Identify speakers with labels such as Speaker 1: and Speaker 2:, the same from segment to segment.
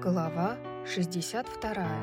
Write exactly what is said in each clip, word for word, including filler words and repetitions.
Speaker 1: Глава шестьдесят два.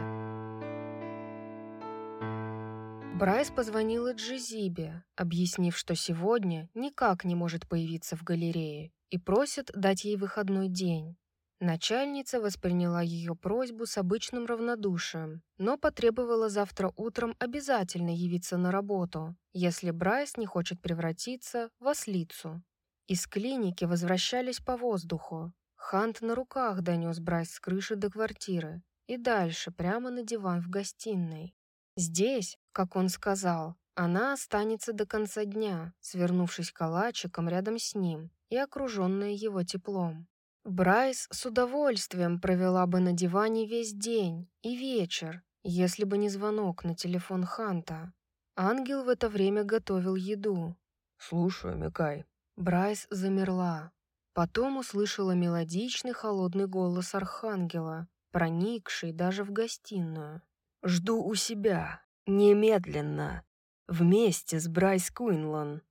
Speaker 1: Брайс позвонила Джизибе, объяснив, что сегодня никак не может появиться в галерее и просит дать ей выходной день. Начальница восприняла ее просьбу с обычным равнодушием, но потребовала завтра утром обязательно явиться на работу, если Брайс не хочет превратиться в ослицу. Из клиники возвращались по воздуху. Хант на руках донес Брайс с крыши до квартиры и дальше прямо на диван в гостиной. Здесь, как он сказал, она останется до конца дня, свернувшись калачиком рядом с ним и окруженная его теплом. Брайс с удовольствием провела бы на диване весь день и вечер, если бы не звонок на телефон Ханта. Ангел в это время готовил еду.
Speaker 2: «Слушаю, Микай».
Speaker 1: Брайс замерла. Потом услышала мелодичный холодный голос Архангела, проникший даже в гостиную.
Speaker 2: «Жду у себя. Немедленно. Вместе с Брайс Куинлан».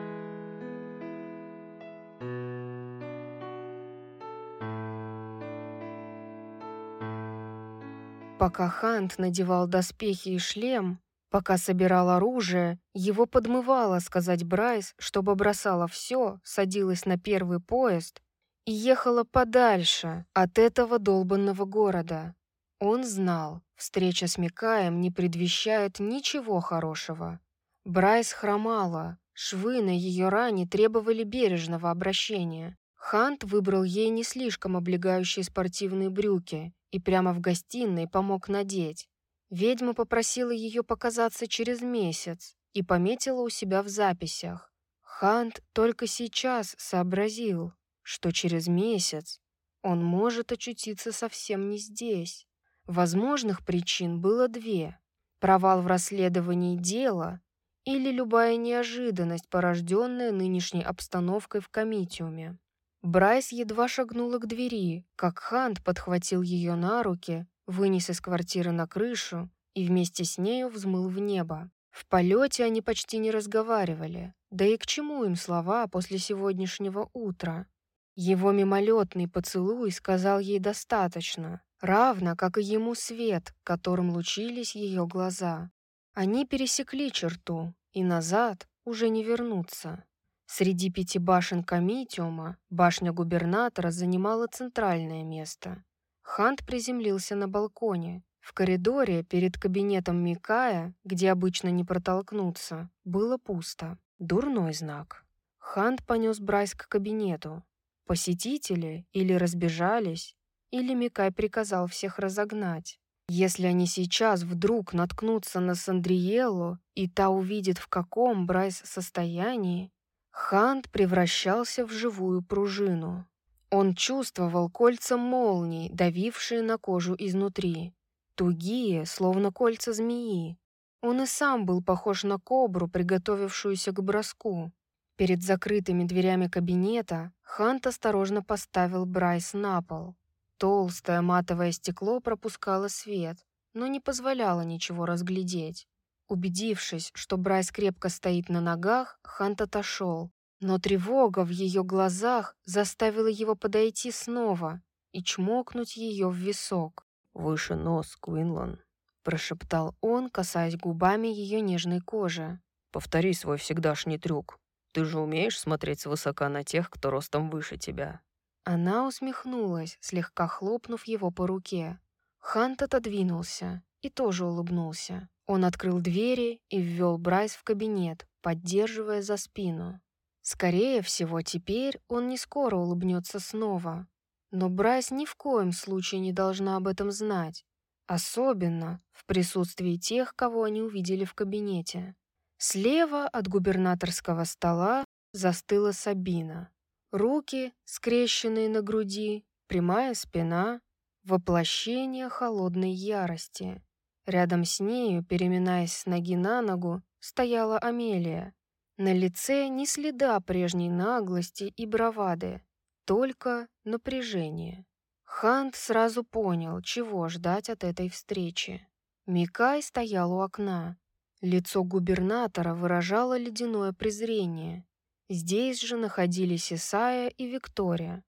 Speaker 1: Пока Хант надевал доспехи и шлем, пока собирал оружие, его подмывало сказать Брайс, чтобы бросала все, садилась на первый поезд и ехала подальше от этого долбанного города. Он знал, встреча с Микаем не предвещает ничего хорошего. Брайс хромала, швы на ее ране требовали бережного обращения. Хант выбрал ей не слишком облегающие спортивные брюки и прямо в гостиной помог надеть. Ведьма попросила ее показаться через месяц и пометила у себя в записях. Хант только сейчас сообразил, что через месяц он может очутиться совсем не здесь. Возможных причин было две: провал в расследовании дела или любая неожиданность, порожденная нынешней обстановкой в комитиуме. Брайс едва шагнула к двери, как Хант подхватил ее на руки, вынес из квартиры на крышу и вместе с нею взмыл в небо. В полете они почти не разговаривали, да и к чему им слова после сегодняшнего утра? Его мимолетный поцелуй сказал ей достаточно, равно как и ему свет, которым лучились ее глаза. Они пересекли черту, и назад уже не вернуться. Среди пяти башен комитиума башня губернатора занимала центральное место. Хант приземлился на балконе. В коридоре перед кабинетом Микая, где обычно не протолкнуться, было пусто. Дурной знак. Хант понес Брайс к кабинету. Посетители или разбежались, или Микай приказал всех разогнать. Если они сейчас вдруг наткнутся на Сандриеллу, и та увидит, в каком Брайс состоянии, Хант превращался в живую пружину. Он чувствовал кольца молний, давившие на кожу изнутри. Тугие, словно кольца змеи. Он и сам был похож на кобру, приготовившуюся к броску. Перед закрытыми дверями кабинета Хант осторожно поставил Брайс на пол. Толстое матовое стекло пропускало свет, но не позволяло ничего разглядеть. Убедившись, что Брайс крепко стоит на ногах, Хант отошел, но тревога в ее глазах заставила его подойти снова и чмокнуть ее в висок.
Speaker 2: «Выше нос, Куинлан»,
Speaker 1: — прошептал он, касаясь губами ее нежной кожи.
Speaker 2: «Повтори свой всегдашний трюк. Ты же умеешь смотреть свысока на тех, кто ростом выше тебя».
Speaker 1: Она усмехнулась, слегка хлопнув его по руке. Хант отодвинулся и тоже улыбнулся. Он открыл двери и ввел Брайс в кабинет, поддерживая за спину. Скорее всего, теперь он не скоро улыбнется снова. Но Брайс ни в коем случае не должна об этом знать, особенно в присутствии тех, кого они увидели в кабинете. Слева от губернаторского стола застыла Сабина. Руки, скрещенные на груди, прямая спина, воплощение холодной ярости. Рядом с нею, переминаясь с ноги на ногу, стояла Амелия. На лице ни следа прежней наглости и бравады, только напряжение. Хант сразу понял, чего ждать от этой встречи. Микай стоял у окна. Лицо губернатора выражало ледяное презрение. Здесь же находились Исайя и Виктория.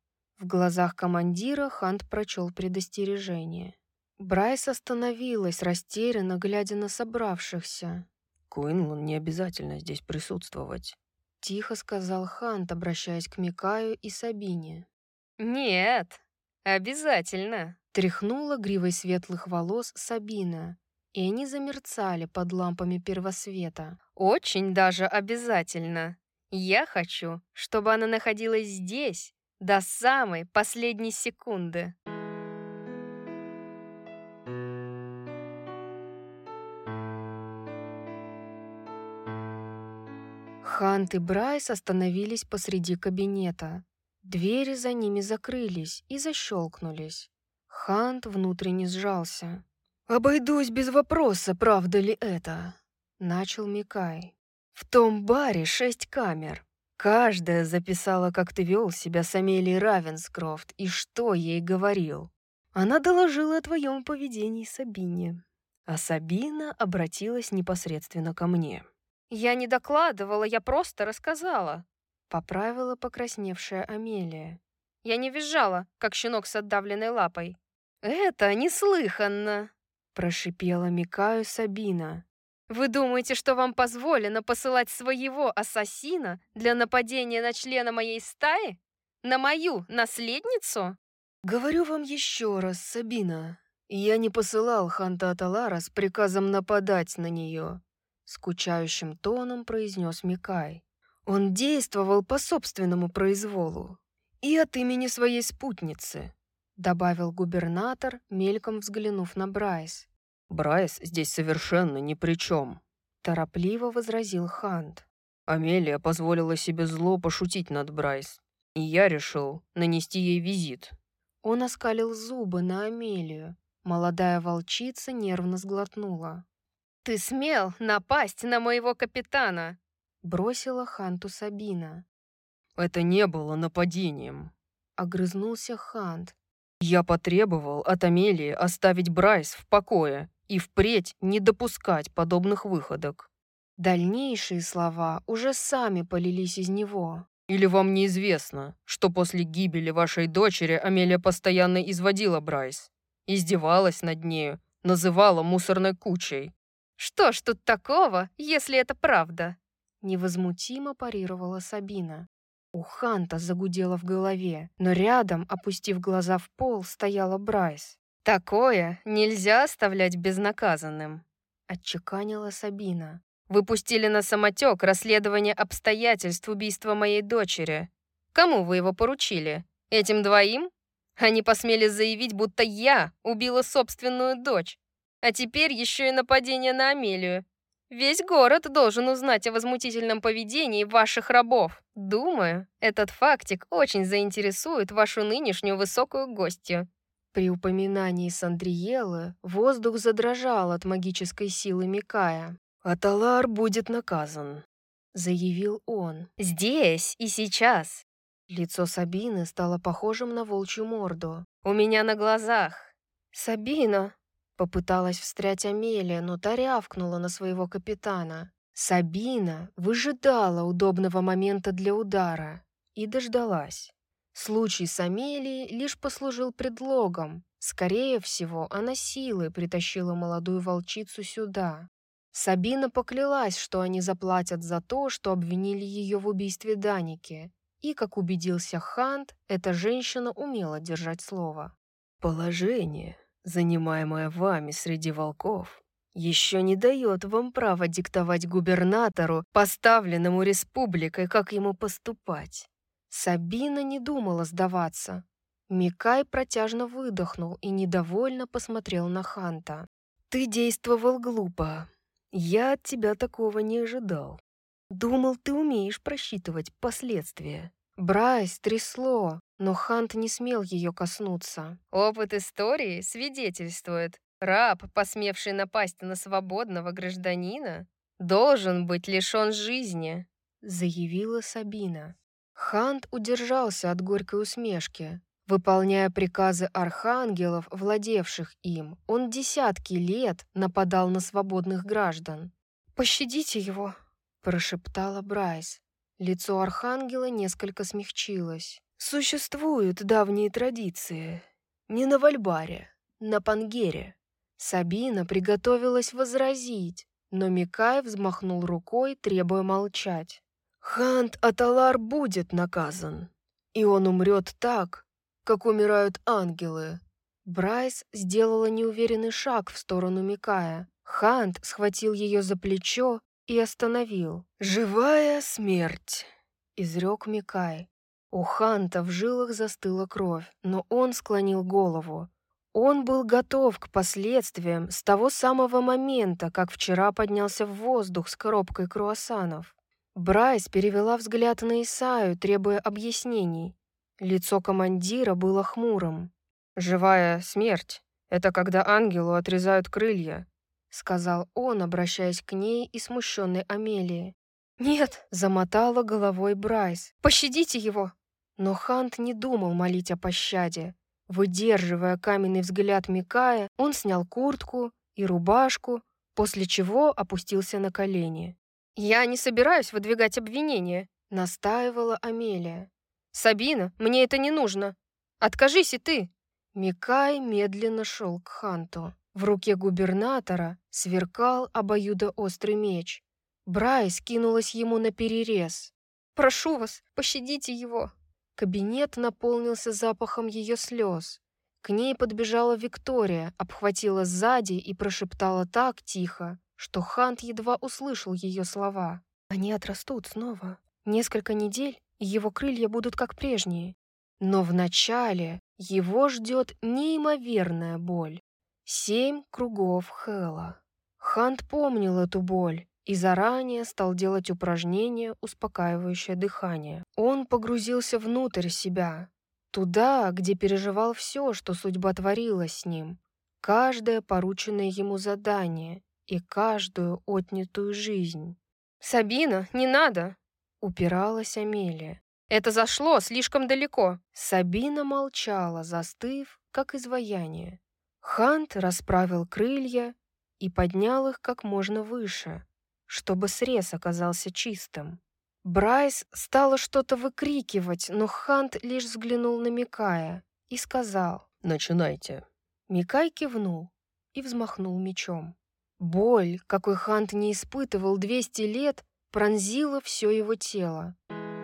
Speaker 1: В глазах командира Хант прочел предостережение. Брайс остановилась, растерянно глядя на собравшихся.
Speaker 2: «Куинлан не обязательно здесь присутствовать»,
Speaker 1: — тихо сказал Хант, обращаясь к Микаю и Сабине.
Speaker 3: «Нет, обязательно»,
Speaker 1: — тряхнула гривой светлых волос Сабина, и они замерцали под лампами первосвета.
Speaker 3: «Очень даже обязательно. Я хочу, чтобы она находилась здесь до самой последней секунды».
Speaker 1: Хант и Брайс остановились посреди кабинета. Двери за ними закрылись и защелкнулись. Хант внутренне сжался. «Обойдусь без вопроса, правда ли это?» — начал Микай. «В том баре шесть камер. Каждая записала, как ты вел себя с Амелией Равенскрофт и что ей говорил. Она доложила о твоем поведении Сабине. А Сабина обратилась непосредственно ко мне».
Speaker 3: «Я не докладывала, я просто рассказала»,
Speaker 1: — поправила покрасневшая Амелия.
Speaker 3: «Я не визжала, как щенок с отдавленной лапой». «Это неслыханно»,
Speaker 1: — прошипела Микаю Сабина.
Speaker 3: «Вы думаете, что вам позволено посылать своего ассасина для нападения на члена моей стаи? На мою наследницу?»
Speaker 1: «Говорю вам еще раз, Сабина, я не посылал Ханта Аталара с приказом нападать на нее», — скучающим тоном произнес Микай. «Он действовал по собственному произволу и от имени своей спутницы», — добавил губернатор, мельком взглянув на Брайс.
Speaker 2: «Брайс здесь совершенно ни при чем»,
Speaker 1: — торопливо возразил Хант.
Speaker 2: «Амелия позволила себе зло пошутить над Брайс, и я решил нанести ей визит».
Speaker 1: Он оскалил зубы на Амелию. Молодая волчица нервно сглотнула.
Speaker 3: «Ты смел напасть на моего капитана!»
Speaker 1: — бросила Ханту Сабина.
Speaker 2: «Это не было нападением»,
Speaker 1: — огрызнулся Хант.
Speaker 2: «Я потребовал от Амелии оставить Брайс в покое и впредь не допускать подобных выходок».
Speaker 1: Дальнейшие слова уже сами полились из него.
Speaker 2: «Или вам неизвестно, что после гибели вашей дочери Амелия постоянно изводила Брайс, издевалась над нею, называла мусорной кучей?»
Speaker 3: «Что ж тут такого, если это правда?»
Speaker 1: Невозмутимо парировала Сабина. У Ханта загудело в голове, но рядом, опустив глаза в пол, стояла Брайс.
Speaker 3: «Такое нельзя оставлять безнаказанным»,
Speaker 1: — отчеканила Сабина.
Speaker 3: «Вы пустили на самотек расследование обстоятельств убийства моей дочери. Кому вы его поручили? Этим двоим? Они посмели заявить, будто я убила собственную дочь. А теперь еще и нападение на Амелию. Весь город должен узнать о возмутительном поведении ваших рабов. Думаю, этот фактик очень заинтересует вашу нынешнюю высокую гостью».
Speaker 1: При упоминании Сандриелы воздух задрожал от магической силы Микая.
Speaker 2: «Аталар будет наказан»,
Speaker 1: — заявил он.
Speaker 3: «Здесь и сейчас».
Speaker 1: Лицо Сабины стало похожим на волчью морду.
Speaker 3: «У меня на глазах».
Speaker 1: «Сабина!» — попыталась встрять Амелия, но та рявкнула на своего капитана. Сабина выжидала удобного момента для удара и дождалась. Случай с Амелией лишь послужил предлогом. Скорее всего, она силой притащила молодую волчицу сюда. Сабина поклялась, что они заплатят за то, что обвинили ее в убийстве Даники. И, как убедился Хант, эта женщина умела держать слово.
Speaker 2: «Положение, занимаемое вами среди волков, еще не дает вам права диктовать губернатору, поставленному республикой, как ему поступать».
Speaker 1: Сабина не думала сдаваться. Микай протяжно выдохнул и недовольно посмотрел на Ханта.
Speaker 2: «Ты действовал глупо. Я от тебя такого не ожидал. Думал, ты умеешь просчитывать последствия».
Speaker 1: Брайс трясло, но Хант не смел ее коснуться.
Speaker 3: «Опыт истории свидетельствует, раб, посмевший напасть на свободного гражданина, должен быть лишен жизни»,
Speaker 1: — заявила Сабина. Хант удержался от горькой усмешки. Выполняя приказы архангелов, владевших им, он десятки лет нападал на свободных граждан. «Пощадите его», — прошептала Брайс. Лицо архангела несколько смягчилось.
Speaker 2: Существуют давние традиции. Не на Вальбаре, на Пангере. Сабина приготовилась возразить, но Микай взмахнул рукой, требуя молчать. Хант Аталар будет наказан, и он умрет так, как умирают ангелы. Брайс сделала неуверенный шаг в сторону Микая. Хант схватил ее за плечо и остановил. «Живая смерть», — изрек Микай. У Ханта в жилах застыла кровь, но он склонил голову. Он был готов к последствиям с того самого момента, как вчера поднялся в воздух с коробкой круассанов. Брайс перевела взгляд на Исаю, требуя объяснений. Лицо командира было хмурым. «Живая смерть — это когда ангелу отрезают крылья», — сказал он, обращаясь к ней и смущенной Амелии.
Speaker 1: «Нет!» — замотала головой Брайс. «Пощадите его!»
Speaker 2: Но Хант не думал молить о пощаде. Выдерживая каменный взгляд Микая, он снял куртку и рубашку, после чего опустился на колени.
Speaker 1: «Я не собираюсь выдвигать обвинения»,
Speaker 2: — настаивала Амелия.
Speaker 1: «Сабина, мне это не нужно. Откажись и ты».
Speaker 2: Микай медленно шел к Ханту. В руке губернатора сверкал обоюдоострый меч. Брайс кинулась ему наперерез.
Speaker 1: «Прошу вас, пощадите его».
Speaker 2: Кабинет наполнился запахом ее слез. К ней подбежала Виктория, обхватила сзади и прошептала так тихо, что Хант едва услышал ее слова. «Они отрастут снова. Несколько недель, и его крылья будут как прежние. Но вначале его ждет неимоверная боль. Семь кругов Хэла». Хант помнил эту боль и заранее стал делать упражнения, успокаивающее дыхание. Он погрузился внутрь себя, туда, где переживал все, что судьба творила с ним, каждое порученное ему задание и каждую отнятую жизнь.
Speaker 1: «Сабина, не надо!»
Speaker 2: — упиралась Амелия.
Speaker 1: «Это зашло слишком далеко».
Speaker 2: Сабина молчала, застыв, как изваяние. Хант расправил крылья и поднял их как можно выше, чтобы срез оказался чистым. Брайс стала что-то выкрикивать, но Хант лишь взглянул на Микая и сказал: «Начинайте». Микай кивнул и взмахнул мечом. Боль, какой Хант не испытывал двести лет, пронзила все его тело.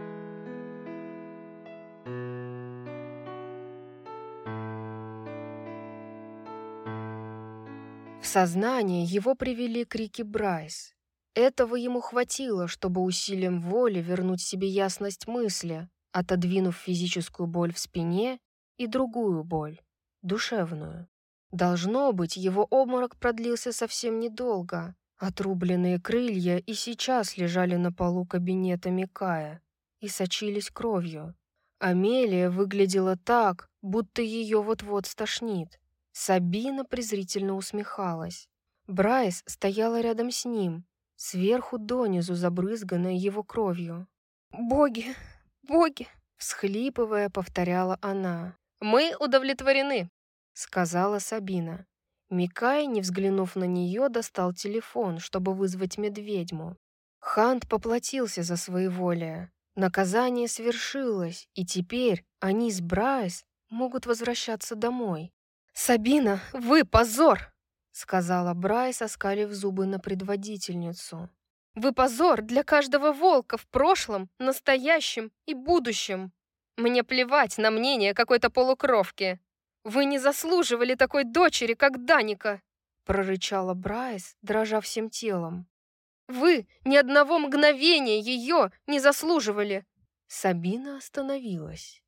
Speaker 2: В сознание его привели крики Брайс. Этого ему хватило, чтобы усилием воли вернуть себе ясность мысли, отодвинув физическую боль в спине и другую боль, душевную. Должно быть, его обморок продлился совсем недолго. Отрубленные крылья и сейчас лежали на полу кабинета Микая и сочились кровью. Амелия выглядела так, будто ее вот-вот стошнит. Сабина презрительно усмехалась. Брайс стояла рядом с ним, сверху донизу забрызганная его кровью.
Speaker 1: «Боги, боги!» —
Speaker 2: всхлипывая, повторяла она.
Speaker 1: «Мы удовлетворены»,
Speaker 2: — сказала Сабина. Микай, не взглянув на нее, достал телефон, чтобы вызвать медведьму. Хант поплатился за своеволие. Наказание свершилось, и теперь они с Брайс могут возвращаться домой.
Speaker 1: «Сабина, вы позор!»
Speaker 2: — сказала Брайс, оскалив зубы на предводительницу.
Speaker 1: «Вы позор для каждого волка в прошлом, настоящем и будущем. Мне плевать на мнение какой-то полукровки. Вы не заслуживали такой дочери, как Даника!»
Speaker 2: — прорычала Брайс, дрожа всем телом.
Speaker 1: «Вы ни одного мгновения ее не заслуживали!»
Speaker 2: Сабина остановилась.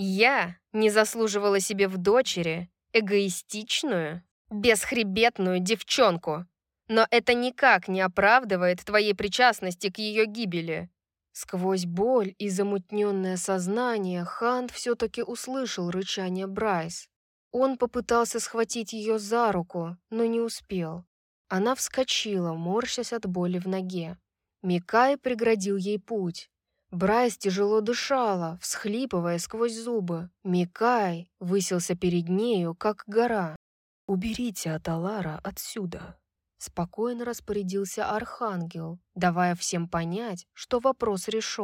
Speaker 1: «Я не заслуживала себе в дочери эгоистичную, бесхребетную девчонку. Но это никак не оправдывает твоей причастности к ее гибели».
Speaker 2: Сквозь боль и замутненное сознание Хант все-таки услышал рычание Брайс. Он попытался схватить ее за руку, но не успел. Она вскочила, морщась от боли в ноге. Микай преградил ей путь. Брайс тяжело дышала, всхлипывая сквозь зубы. Микай высился перед нею, как гора. «Уберите Аталара отсюда», — спокойно распорядился Архангел, давая всем понять, что вопрос решен.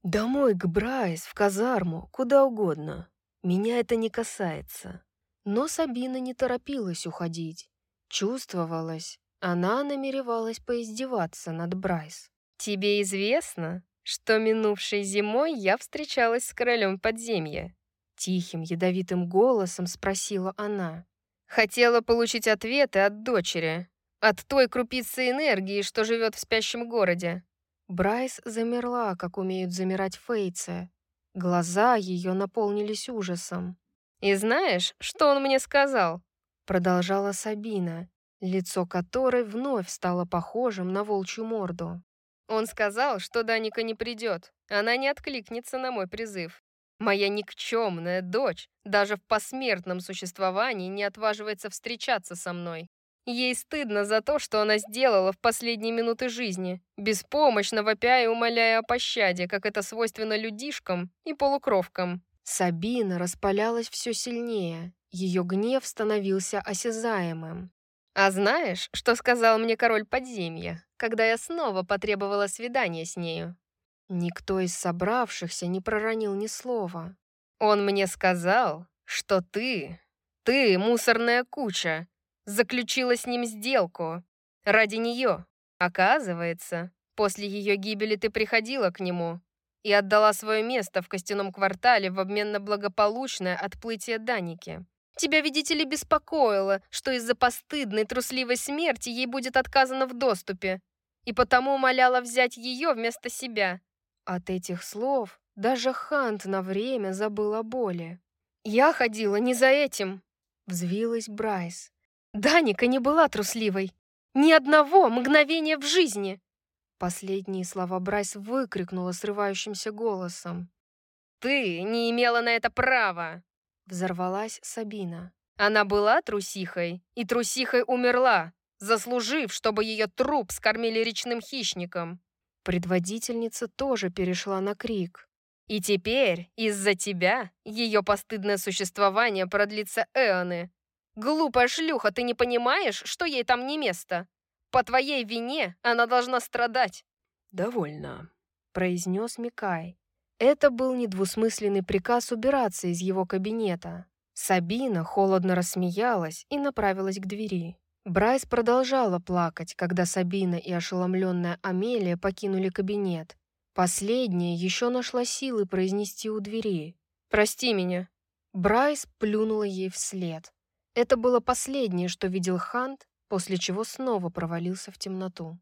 Speaker 2: «Домой к Брайс, в казарму, куда угодно. Меня это не касается». Но Сабина не торопилась уходить. Чувствовалось, она намеревалась поиздеваться над Брайс.
Speaker 3: «Тебе известно, что минувшей зимой я встречалась с королем подземья?»
Speaker 1: Тихим, ядовитым голосом спросила она.
Speaker 3: «Хотела получить ответы от дочери, от той крупицы энергии, что живет в спящем городе».
Speaker 1: Брайс замерла, как умеют замирать фейцы. Глаза ее наполнились ужасом.
Speaker 3: «И знаешь, что он мне сказал?»
Speaker 1: Продолжала Сабина, лицо которой вновь стало похожим на волчью морду.
Speaker 3: Он сказал, что Даника не придет, она не откликнется на мой призыв. Моя никчемная дочь даже в посмертном существовании не отваживается встречаться со мной. Ей стыдно за то, что она сделала в последние минуты жизни, беспомощно вопя и умоляя о пощаде, как это свойственно людишкам и полукровкам.
Speaker 1: Сабина распалялась все сильнее, ее гнев становился осязаемым.
Speaker 3: А знаешь, что сказал мне король подземья, когда я снова потребовала свидания с нею?
Speaker 1: Никто из собравшихся не проронил ни слова.
Speaker 3: Он мне сказал, что ты, ты, мусорная куча, заключила с ним сделку. Ради нее. Оказывается, после ее гибели ты приходила к нему и отдала свое место в костяном квартале в обмен на благополучное отплытие Даники. Тебя, видите ли, беспокоило, что из-за постыдной трусливой смерти ей будет отказано в доступе, и потому умоляла взять ее вместо себя.
Speaker 1: От этих слов даже Хант на время забыл о боли.
Speaker 3: «Я ходила не за этим»,
Speaker 1: — взвилась Брайс.
Speaker 3: «Даника не была трусливой. Ни одного мгновения в жизни!»
Speaker 1: Последние слова Брайс выкрикнула срывающимся голосом.
Speaker 3: «Ты не имела на это права!»
Speaker 1: Взорвалась Сабина.
Speaker 3: «Она была трусихой, и трусихой умерла, заслужив, чтобы ее труп скормили речным хищникам».
Speaker 1: Предводительница тоже перешла на крик.
Speaker 3: «И теперь из-за тебя ее постыдное существование продлится эоны. Глупая шлюха, ты не понимаешь, что ей там не место? По твоей вине она должна страдать».
Speaker 2: «Довольно»,
Speaker 1: — произнес Микай. Это был недвусмысленный приказ убираться из его кабинета. Сабина холодно рассмеялась и направилась к двери. Брайс продолжала плакать, когда Сабина и ошеломленная Амелия покинули кабинет. Последняя еще нашла силы произнести у двери:
Speaker 3: «Прости меня».
Speaker 1: Брайс плюнула ей вслед. Это было последнее, что видел Хант, после чего снова провалился в темноту.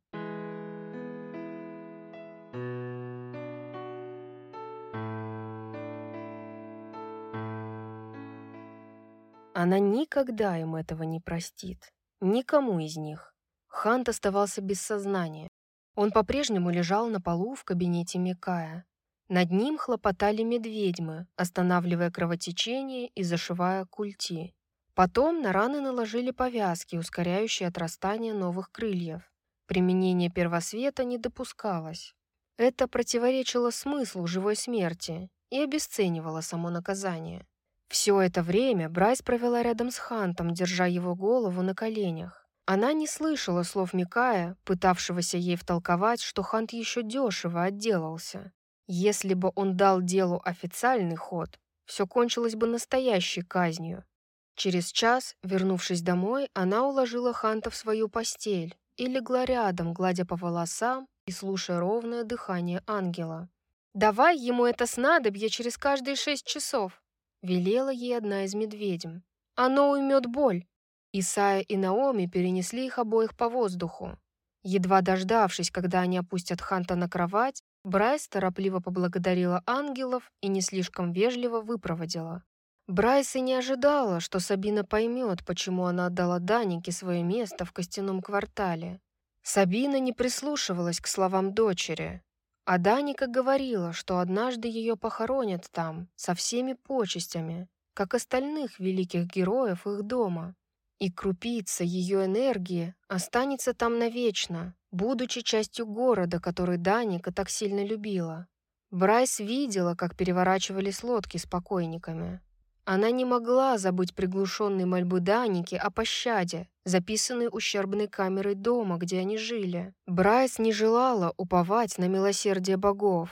Speaker 1: Она никогда им этого не простит. Никому из них. Хант оставался без сознания. Он по-прежнему лежал на полу в кабинете Микая. Над ним хлопотали медведьмы, останавливая кровотечение и зашивая культи. Потом на раны наложили повязки, ускоряющие отрастание новых крыльев. Применение первосвета не допускалось. Это противоречило смыслу живой смерти и обесценивало само наказание. Все это время Брайс провела рядом с Хантом, держа его голову на коленях. Она не слышала слов Микая, пытавшегося ей втолковать, что Хант еще дешево отделался. Если бы он дал делу официальный ход, все кончилось бы настоящей казнью. Через час, вернувшись домой, она уложила Ханта в свою постель и легла рядом, гладя по волосам и слушая ровное дыхание ангела.
Speaker 3: «Давай ему это снадобье через каждые шесть часов»,
Speaker 1: — велела ей одна из медведем. «Оно уймет боль». Исайя и Наоми перенесли их обоих по воздуху. Едва дождавшись, когда они опустят Ханта на кровать, Брайс торопливо поблагодарила ангелов и не слишком вежливо выпроводила. Брайс и не ожидала, что Сабина поймет, почему она отдала Данике свое место в костяном квартале. Сабина не прислушивалась к словам дочери, а Даника говорила, что однажды ее похоронят там, со всеми почестями, как остальных великих героев их дома. И крупица ее энергии останется там навечно, будучи частью города, который Даника так сильно любила. Брайс видела, как переворачивались лодки с покойниками. Она не могла забыть приглушенные мольбы Даники о пощаде, записанные ущербной камерой дома, где они жили. Брайс не желала уповать на милосердие богов.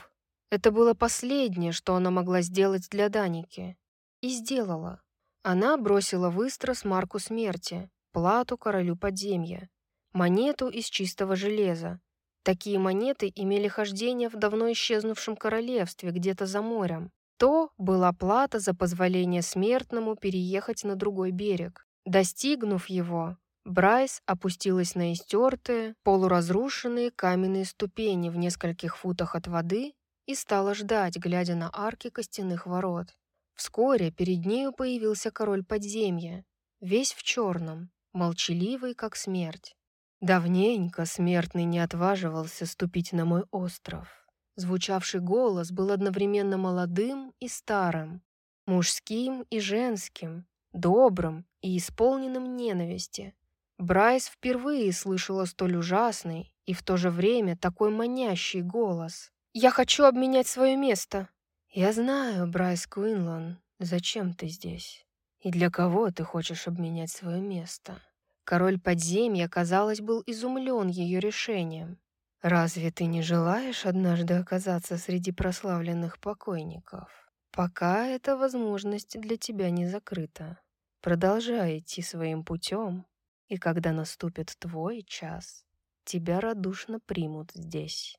Speaker 1: Это было последнее, что она могла сделать для Даники. И сделала. Она бросила в Истрос марку смерти, плату королю подземья, монету из чистого железа. Такие монеты имели хождение в давно исчезнувшем королевстве, где-то за морем. То была плата за позволение смертному переехать на другой берег. Достигнув его, Брайс опустилась на истертые, полуразрушенные каменные ступени в нескольких футах от воды и стала ждать, глядя на арки костяных ворот. Вскоре перед нею появился король подземья, весь в черном, молчаливый, как смерть. «Давненько смертный не отваживался ступить на мой остров». Звучавший голос был одновременно молодым и старым, мужским и женским, добрым и исполненным ненависти. Брайс впервые слышала столь ужасный и в то же время такой манящий голос. «Я хочу обменять свое место». «Я знаю, Брайс Квинлан, зачем ты здесь? И для кого ты хочешь обменять свое место?» Король подземья, казалось, был изумлен ее решением. «Разве ты не желаешь однажды оказаться среди прославленных покойников? Пока эта возможность для тебя не закрыта. Продолжай идти своим путем, и когда наступит твой час, тебя радушно примут здесь».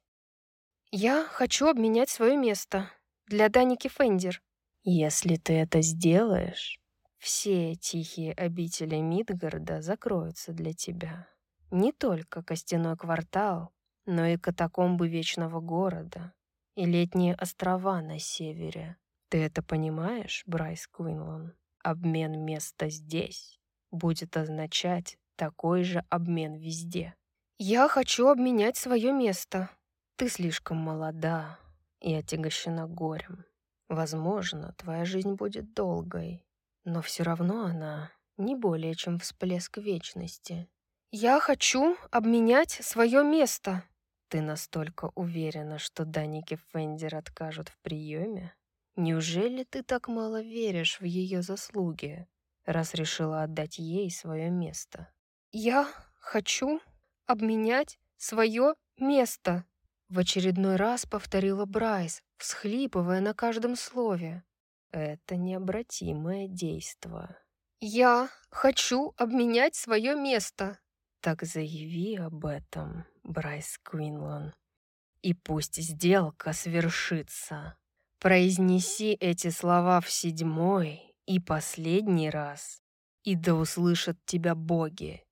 Speaker 2: «Я хочу обменять свое место для Даники Фендер».
Speaker 1: «Если ты это сделаешь, все тихие обители Мидгарда закроются для тебя. Не только костяной квартал, но и катакомбы Вечного Города, и летние острова на севере. Ты это понимаешь, Брайс Квинлан? Обмен места здесь будет означать такой же обмен везде».
Speaker 2: «Я хочу обменять свое место».
Speaker 1: «Ты слишком молода и отягощена горем. Возможно, твоя жизнь будет долгой, но все равно она не более чем всплеск вечности».
Speaker 2: «Я хочу обменять свое место».
Speaker 1: «Ты настолько уверена, что Даники Фендер откажут в приеме? Неужели ты так мало веришь в ее заслуги, раз решила отдать ей свое место?»
Speaker 2: «Я хочу обменять свое место»,
Speaker 1: — в очередной раз повторила Брайс, всхлипывая на каждом слове. «Это необратимое действо».
Speaker 2: «Я хочу обменять свое место».
Speaker 1: «Так заяви об этом, Брайс Квинлан, и пусть сделка свершится. Произнеси эти слова в седьмой и последний раз, и да услышат тебя боги,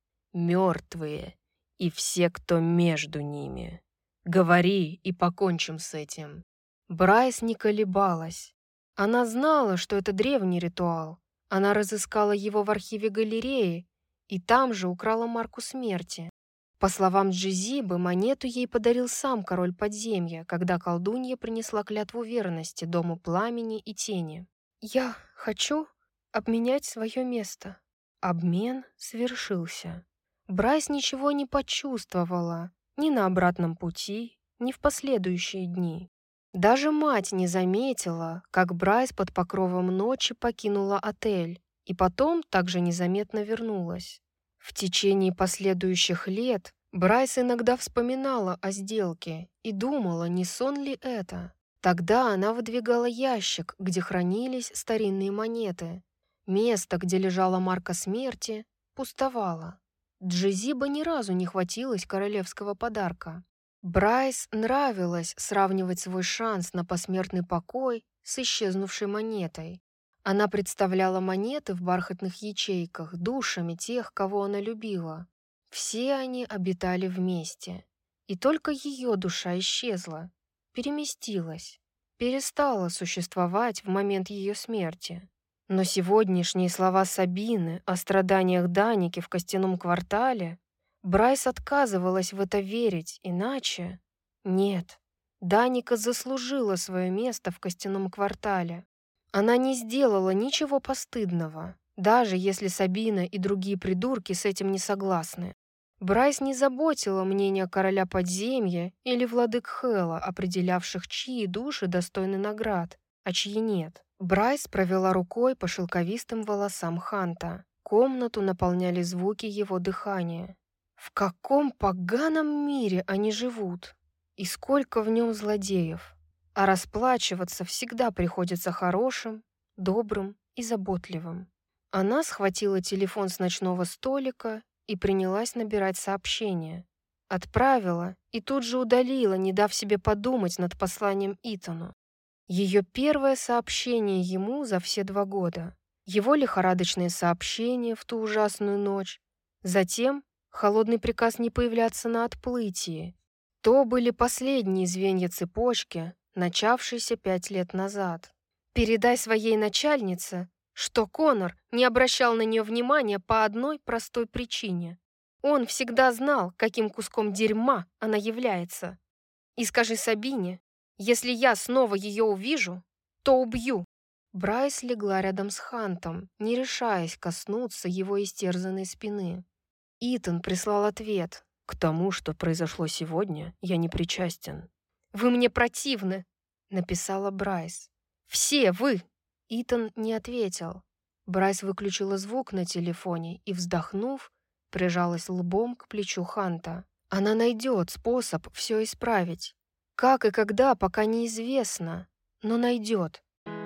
Speaker 1: мертвые и все, кто между ними. Говори, и покончим с этим». Брайс не колебалась. Она знала, что это древний ритуал. Она разыскала его в архиве галереи и там же украла марку смерти. По словам Джизибы, монету ей подарил сам король подземья, когда колдунья принесла клятву верности дому пламени и тени.
Speaker 2: «Я хочу обменять свое место».
Speaker 1: Обмен свершился. Брайс ничего не почувствовала ни на обратном пути, ни в последующие дни. Даже мать не заметила, как Брайс под покровом ночи покинула отель и потом также незаметно вернулась. В течение последующих лет Брайс иногда вспоминала о сделке и думала, не сон ли это. Тогда она выдвигала ящик, где хранились старинные монеты. Место, где лежала марка смерти, пустовало. Джизиба ни разу не хватилась королевского подарка. Брайс нравилось сравнивать свой шанс на посмертный покой с исчезнувшей монетой. Она представляла монеты в бархатных ячейках душами тех, кого она любила. Все они обитали вместе. И только ее душа исчезла, переместилась, перестала существовать в момент ее смерти. Но сегодняшние слова Сабины о страданиях Даники в костяном квартале, Брайс отказывалась в это верить, иначе... Нет, Даника заслужила свое место в костяном квартале. Она не сделала ничего постыдного, даже если Сабина и другие придурки с этим не согласны. Брайс не заботила мнение короля подземья или владык Хэлла, определявших, чьи души достойны наград, а чьи нет. Брайс провела рукой по шелковистым волосам Ханта. Комнату наполняли звуки его дыхания. В каком поганом мире они живут? И сколько в нем злодеев? а расплачиваться всегда приходится хорошим, добрым и заботливым. Она схватила телефон с ночного столика и принялась набирать сообщение. Отправила и тут же удалила, не дав себе подумать над посланием Итану. Ее первое сообщение ему за все два года. Его лихорадочные сообщения в ту ужасную ночь. Затем холодный приказ не появляться на отплытии. То были последние звенья цепочки, начавшейся пять лет назад. «Передай своей начальнице, что Конор не обращал на нее внимания по одной простой причине. Он всегда знал, каким куском дерьма она является. И скажи Сабине, если я снова ее увижу, то убью». Брайс легла рядом с Хантом, не решаясь коснуться его истерзанной спины. Итан прислал ответ. «К тому, что произошло сегодня, я не причастен». «Вы мне противны», — написала Брайс. «Все вы!» Итан не ответил. Брайс выключила звук на телефоне и, вздохнув, прижалась лбом к плечу Ханта. Она найдет способ все исправить. Как и когда, пока неизвестно, но найдет.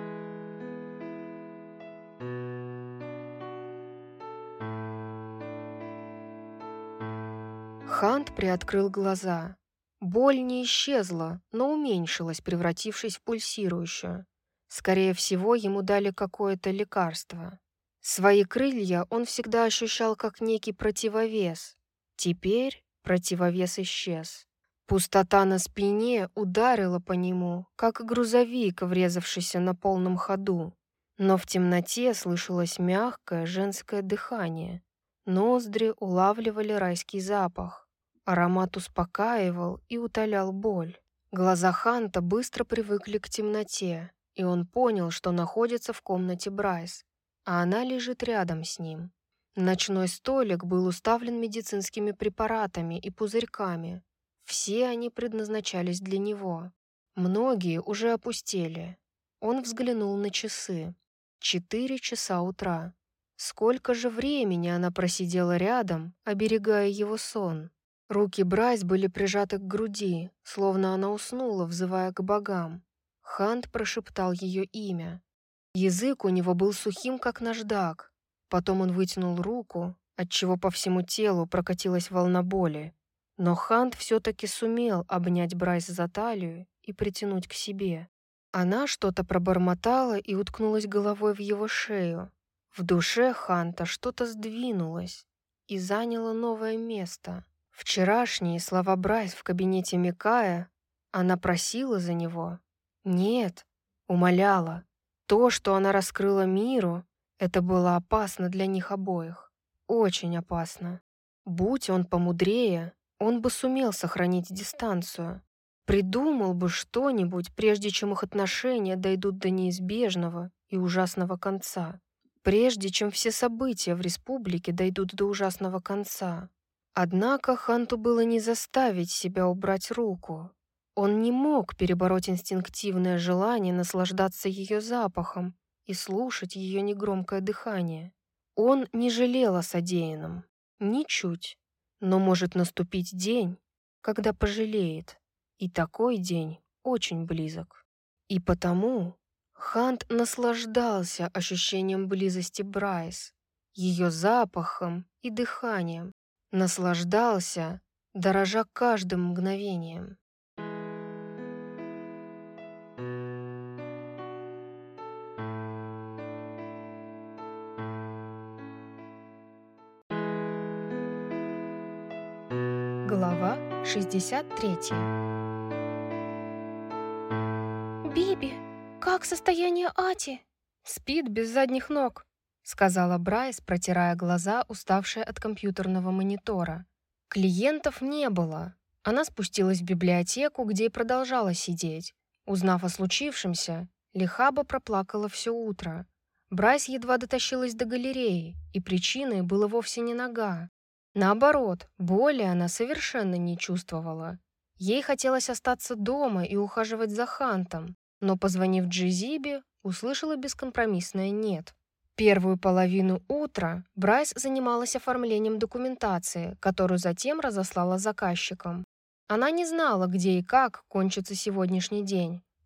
Speaker 1: Хант приоткрыл глаза. Боль не исчезла, но уменьшилась, превратившись в пульсирующую. Скорее всего, ему дали какое-то лекарство. Свои крылья он всегда ощущал как некий противовес. Теперь противовес исчез. Пустота на спине ударила по нему, как грузовик, врезавшийся на полном ходу. Но в темноте слышалось мягкое женское дыхание. Ноздри улавливали райский запах. Аромат успокаивал и утолял боль. Глаза Ханта быстро привыкли к темноте, и он понял, что находится в комнате Брайс, а она лежит рядом с ним. Ночной столик был уставлен медицинскими препаратами и пузырьками. Все они предназначались для него. Многие уже опустели. Он взглянул на часы. Четыре часа утра. Сколько же времени она просидела рядом, оберегая его сон? Руки Брайс были прижаты к груди, словно она уснула, взывая к богам. Хант прошептал ее имя. Язык у него был сухим, как наждак. Потом он вытянул руку, отчего по всему телу прокатилась волна боли. Но Хант все-таки сумел обнять Брайс за талию и притянуть к себе. Она что-то пробормотала и уткнулась головой в его шею. В душе Ханта что-то сдвинулось и заняло новое место. Вчерашние слова Брайс в кабинете Микая, она просила за него? Нет, умоляла. То, что она раскрыла миру, это было опасно для них обоих. Очень опасно. Будь он помудрее, он бы сумел сохранить дистанцию. Придумал бы что-нибудь, прежде чем их отношения дойдут до неизбежного и ужасного конца. Прежде чем все события в республике дойдут до ужасного конца. Однако Ханту было не заставить себя убрать руку. Он не мог перебороть инстинктивное желание наслаждаться ее запахом и слушать ее негромкое дыхание. Он не жалел о содеянном. Ничуть. Но может наступить день, когда пожалеет. И такой день очень близок. И потому Хант наслаждался ощущением близости Брайс, ее запахом и дыханием. Наслаждался, дорожа каждым мгновением. Глава шестьдесят третья.
Speaker 2: «Биби, как состояние Ати?»
Speaker 1: «Спит без задних ног», — сказала Брайс, протирая глаза, уставшая от компьютерного монитора. Клиентов не было. Она спустилась в библиотеку, где и продолжала сидеть. Узнав о случившемся, Лихаба проплакала все утро. Брайс едва дотащилась до галереи, и причиной было вовсе не нога. Наоборот, боли она совершенно не чувствовала. Ей хотелось остаться дома и ухаживать за Хантом, но, позвонив Джизибе, услышала бескомпромиссное «нет». Первую половину утра Брайс занималась оформлением документации, которую затем разослала заказчикам. Она не знала, где и как кончится сегодняшний день.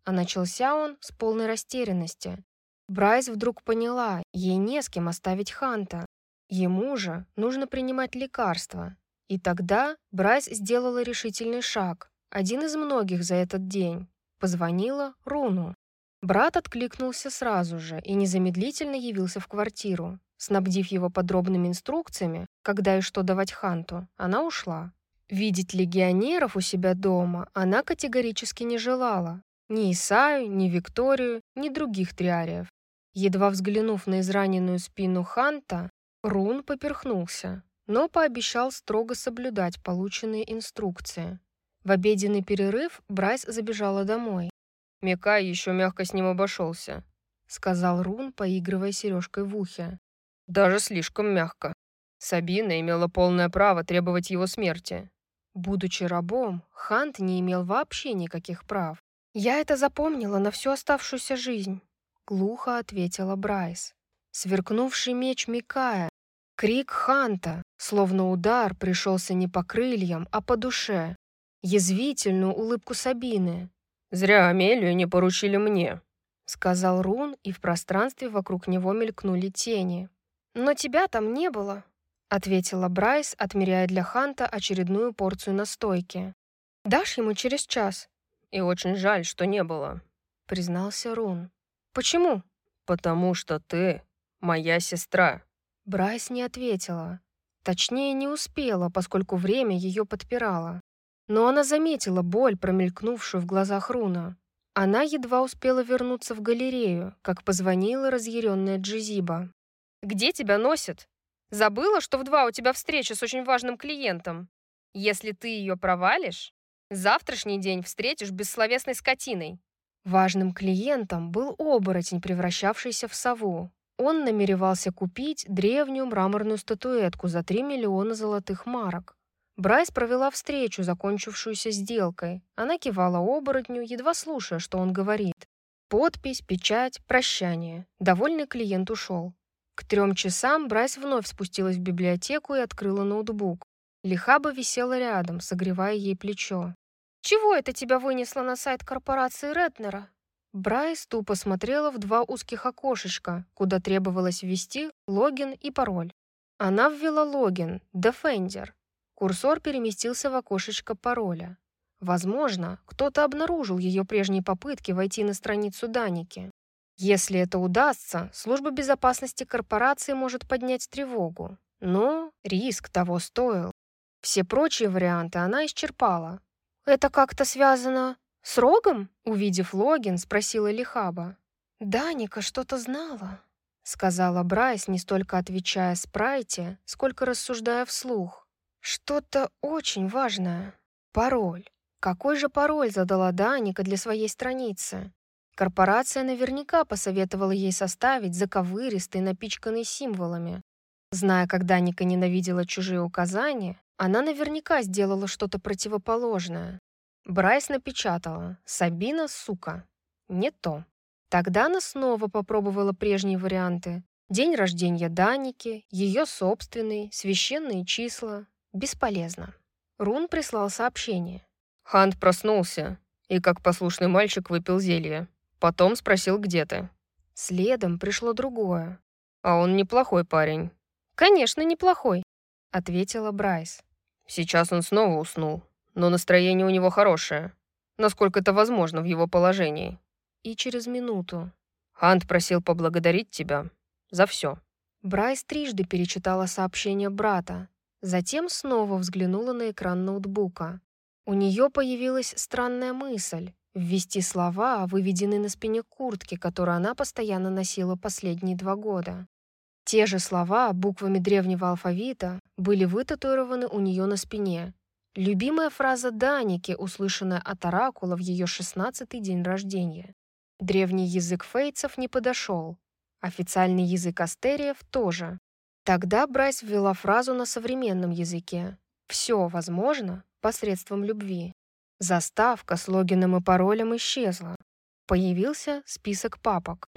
Speaker 1: а начался он с полной растерянности. Брайс вдруг поняла, ей не с кем оставить Ханта. Ему же нужно принимать лекарства. И тогда Брайс сделала решительный шаг, один из многих за этот день. Позвонила Руну. Брат откликнулся сразу же и незамедлительно явился в квартиру. Снабдив его подробными инструкциями, когда и что давать Ханту, она ушла. Видеть легионеров у себя дома она категорически не желала. Ни Исаю, ни Викторию, ни других триариев. Едва взглянув на израненную спину Ханта, Рун поперхнулся, но пообещал строго соблюдать полученные инструкции. В обеденный перерыв Брайс забежала домой.
Speaker 3: «Микай еще мягко с ним обошелся»,
Speaker 1: — сказал Рун, поигрывая сережкой в ухе.
Speaker 3: «Даже слишком мягко. Сабина имела полное право требовать его смерти».
Speaker 1: Будучи рабом, Хант не имел вообще никаких прав. «Я это запомнила на всю оставшуюся жизнь», — глухо ответила Брайс. Сверкнувший меч Микая, крик Ханта, словно удар, пришелся не по крыльям, а по душе. Язвительную улыбку Сабины.
Speaker 3: «Зря Амелию не поручили мне»,
Speaker 1: — сказал Рун, и в пространстве вокруг него мелькнули тени. «Но тебя там не было», — ответила Брайс, отмеряя для Ханта очередную порцию настойки. «Дашь ему через час?»
Speaker 3: «И очень жаль, что не было»,
Speaker 1: — признался Рун. «Почему?»
Speaker 3: «Потому что ты моя сестра».
Speaker 1: Брайс не ответила. Точнее, не успела, поскольку время ее подпирало. Но она заметила боль, промелькнувшую в глазах Руна. Она едва успела вернуться в галерею, как позвонила разъяренная Джизиба.
Speaker 3: «Где тебя носит? Забыла, что в два у тебя встреча с очень важным клиентом? Если ты ее провалишь, завтрашний день встретишь бессловесной скотиной».
Speaker 1: Важным клиентом был оборотень, превращавшийся в сову. Он намеревался купить древнюю мраморную статуэтку за три миллиона золотых марок. Брайс провела встречу, закончившуюся сделкой. Она кивала оборотню, едва слушая, что он говорит. Подпись, печать, прощание. Довольный клиент ушел. К трем часам Брайс вновь спустилась в библиотеку и открыла ноутбук. Лихаба висела рядом, согревая ей плечо. «Чего это тебя вынесло на сайт корпорации Ретнера?» Брайс тупо смотрела в два узких окошечка, куда требовалось ввести логин и пароль. Она ввела логин «Defender». Курсор переместился в окошечко пароля. Возможно, кто-то обнаружил ее прежние попытки войти на страницу Даники. Если это удастся, служба безопасности корпорации может поднять тревогу. Но риск того стоил. Все прочие варианты она исчерпала. «Это как-то связано с Рогом?» Увидев логин, спросила Лихаба. «Даника что-то знала», — сказала Брайс, не столько отвечая Спрайте, сколько рассуждая вслух. «Что-то очень важное. Пароль. Какой же пароль задала Даника для своей страницы? Корпорация наверняка посоветовала ей составить заковыристый, напичканный символами. Зная, как Даника ненавидела чужие указания, она наверняка сделала что-то противоположное. Брайс напечатала «Сабина, сука». Не то. Тогда она снова попробовала прежние варианты. День рождения Даники, ее собственный, священные числа. Бесполезно. Рун прислал сообщение.
Speaker 3: «Хант проснулся и, как послушный мальчик, выпил зелье. Потом спросил, где ты».
Speaker 1: Следом пришло другое.
Speaker 3: «А он неплохой парень».
Speaker 1: «Конечно, неплохой», — ответила Брайс.
Speaker 3: «Сейчас он снова уснул, но настроение у него хорошее, насколько это возможно в его положении».
Speaker 1: И через минуту.
Speaker 3: «Хант просил поблагодарить тебя за все».
Speaker 1: Брайс трижды перечитала сообщение брата, затем снова взглянула на экран ноутбука. У нее появилась странная мысль — ввести слова, выведенные на спине куртки, которую она постоянно носила последние два года. Те же слова буквами древнего алфавита были вытатуированы у нее на спине. Любимая фраза Даники, услышанная от оракула в ее шестнадцатый день рождения. Древний язык фейцев не подошел. Официальный язык астериев тоже. Тогда Брайс ввела фразу на современном языке. «Все возможно посредством любви». Заставка с логином и паролем исчезла. Появился список папок.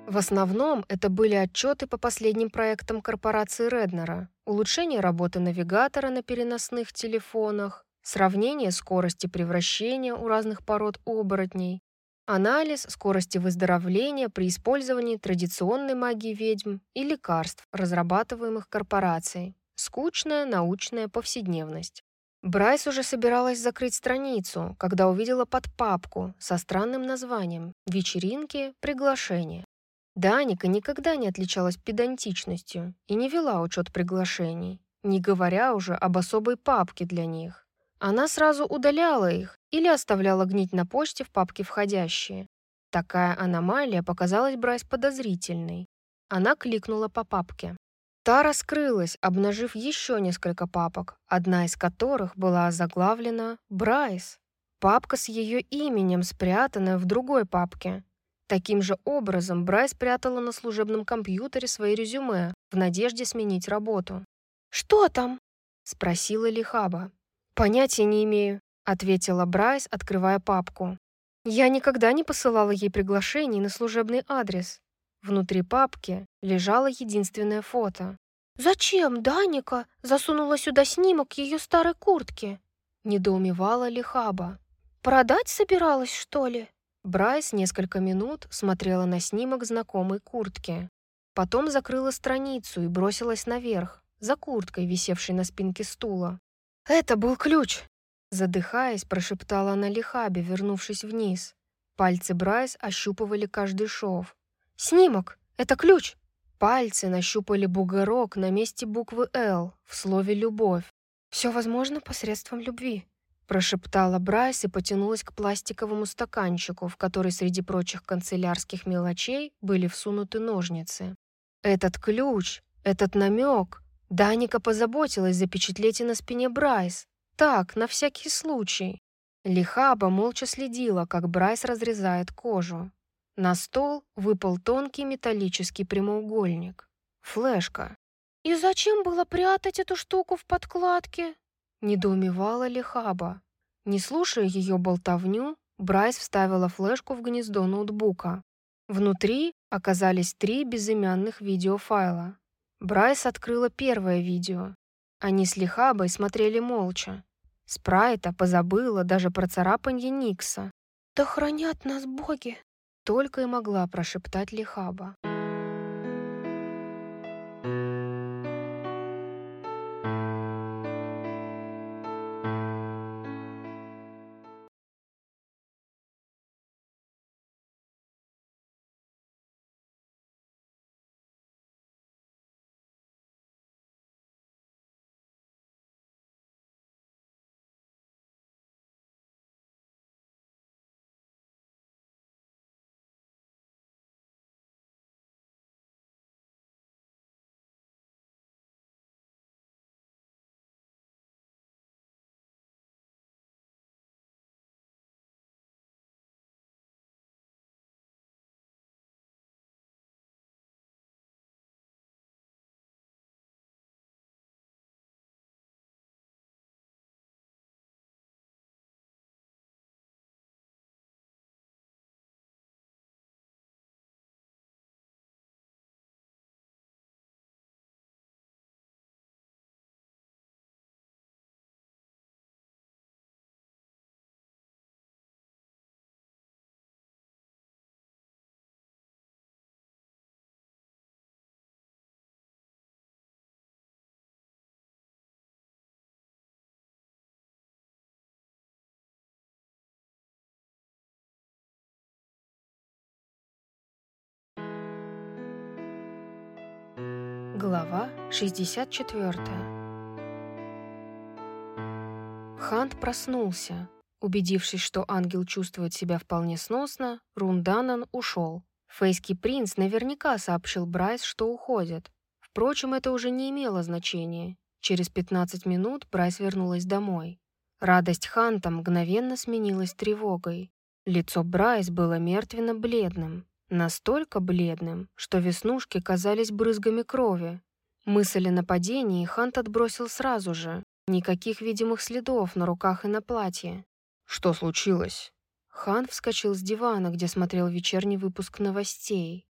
Speaker 1: В основном это были отчеты по последним проектам корпорации Реднера, улучшение работы навигатора на переносных телефонах, сравнение скорости превращения у разных пород оборотней, анализ скорости выздоровления при использовании традиционной магии ведьм и лекарств, разрабатываемых корпорацией. Скучная научная повседневность. Брайс уже собиралась закрыть страницу, когда увидела подпапку со странным названием «Вечеринки. Приглашения». Даника никогда не отличалась педантичностью и не вела учет приглашений, не говоря уже об особой папке для них. Она сразу удаляла их или оставляла гнить на почте в папке «Входящие». Такая аномалия показалась Брайс подозрительной. Она кликнула по папке. Та раскрылась, обнажив еще несколько папок, одна из которых была озаглавлена «Брайс». Папка с ее именем, спрятанная в другой папке. Таким же образом Брайс прятала на служебном компьютере свои резюме в надежде сменить работу. «Что там?» — спросила Лихаба. «Понятия не имею», — ответила Брайс, открывая папку. «Я никогда не посылала ей приглашений на служебный адрес». Внутри папки лежало единственное фото. «Зачем Даника засунула сюда снимок ее старой куртки?» — недоумевала Лихаба. «Продать собиралась, что ли?» Брайс несколько минут смотрела на снимок знакомой куртки. Потом закрыла страницу и бросилась наверх, за курткой, висевшей на спинке стула. «Это был ключ!» Задыхаясь, прошептала она Лихабе, вернувшись вниз. Пальцы Брайс ощупывали каждый шов. «Снимок! Это ключ!» Пальцы нащупали бугорок на месте буквы «Л» в слове «любовь». «Все возможно посредством любви», прошептала Брайс и потянулась к пластиковому стаканчику, в который среди прочих канцелярских мелочей были всунуты ножницы. Этот ключ, этот намек, Даника позаботилась запечатлеть и на спине Брайс. Так, на всякий случай. Лихаба молча следила, как Брайс разрезает кожу. На стол выпал тонкий металлический прямоугольник. Флешка. «И зачем было прятать эту штуку в подкладке?» Недоумевала Лихаба. Не слушая ее болтовню, Брайс вставила флешку в гнездо ноутбука. Внутри оказались три безымянных видеофайла. Брайс открыла первое видео. Они с Лихабой смотрели молча. Спрайта позабыла даже про царапанье Никса. «Да хранят нас боги!» Только и могла прошептать Лихаба. Глава шестьдесят четыре. Хант проснулся. Убедившись, что ангел чувствует себя вполне сносно, Рунданан ушел. Фейский принц наверняка сообщил Брайс, что уходит. Впрочем, это уже не имело значения. Через пятнадцать минут Брайс вернулась домой. Радость Ханта мгновенно сменилась тревогой. Лицо Брайс было мертвенно-бледным. Настолько бледным, что веснушки казались брызгами крови. Мысль о нападении Хант отбросил сразу же. Никаких видимых следов на руках и на платье. «Что случилось?» Хант вскочил с дивана, где смотрел вечерний выпуск новостей.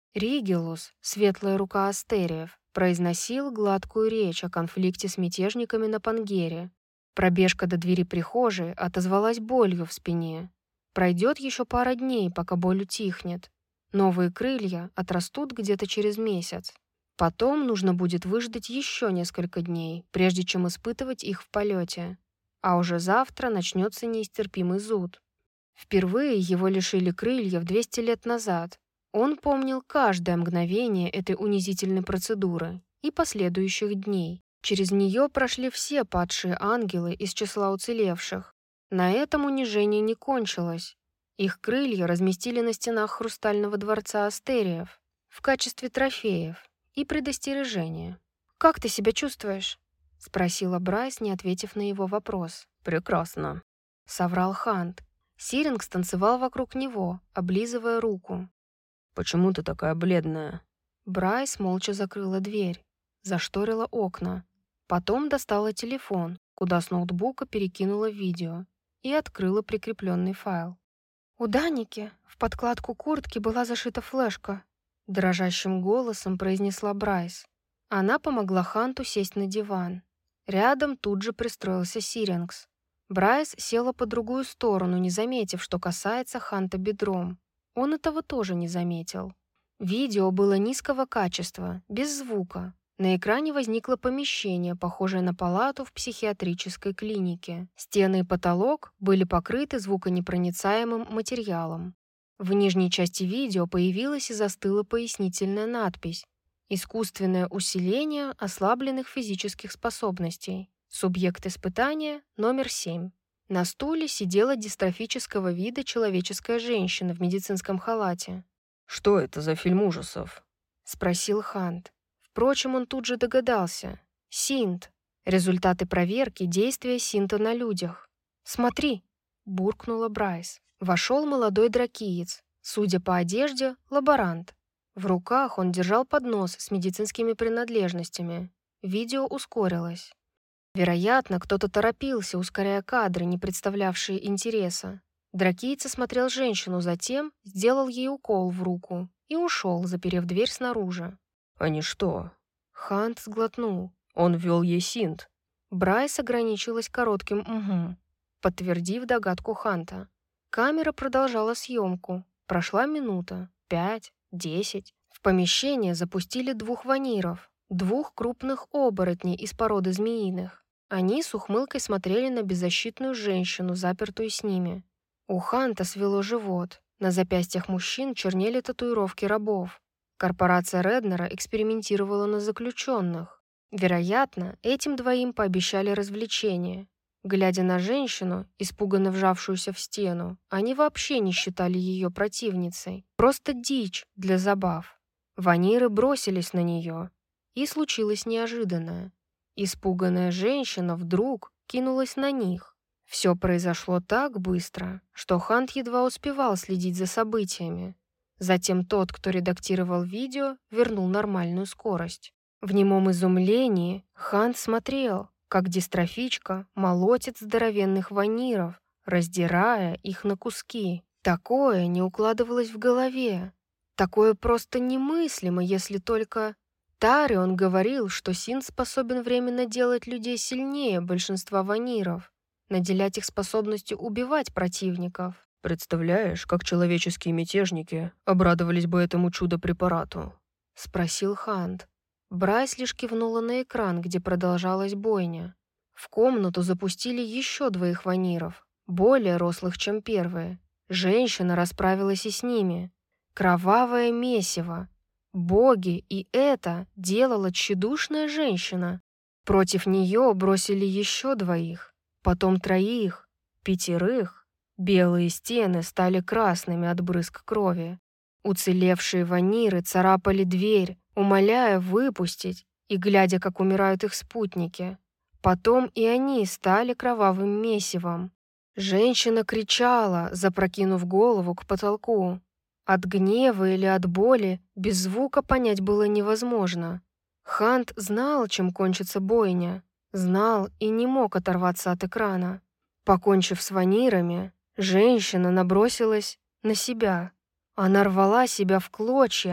Speaker 1: Ригелус, светлая рука астериев, произносил гладкую речь о конфликте с мятежниками на Пангере. Пробежка до двери прихожей отозвалась болью в спине. Пройдет еще пара дней, пока боль утихнет. Новые крылья отрастут где-то через месяц. Потом нужно будет выждать еще несколько дней, прежде чем испытывать их в полете. А уже завтра начнется неистерпимый зуд. Впервые его лишили крыльев двести лет назад. Он помнил каждое мгновение этой унизительной процедуры и последующих дней. Через нее прошли все падшие ангелы из числа уцелевших. На этом унижение не кончилось. Их крылья разместили на стенах хрустального дворца астериев в качестве трофеев и предостережения. «Как ты себя чувствуешь?» — спросила Брайс, не ответив на его вопрос.
Speaker 2: «Прекрасно»,
Speaker 1: — соврал Хант. Сирингс танцевал вокруг него, облизывая руку.
Speaker 2: «Почему ты такая бледная?»
Speaker 1: Брайс молча закрыла дверь, зашторила окна. Потом достала телефон, куда с ноутбука перекинула видео и открыла прикрепленный файл. У Даники в подкладку куртки была зашита флешка. Дрожащим голосом произнесла Брайс. Она помогла Ханту сесть на диван. Рядом тут же пристроился Сирингс. Брайс села по другую сторону, не заметив, что касается Ханта бедром. Он этого тоже не заметил. Видео было низкого качества, без звука. На экране возникло помещение, похожее на палату в психиатрической клинике. Стены и потолок были покрыты звуконепроницаемым материалом. В нижней части видео появилась и застыла пояснительная надпись «Искусственное усиление ослабленных физических способностей. Субъект испытания номер семь». На стуле сидела дистрофического вида человеческая женщина в медицинском халате.
Speaker 2: «Что это за фильм ужасов?»
Speaker 1: — спросил Хант. Впрочем, он тут же догадался. Синт. Результаты проверки действия синта на людях. «Смотри!» — буркнула Брайс. Вошел молодой дракиец. Судя по одежде, лаборант. В руках он держал поднос с медицинскими принадлежностями. Видео ускорилось. Вероятно, кто-то торопился, ускоряя кадры, не представлявшие интереса. Дракиец осмотрел женщину, затем сделал ей укол в руку и ушел, заперев дверь снаружи.
Speaker 2: «Они что?»
Speaker 1: Хант сглотнул.
Speaker 2: «Он ввел ей синт».
Speaker 1: Брайс ограничилась коротким «угу», подтвердив догадку Ханта. Камера продолжала съемку. Прошла минута, пять, десять. В помещение запустили двух ваниров, двух крупных оборотней из породы змеиных. Они с ухмылкой смотрели на беззащитную женщину, запертую с ними. У Ханта свело живот. На запястьях мужчин чернели татуировки рабов. Корпорация Реднера экспериментировала на заключенных. Вероятно, этим двоим пообещали развлечение. Глядя на женщину, испуганно вжавшуюся в стену, они вообще не считали ее противницей. Просто дичь для забав. Ваниры бросились на нее. И случилось неожиданное. Испуганная женщина вдруг кинулась на них. Все произошло так быстро, что Хант едва успевал следить за событиями. Затем тот, кто редактировал видео, вернул нормальную скорость. В немом изумлении Хант смотрел, как дистрофичка молотит здоровенных ваниров, раздирая их на куски. Такое не укладывалось в голове. Такое просто немыслимо, если только... Тарион говорил, что синт способен временно делать людей сильнее большинства ваниров, наделять их способностью убивать противников.
Speaker 2: «Представляешь, как человеческие мятежники обрадовались бы этому чудо-препарату?»
Speaker 1: — спросил Хант. Брайс лишь кивнула на экран, где продолжалась бойня. В комнату запустили еще двоих ваниров, более рослых, чем первые. Женщина расправилась и с ними. Кровавое месиво. Боги, и это делала тщедушная женщина. Против нее бросили еще двоих, потом троих, пятерых. Белые стены стали красными от брызг крови. Уцелевшие ваниры царапали дверь, умоляя выпустить, и глядя, как умирают их спутники. Потом и они стали кровавым месивом. Женщина кричала, запрокинув голову к потолку. От гнева или от боли без звука понять было невозможно. Хант знал, чем кончится бойня. Знал и не мог оторваться от экрана. Покончив с ванирами, женщина набросилась на себя. Она рвала себя в клочья,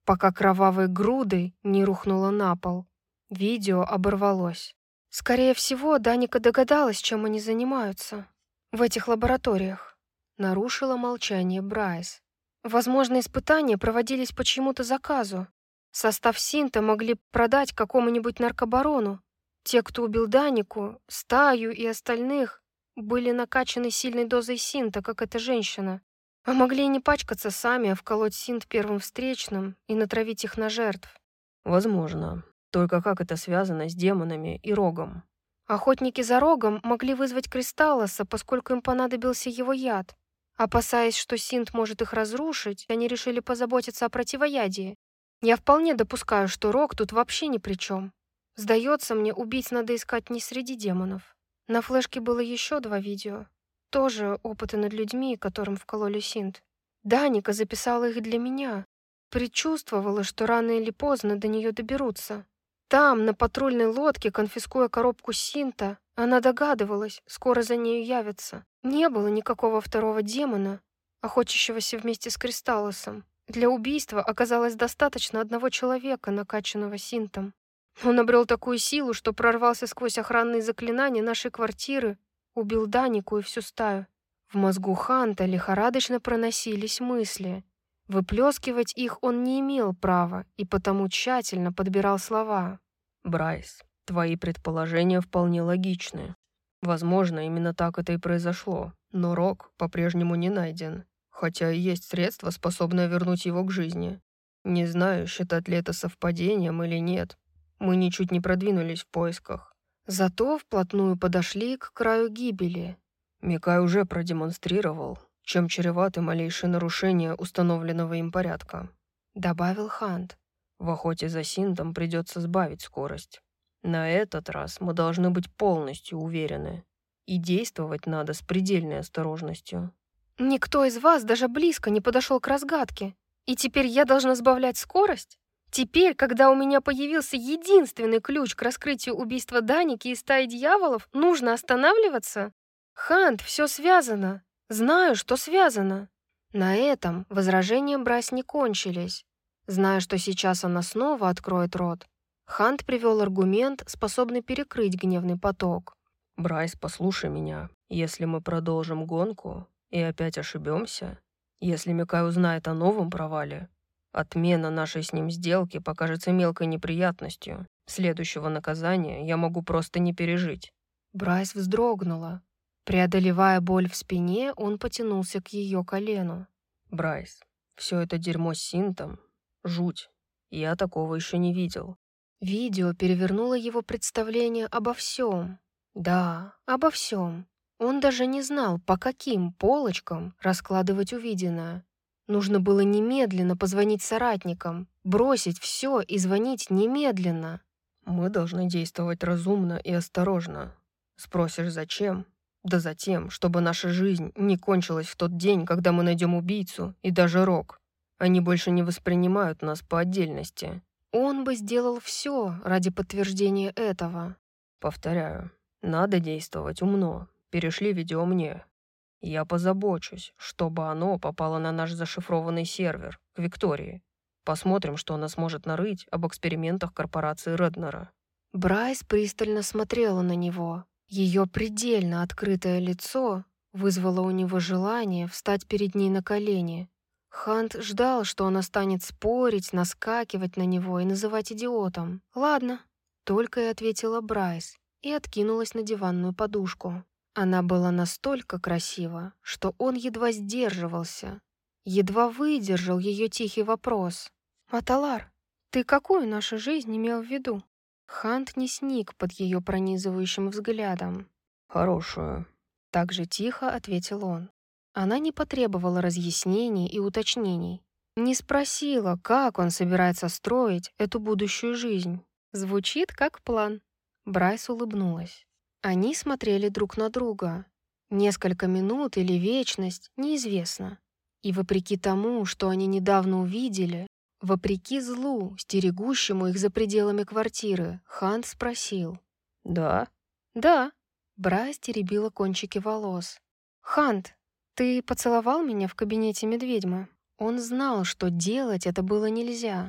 Speaker 1: пока кровавой грудой не рухнула на пол. Видео оборвалось. Скорее всего, Даника догадалась, чем они занимаются. В этих лабораториях. Нарушила молчание Брайс. Возможно, испытания проводились по чьему-то заказу. Состав синта могли продать какому-нибудь наркобарону. Те, кто убил Данику, стаю и остальных, были накачаны сильной дозой синта, как эта женщина. А могли и не пачкаться сами, а вколоть синт первым встречным и натравить их на жертв.
Speaker 2: Возможно. Только как это связано с демонами и рогом?
Speaker 1: Охотники за рогом могли вызвать Кристаллоса, поскольку им понадобился его яд. Опасаясь, что синт может их разрушить, они решили позаботиться о противоядии. Я вполне допускаю, что рог тут вообще ни при чем. Сдается мне, убийц надо искать не среди демонов. На флешке было еще два видео. Тоже опыты над людьми, которым вкололи синт. Даника записала их для меня. Предчувствовала, что рано или поздно до нее доберутся. Там, на патрульной лодке, конфискуя коробку синта, она догадывалась, скоро за нею явятся. Не было никакого второго демона, охотящегося вместе с Кристаллосом. Для убийства оказалось достаточно одного человека, накачанного синтом. Он обрел такую силу, что прорвался сквозь охранные заклинания нашей квартиры, убил Данику и всю стаю. В мозгу Ханта лихорадочно проносились мысли. Выплескивать их он не имел права и потому тщательно подбирал слова.
Speaker 2: Брайс, твои предположения вполне логичны. Возможно, именно так это и произошло, но рог по-прежнему не найден, хотя и есть средство, способное вернуть его к жизни. Не знаю, считать ли это совпадением или нет. Мы ничуть не продвинулись в поисках.
Speaker 1: Зато вплотную подошли к краю гибели.
Speaker 2: Микай уже продемонстрировал, чем чреваты малейшие нарушения установленного им порядка.
Speaker 1: Добавил Хант.
Speaker 2: В охоте за синтом придется сбавить скорость. На этот раз мы должны быть полностью уверены. И действовать надо с предельной осторожностью.
Speaker 1: Никто из вас даже близко не подошел к разгадке. И теперь я должна сбавлять скорость? Теперь, когда у меня появился единственный ключ к раскрытию убийства Даники и стаи дьяволов, нужно останавливаться? Хант, все связано. Знаю, что связано. На этом возражения Брайс не кончились. Зная, что сейчас она снова откроет рот, Хант привел аргумент, способный перекрыть гневный поток.
Speaker 2: «Брайс, послушай меня. Если мы продолжим гонку и опять ошибемся, если Микай узнает о новом провале, отмена нашей с ним сделки покажется мелкой неприятностью. Следующего наказания я могу просто не пережить».
Speaker 1: Брайс вздрогнула. Преодолевая боль в спине, он потянулся к ее колену.
Speaker 2: «Брайс, все это дерьмо с синтом — жуть. Я такого еще не видел».
Speaker 1: Видео перевернуло его представление обо всем. Да, обо всем. Он даже не знал, по каким полочкам раскладывать увиденное. Нужно было немедленно позвонить соратникам, бросить все и звонить немедленно.
Speaker 2: «Мы должны действовать разумно и осторожно. Спросишь, зачем? Да затем, чтобы наша жизнь не кончилась в тот день, когда мы найдем убийцу и даже рог. Они больше не воспринимают нас по отдельности».
Speaker 1: Он бы сделал все ради подтверждения этого.
Speaker 2: «Повторяю, надо действовать умно. Перешли видео мне. Я позабочусь, чтобы оно попало на наш зашифрованный сервер, к Виктории. Посмотрим, что она сможет нарыть об экспериментах корпорации Реднера».
Speaker 1: Брайс пристально смотрела на него. Ее предельно открытое лицо вызвало у него желание встать перед ней на колени. Хант ждал, что она станет спорить, наскакивать на него и называть идиотом. «Ладно», — только и ответила Брайс и откинулась на диванную подушку. Она была настолько красива, что он едва сдерживался, едва выдержал ее тихий вопрос. «Маталар, ты какую нашу жизнь имел в виду?» Хант не сник под ее пронизывающим взглядом.
Speaker 2: «Хорошую»,
Speaker 1: — так же тихо ответил он. Она не потребовала разъяснений и уточнений. Не спросила, как он собирается строить эту будущую жизнь. Звучит как план. Брайс улыбнулась. Они смотрели друг на друга. Несколько минут или вечность, неизвестно. И вопреки тому, что они недавно увидели, вопреки злу, стерегущему их за пределами квартиры, Хант спросил.
Speaker 2: «Да?»
Speaker 1: «Да». Брайс теребила кончики волос. «Хант, ты поцеловал меня в кабинете медведьмы?» Он знал, что делать это было нельзя,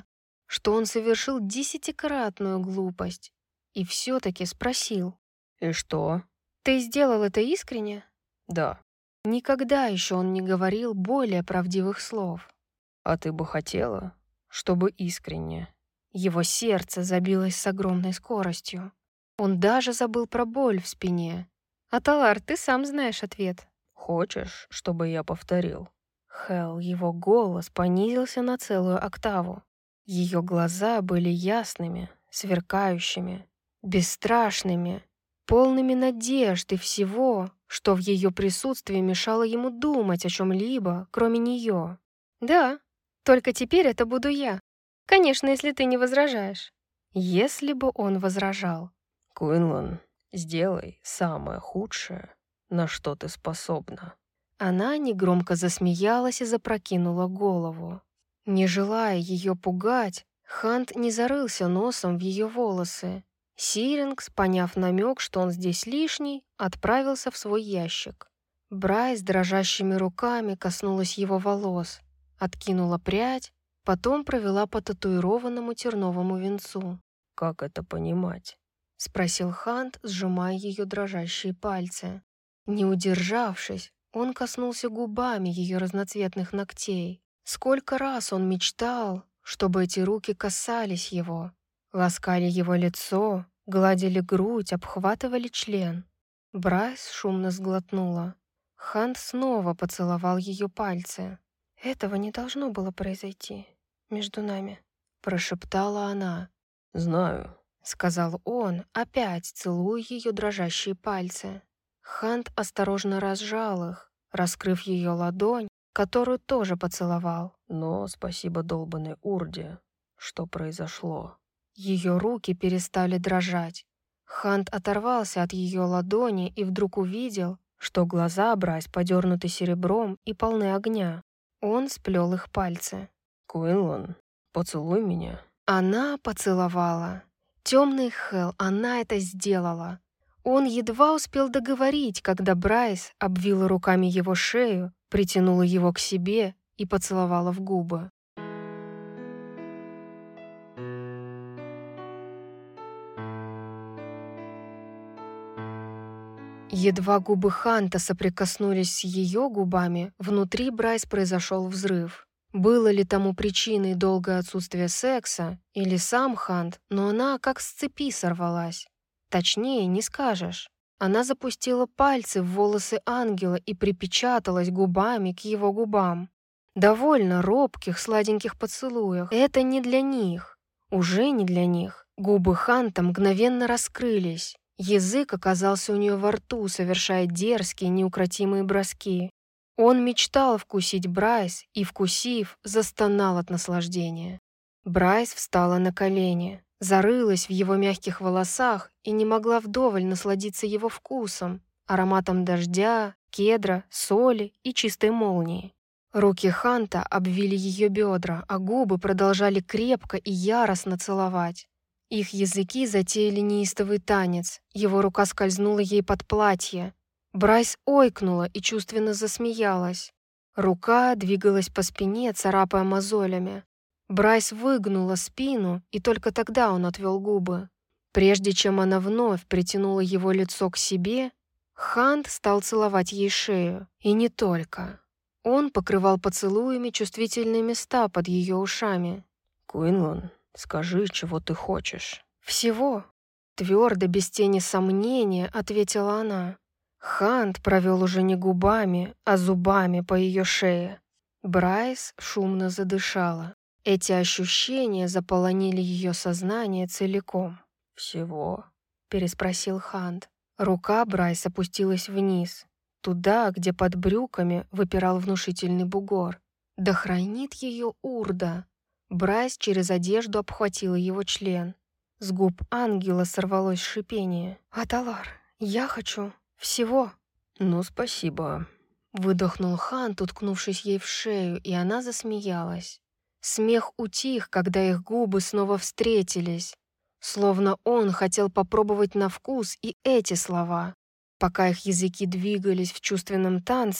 Speaker 1: что он совершил десятикратную глупость, и все-таки спросил.
Speaker 2: «И что?»
Speaker 1: «Ты сделал это искренне?»
Speaker 2: «Да».
Speaker 1: Никогда еще он не говорил более правдивых слов.
Speaker 2: «А ты бы хотела, чтобы искренне?»
Speaker 1: Его сердце забилось с огромной скоростью. Он даже забыл про боль в спине. «Аталар, ты сам знаешь ответ».
Speaker 2: «Хочешь, чтобы я повторил?»
Speaker 1: Хелл, его голос понизился на целую октаву. Ее глаза были ясными, сверкающими, бесстрашными, полными надежд и всего, что в ее присутствии мешало ему думать о чем-либо, кроме нее. «Да, только теперь это буду я. Конечно, если ты не возражаешь». Если бы он возражал.
Speaker 2: «Куинлан, сделай самое худшее, на что ты способна».
Speaker 1: Она негромко засмеялась и запрокинула голову. Не желая ее пугать, Хант не зарылся носом в ее волосы. Сирингс, поняв намек, что он здесь лишний, отправился в свой ящик. Брайс дрожащими руками коснулась его волос, откинула прядь, потом провела по татуированному терновому венцу.
Speaker 2: «Как это понимать?»
Speaker 1: — спросил Хант, сжимая ее дрожащие пальцы. Не удержавшись, он коснулся губами ее разноцветных ногтей. Сколько раз он мечтал, чтобы эти руки касались его, ласкали его лицо, гладили грудь, обхватывали член. Брайс шумно сглотнула. Хант снова поцеловал ее пальцы. «Этого не должно было произойти между нами», — прошептала она.
Speaker 2: «Знаю»,
Speaker 1: — сказал он, опять целуя ее дрожащие пальцы. Хант осторожно разжал их, раскрыв ее ладонь, которую тоже поцеловал.
Speaker 2: «Но спасибо долбанной Урде, что произошло».
Speaker 1: Ее руки перестали дрожать. Хант оторвался от ее ладони и вдруг увидел, что глаза Брайс подернуты серебром и полны огня. Он сплел их пальцы.
Speaker 2: «Куинлан, поцелуй меня».
Speaker 1: Она поцеловала. Темный Хелл, она это сделала. Он едва успел договорить, когда Брайс обвила руками его шею, притянула его к себе и поцеловала в губы. Едва губы Ханта соприкоснулись с ее губами, внутри Брайс произошел взрыв. Было ли тому причиной долгое отсутствие секса или сам Хант, но она как с цепи сорвалась. Точнее, не скажешь. Она запустила пальцы в волосы ангела и припечаталась губами к его губам. Довольно робких, сладеньких поцелуях. Это не для них. Уже не для них. Губы Ханта мгновенно раскрылись. Язык оказался у нее во рту, совершая дерзкие, неукротимые броски. Он мечтал вкусить Брайс и, вкусив, застонал от наслаждения. Брайс встала на колени, зарылась в его мягких волосах и не могла вдоволь насладиться его вкусом, ароматом дождя, кедра, соли и чистой молнии. Руки Ханта обвили ее бедра, а губы продолжали крепко и яростно целовать. Их языки затеяли неистовый танец, его рука скользнула ей под платье. Брайс ойкнула и чувственно засмеялась. Рука двигалась по спине, царапая мозолями. Брайс выгнула спину, и только тогда он отвел губы. Прежде чем она вновь притянула его лицо к себе, Хант стал целовать ей шею. И не только. Он покрывал поцелуями чувствительные места под ее ушами.
Speaker 2: «Куинлан, скажи, чего ты хочешь».
Speaker 1: «Всего», — твердо, без тени сомнения, ответила она. Хант провел уже не губами, а зубами по ее шее. Брайс шумно задышала. Эти ощущения заполонили ее сознание целиком.
Speaker 2: «Всего?»
Speaker 1: — переспросил Хант. Рука Брайс опустилась вниз, туда, где под брюками выпирал внушительный бугор. Да хранит ее Урда! Брайс через одежду обхватила его член. С губ ангела сорвалось шипение. «Аталар, я хочу всего».
Speaker 2: «Ну, спасибо»,
Speaker 1: — выдохнул Хант, уткнувшись ей в шею, и она засмеялась. Смех утих, когда их губы снова встретились, словно он хотел попробовать на вкус и эти слова. Пока их языки двигались в чувственном танце,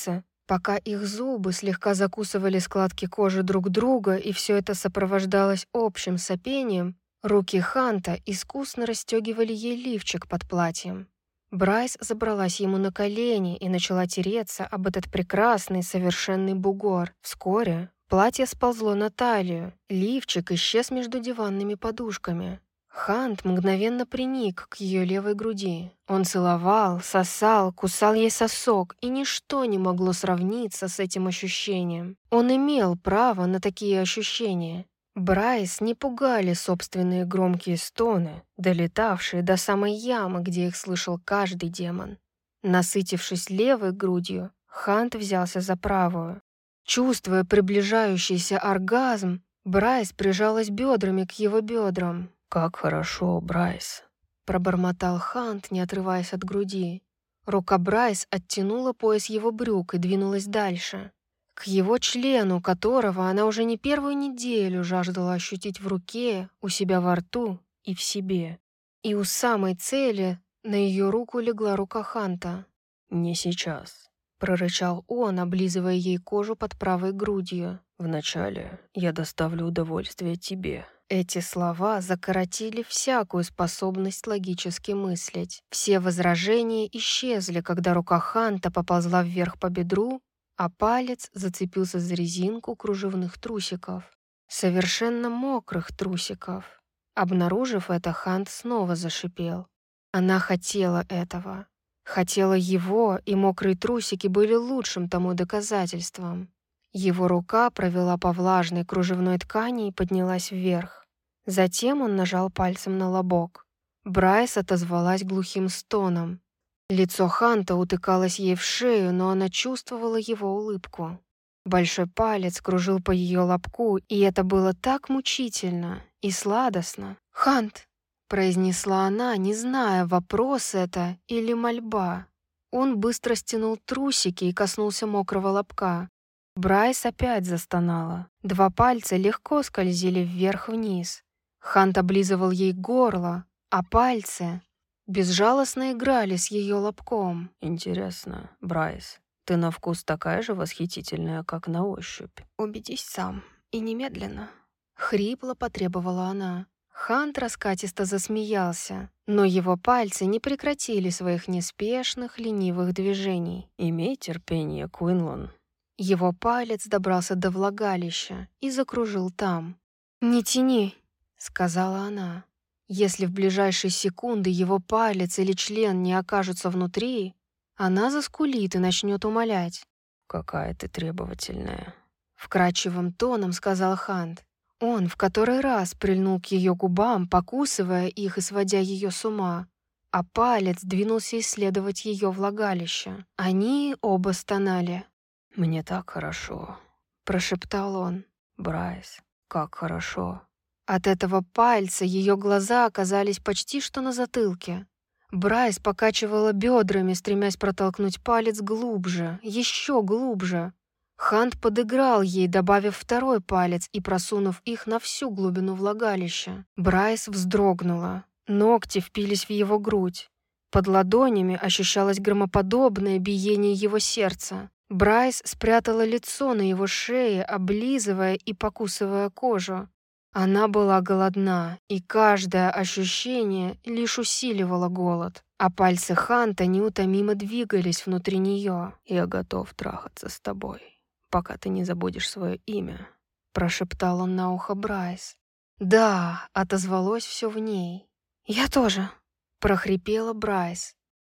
Speaker 1: Пока их зубы слегка закусывали складки кожи друг друга, и все это сопровождалось общим сопением, руки Ханта искусно расстегивали ей лифчик под платьем. Брайс забралась ему на колени и начала тереться об этот прекрасный совершенный бугор. Вскоре платье сползло на талию, лифчик исчез между диванными подушками. Хант мгновенно приник к ее левой груди. Он целовал, сосал, кусал ей сосок, и ничто не могло сравниться с этим ощущением. Он имел право на такие ощущения. Брайс не пугали собственные громкие стоны, долетавшие до самой ямы, где их слышал каждый демон. Насытившись левой грудью, Хант взялся за правую. Чувствуя приближающийся оргазм, Брайс прижалась бедрами к его бедрам. «Как хорошо, Брайс», — пробормотал Хант, не отрываясь от груди. Рука Брайс оттянула пояс его брюк и двинулась дальше, к его члену, которого она уже не первую неделю жаждала ощутить в руке, у себя во рту и в себе. И у самой цели на ее руку легла рука Ханта. «Не сейчас», — прорычал он, облизывая ей кожу под правой грудью. «Вначале я доставлю удовольствие тебе». Эти слова закоротили всякую способность логически мыслить. Все возражения исчезли, когда рука Ханта поползла вверх по бедру, а палец зацепился за резинку кружевных трусиков. Совершенно мокрых трусиков. Обнаружив это, Хант снова зашипел. Она хотела этого. Хотела его, и мокрые трусики были лучшим тому доказательством. Его рука провела по влажной кружевной ткани и поднялась вверх. Затем он нажал пальцем на лобок. Брайс отозвалась глухим стоном. Лицо Ханта утыкалось ей в шею, но она чувствовала его улыбку. Большой палец кружил по ее лобку, и это было так мучительно и сладостно. «Хант!» — произнесла она, не зная, вопрос это или мольба. Он быстро стянул трусики и коснулся мокрого лобка. Брайс опять застонала. Два пальца легко скользили вверх-вниз. Хант облизывал ей горло, а пальцы безжалостно играли с ее лобком. «Интересно, Брайс, ты на вкус такая же восхитительная, как на ощупь?» «Убедись сам, и немедленно», — хрипло потребовала она. Хант раскатисто засмеялся, но его пальцы не прекратили своих неспешных, ленивых движений. «Имей терпение, Куинлон». Его палец добрался до влагалища и закружил там. «Не тяни», — сказала она. Если в ближайшие секунды его палец или член не окажутся внутри, она заскулит и начнет умолять. «Какая ты требовательная», — вкрадчивым тоном сказал Хант. Он в который раз прильнул к ее губам, покусывая их и сводя ее с ума, а палец двинулся исследовать ее влагалище. Они оба стонали. «Мне так хорошо», — прошептал он. «Брайс, как хорошо». От этого пальца ее глаза оказались почти что на затылке. Брайс покачивала бедрами, стремясь протолкнуть палец глубже, еще глубже. Хант подыграл ей, добавив второй палец и просунув их на всю глубину влагалища. Брайс вздрогнула. Ногти впились в его грудь. Под ладонями ощущалось громоподобное биение его сердца. Брайс спрятала лицо на его шее, облизывая и покусывая кожу. Она была голодна, и каждое ощущение лишь усиливало голод, а пальцы Ханта неутомимо двигались внутри нее. «Я готов трахаться с тобой, пока ты не забудешь свое имя», — прошептал он на ухо Брайс. «Да», — отозвалось все в ней. «Я тоже», — прохрипела Брайс.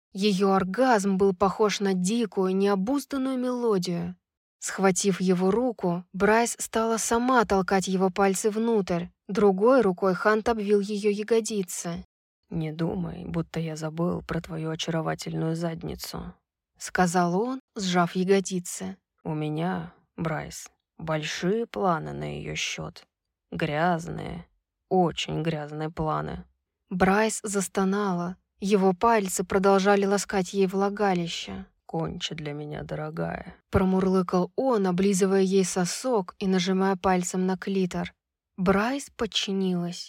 Speaker 1: Ее оргазм был похож на дикую, необузданную мелодию. Схватив его руку, Брайс стала сама толкать его пальцы внутрь. Другой рукой Хант обвил ее ягодицы. «Не думай, будто я забыл про твою очаровательную задницу», — сказал он, сжав ягодицы. «У меня, Брайс, большие планы на ее счет. Грязные, очень грязные планы». Брайс застонала. Его пальцы продолжали ласкать ей влагалище. «Кончи для меня, дорогая», — промурлыкал он, облизывая ей сосок и нажимая пальцем на клитор. Брайс подчинилась.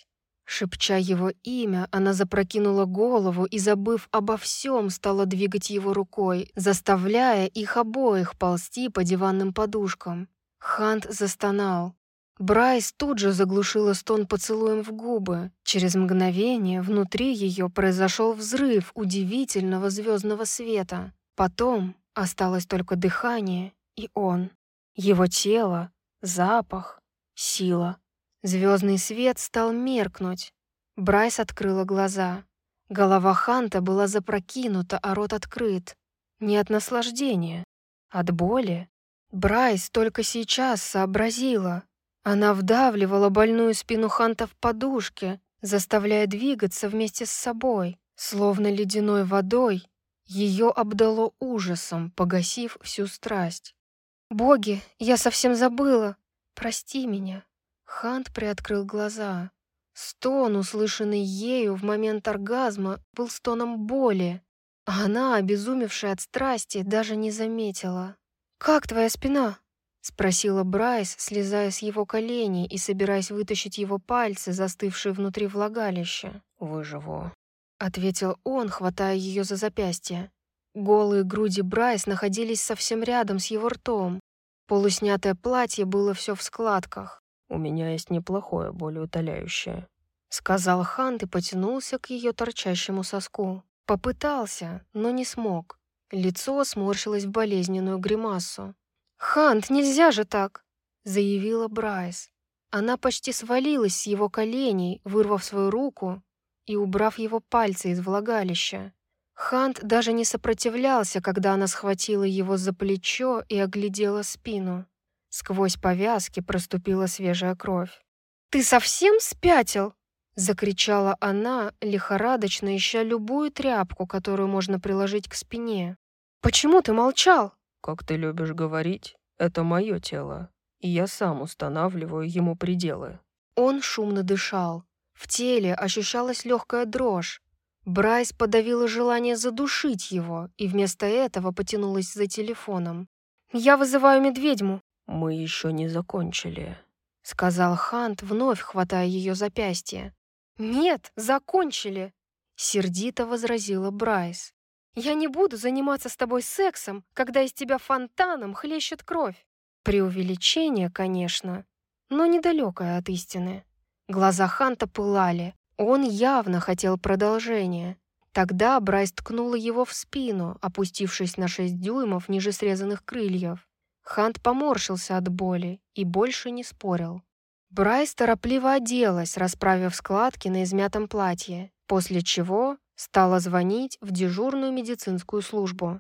Speaker 1: Шепча его имя, она запрокинула голову и, забыв обо всем, стала двигать его рукой, заставляя их обоих ползти по диванным подушкам. Хант застонал. Брайс тут же заглушила стон поцелуем в губы. Через мгновение внутри ее произошел взрыв удивительного звездного света. Потом осталось только дыхание и он. Его тело, запах, сила. Звездный свет стал меркнуть. Брайс открыла глаза. Голова Ханта была запрокинута, а рот открыт. Не от наслаждения, от боли. Брайс только сейчас сообразила. Она вдавливала больную спину Ханта в подушке, заставляя двигаться вместе с собой. Словно ледяной водой, ее обдало ужасом, погасив всю страсть. «Боги, я совсем забыла! Прости меня!» Хант приоткрыл глаза. Стон, услышанный ею в момент оргазма, был стоном боли, а она, обезумевшая от страсти, даже не заметила. «Как твоя спина?» — спросила Брайс, слезая с его коленей и собираясь вытащить его пальцы, застывшие внутри влагалища.
Speaker 2: «Выживу»,
Speaker 1: — ответил он, хватая ее за запястье. Голые груди Брайс находились совсем рядом с его ртом. Полуснятое платье было все в складках.
Speaker 2: «У меня есть неплохое болеутоляющее»,
Speaker 1: — сказал Хант и потянулся к ее торчащему соску. Попытался, но не смог. Лицо сморщилось в болезненную гримасу. «Хант, нельзя же так!» — заявила Брайс. Она почти свалилась с его коленей, вырвав свою руку и убрав его пальцы из влагалища. Хант даже не сопротивлялся, когда она схватила его за плечо и оглядела спину. Сквозь повязки проступила свежая кровь. «Ты совсем спятил?» — закричала она, лихорадочно ища любую тряпку, которую можно приложить к спине. «Почему ты молчал?»
Speaker 2: «Как ты любишь говорить, это мое тело, и я сам устанавливаю ему пределы».
Speaker 1: Он шумно дышал. В теле ощущалась легкая дрожь. Брайс подавила желание задушить его и вместо этого потянулась за телефоном. «Я вызываю медведьму».
Speaker 2: «Мы еще не закончили»,
Speaker 1: — сказал Хант, вновь хватая ее запястье. «Нет, закончили», — сердито возразила Брайс. «Я не буду заниматься с тобой сексом, когда из тебя фонтаном хлещет кровь». Преувеличение, конечно, но недалекое от истины. Глаза Ханта пылали. Он явно хотел продолжения. Тогда Брайс ткнула его в спину, опустившись на шесть дюймов ниже срезанных крыльев. Хант поморщился от боли и больше не спорил. Брайс торопливо оделась, расправив складки на измятом платье, после чего стала звонить в дежурную медицинскую службу.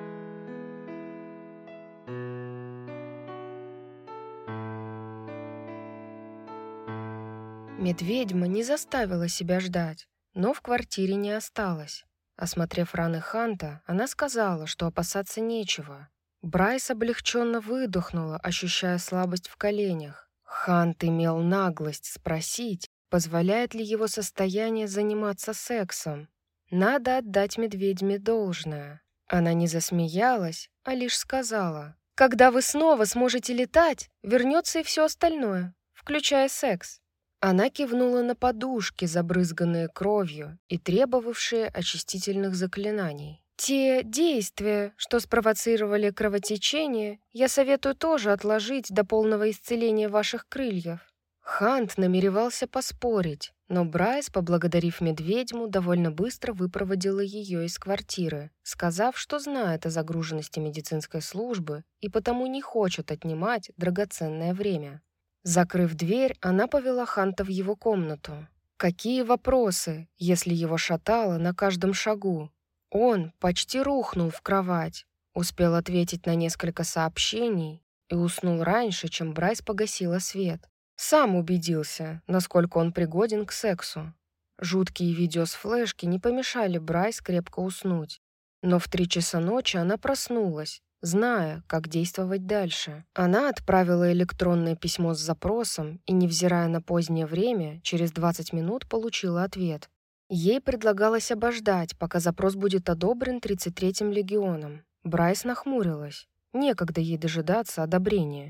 Speaker 1: Медведьма не заставила себя ждать, но в квартире не осталась. Осмотрев раны Ханта, она сказала, что опасаться нечего. Брайс облегченно выдохнула, ощущая слабость в коленях. Хант имел наглость спросить, позволяет ли его состояние заниматься сексом. Надо отдать медведьме должное. Она не засмеялась, а лишь сказала: «Когда вы снова сможете летать, вернется и все остальное, включая секс». Она кивнула на подушки, забрызганные кровью и требовавшие очистительных заклинаний. «Те действия, что спровоцировали кровотечение, я советую тоже отложить до полного исцеления ваших крыльев». Хант намеревался поспорить, но Брайс, поблагодарив медведьму, довольно быстро выпроводила ее из квартиры, сказав, что знает о загруженности медицинской службы и потому не хочет отнимать драгоценное время. Закрыв дверь, она повела Ханта в его комнату. Какие вопросы, если его шатало на каждом шагу? Он почти рухнул в кровать, успел ответить на несколько сообщений и уснул раньше, чем Брайс погасила свет. Сам убедился, насколько он пригоден к сексу. Жуткие видео с флешки не помешали Брайс крепко уснуть. Но в три часа ночи она проснулась, зная, как действовать дальше. Она отправила электронное письмо с запросом и, невзирая на позднее время, через двадцать минут получила ответ. Ей предлагалось обождать, пока запрос будет одобрен тридцать третьим легионом. Брайс нахмурилась. Некогда ей дожидаться одобрения.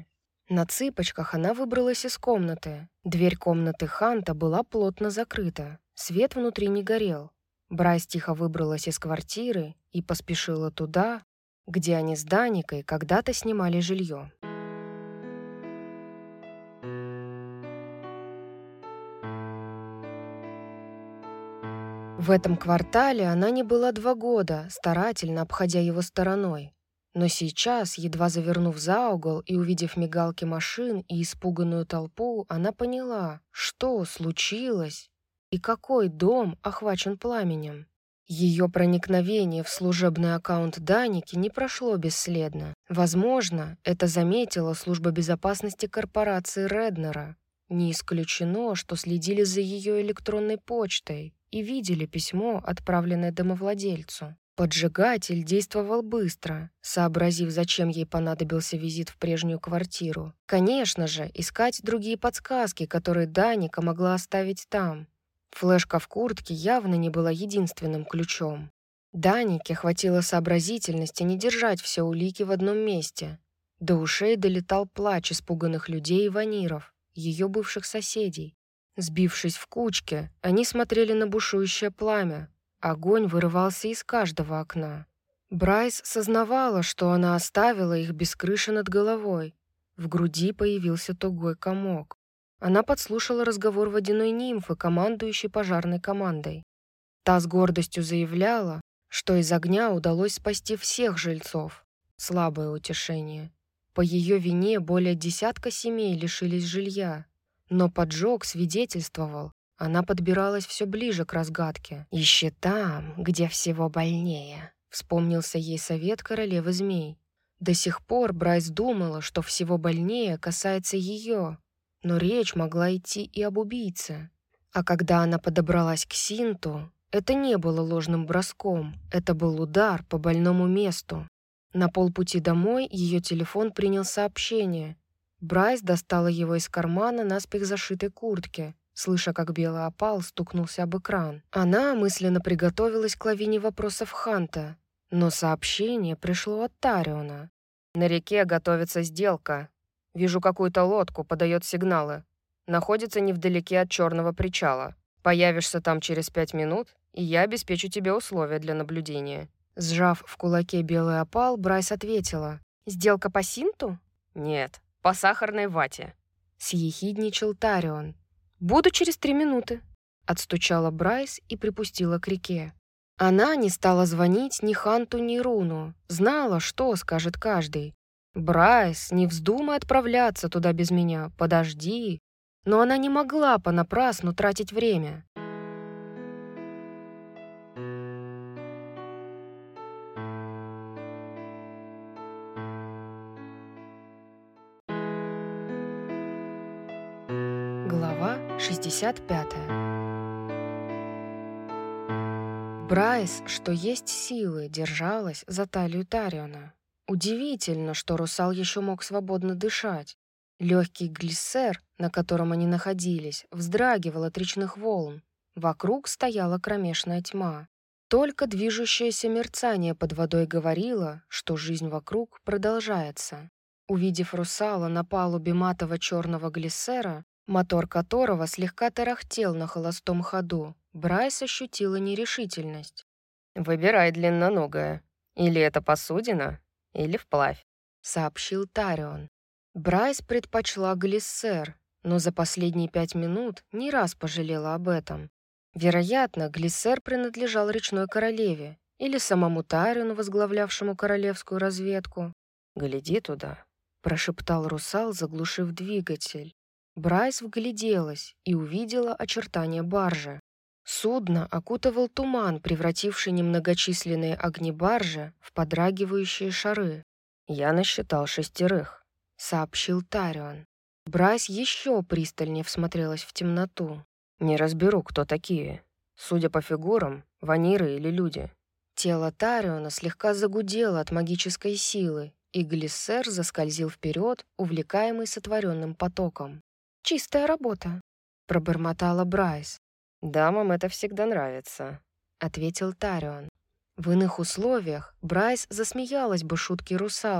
Speaker 1: На цыпочках она выбралась из комнаты. Дверь комнаты Ханта была плотно закрыта. Свет внутри не горел. Брайс тихо выбралась из квартиры и поспешила туда, где они с Даникой когда-то снимали жилье. В этом квартале она не была два года, старательно обходя его стороной. Но сейчас, едва завернув за угол и увидев мигалки машин и испуганную толпу, она поняла, что случилось и какой дом охвачен пламенем. Ее проникновение в служебный аккаунт Даники не прошло бесследно. Возможно, это заметила служба безопасности корпорации Реднера. Не исключено, что следили за ее электронной почтой и видели письмо, отправленное домовладельцу. Поджигатель действовал быстро, сообразив, зачем ей понадобился визит в прежнюю квартиру. Конечно же, искать другие подсказки, которые Даника могла оставить там. Флешка в куртке явно не была единственным ключом. Данике хватило сообразительности не держать все улики в одном месте. До ушей долетал плач испуганных людей и ваниров, ее бывших соседей. Сбившись в кучке, они смотрели на бушующее пламя. Огонь вырывался из каждого окна. Брайс сознавала, что она оставила их без крыши над головой. В груди появился тугой комок. Она подслушала разговор водяной нимфы, командующей пожарной командой. Та с гордостью заявляла, что из огня удалось спасти всех жильцов. Слабое утешение. По ее вине более десятка семей лишились жилья. Но поджог свидетельствовал, она подбиралась все ближе к разгадке. «Ищи там, где всего больнее», — вспомнился ей совет королевы змей. До сих пор Брайс думала, что всего больнее касается ее, но речь могла идти и об убийце. А когда она подобралась к Синту, это не было ложным броском, это был удар по больному месту. На полпути домой ее телефон принял сообщение. Брайс достала его из кармана наспех зашитой куртки, слыша, как белый опал стукнулся об экран. Она мысленно приготовилась к лавине вопросов Ханта, но сообщение пришло от Тариона.
Speaker 3: «На реке готовится сделка. Вижу какую-то лодку, подает сигналы. Находится невдалеке от черного причала. Появишься там через пять минут, и я обеспечу тебе условия для наблюдения».
Speaker 1: Сжав в кулаке белый опал, Брайс ответила: «Сделка по Синту?»
Speaker 3: «Нет, по сахарной вате»,
Speaker 1: — съехидничал Тарион. «Буду через три минуты», — отстучала Брайс и припустила к реке. Она не стала звонить ни Ханту, ни Руну, знала, что скажет каждый. «Брайс, не вздумай отправляться туда без меня, подожди». Но она не могла понапрасну тратить время. Глава шестьдесят пятая. Брайс, что есть силы, держалась за талию Тариона. Удивительно, что русал еще мог свободно дышать. Легкий глиссер, на котором они находились, вздрагивал от речных волн. Вокруг стояла кромешная тьма. Только движущееся мерцание под водой говорило, что жизнь вокруг продолжается. Увидев русала на палубе матово-черного глиссера, мотор которого слегка тарахтел на холостом ходу, Брайс ощутила нерешительность.
Speaker 3: «Выбирай, длинноногая. Или это посудина, или вплавь»,
Speaker 1: — сообщил Тарион. Брайс предпочла глиссер, но за последние пять минут не раз пожалела об этом. Вероятно, глиссер принадлежал речной королеве или самому Тариону, возглавлявшему королевскую разведку.
Speaker 3: «Гляди туда»,
Speaker 1: — прошептал русал, заглушив двигатель. Брайс вгляделась и увидела очертания баржи. Судно окутывал туман, превративший немногочисленные огни баржи в подрагивающие шары.
Speaker 3: «Я насчитал шестерых»,
Speaker 1: — сообщил Тарион. Брайс еще пристальнее всмотрелась в темноту.
Speaker 3: «Не разберу, кто такие. Судя по фигурам, ваниры или люди».
Speaker 1: Тело Тариона слегка загудело от магической силы, и глиссер заскользил вперед, увлекаемый сотворенным потоком. «Чистая работа», — пробормотала Брайс.
Speaker 3: «Дамам это всегда нравится»,
Speaker 1: — ответил Тарион. В иных условиях Брайс засмеялась бы шутке русала,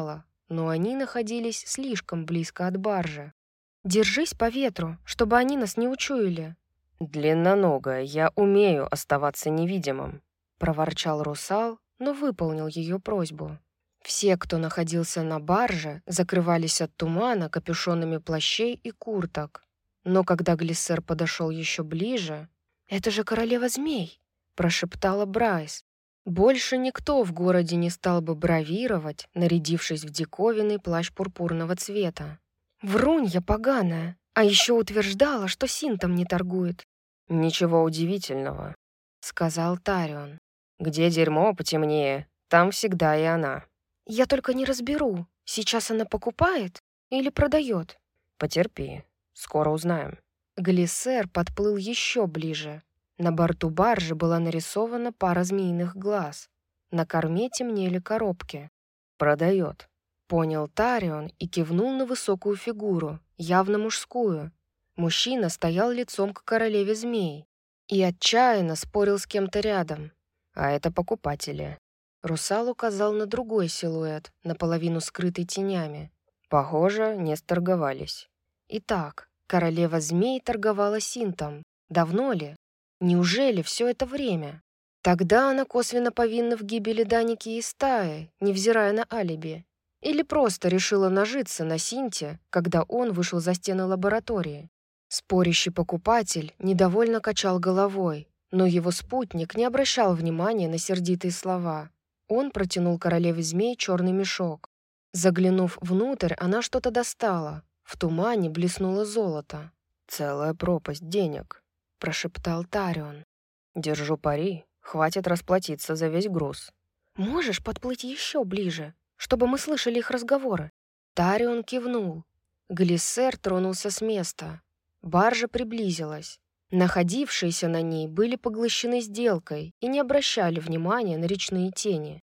Speaker 1: но они находились слишком близко от баржи. «Держись по ветру, чтобы они нас не учуяли».
Speaker 2: «Длинноногая, я умею оставаться невидимым»,
Speaker 1: — проворчал русал, но выполнил ее просьбу. Все, кто находился на барже, закрывались от тумана капюшонами плащей и курток. Но когда Глиссер подошел еще ближе... «Это же королева змей!» — прошептала Брайс. Больше никто в городе не стал бы бравировать, нарядившись в диковинный плащ пурпурного цвета. Врунья поганая, а еще утверждала, что синтом не торгует.
Speaker 2: «Ничего удивительного»,
Speaker 1: — сказал Тарион.
Speaker 2: «Где дерьмо потемнее, там всегда и она».
Speaker 1: «Я только не разберу, сейчас она покупает или продает?»
Speaker 2: «Потерпи, скоро узнаем».
Speaker 1: Глиссер подплыл еще ближе. На борту баржи была нарисована пара змеиных глаз. На корме темнели коробки.
Speaker 2: «Продает»,
Speaker 1: — понял Тарион и кивнул на высокую фигуру, явно мужскую. Мужчина стоял лицом к королеве змей и отчаянно спорил с кем-то рядом.
Speaker 2: «А это покупатели».
Speaker 1: Русал указал на другой силуэт, наполовину скрытый тенями.
Speaker 2: «Похоже, не сторговались».
Speaker 1: Итак, королева змей торговала синтом. Давно ли? Неужели все это время? Тогда она косвенно повинна в гибели Даники и стаи, невзирая на алиби. Или просто решила нажиться на синте, когда он вышел за стены лаборатории. Спорящий покупатель недовольно качал головой, но его спутник не обращал внимания на сердитые слова. Он протянул королеве змей черный мешок. Заглянув внутрь, она что-то достала. В тумане блеснуло золото.
Speaker 2: «Целая пропасть денег»,
Speaker 1: — прошептал Тарион.
Speaker 2: «Держу пари, хватит расплатиться за весь груз».
Speaker 1: «Можешь подплыть еще ближе, чтобы мы слышали их разговоры?» Тарион кивнул. Глиссер тронулся с места. Баржа приблизилась. Находившиеся на ней были поглощены сделкой и не обращали внимания на речные тени.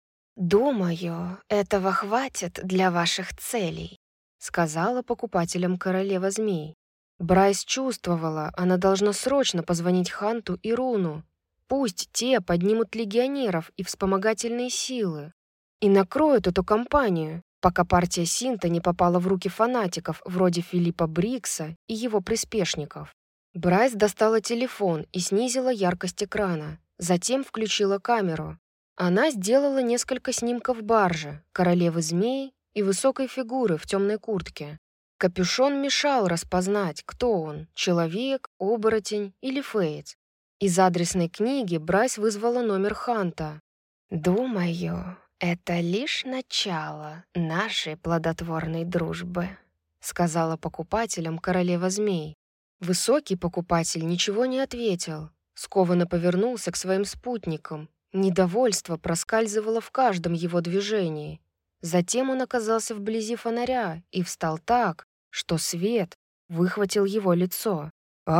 Speaker 1: «Думаю, этого хватит для ваших целей», — сказала покупателям королева змей. Брайс чувствовала, она должна срочно позвонить Ханту и Руну. Пусть те поднимут легионеров и вспомогательные силы и накроют эту компанию, пока партия Синта не попала в руки фанатиков вроде Филиппа Брикса и его приспешников. Брайс достала телефон и снизила яркость экрана, затем включила камеру. Она сделала несколько снимков баржи, королевы змей и высокой фигуры в темной куртке. Капюшон мешал распознать, кто он — человек, оборотень или фейц. Из адресной книги Брайс вызвала номер Ханта. «Думаю, это лишь начало нашей плодотворной дружбы», — сказала покупателям королева змей. Высокий покупатель ничего не ответил, скованно повернулся к своим спутникам. Недовольство проскальзывало в каждом его движении. Затем он оказался вблизи фонаря и встал так, что свет выхватил его лицо.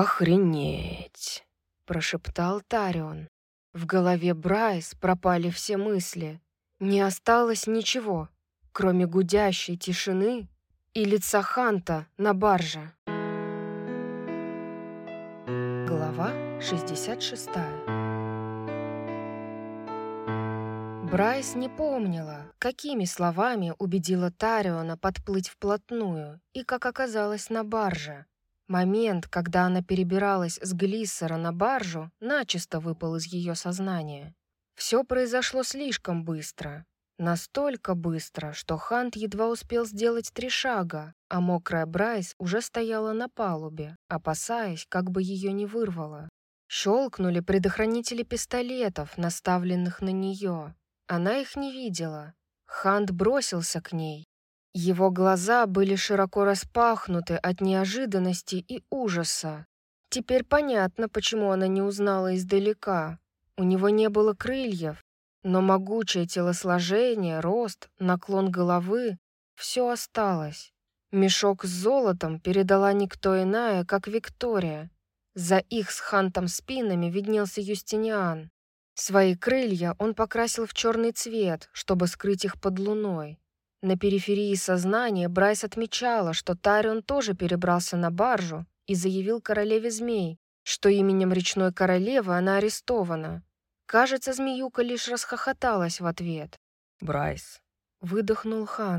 Speaker 2: «Охренеть!»
Speaker 1: — прошептал Тарион. В голове Брайс пропали все мысли. Не осталось ничего, кроме гудящей тишины и лица Ханта на барже. Глава шестьдесят шестая. Брайс не помнила, какими словами убедила Тариона подплыть вплотную и как оказалась на барже. Момент, когда она перебиралась с Глиссера на баржу, начисто выпал из ее сознания. Все произошло слишком быстро. Настолько быстро, что Хант едва успел сделать три шага, а мокрая Брайс уже стояла на палубе, опасаясь, как бы ее не вырвало. Щелкнули предохранители пистолетов, наставленных на нее. Она их не видела. Хант бросился к ней. Его глаза были широко распахнуты от неожиданности и ужаса. Теперь понятно, почему она не узнала издалека. У него не было крыльев, но могучее телосложение, рост, наклон головы — все осталось. Мешок с золотом передала никто иная, как Виктория. За их с Хантом спинами виднелся Юстиниан. Свои крылья он покрасил в черный цвет, чтобы скрыть их под луной. На периферии сознания Брайс отмечала, что Тарион тоже перебрался на баржу и заявил королеве змей, что именем речной королевы она арестована. Кажется, змеюка лишь расхохоталась в ответ.
Speaker 2: «Брайс»,
Speaker 1: — выдохнул Хант.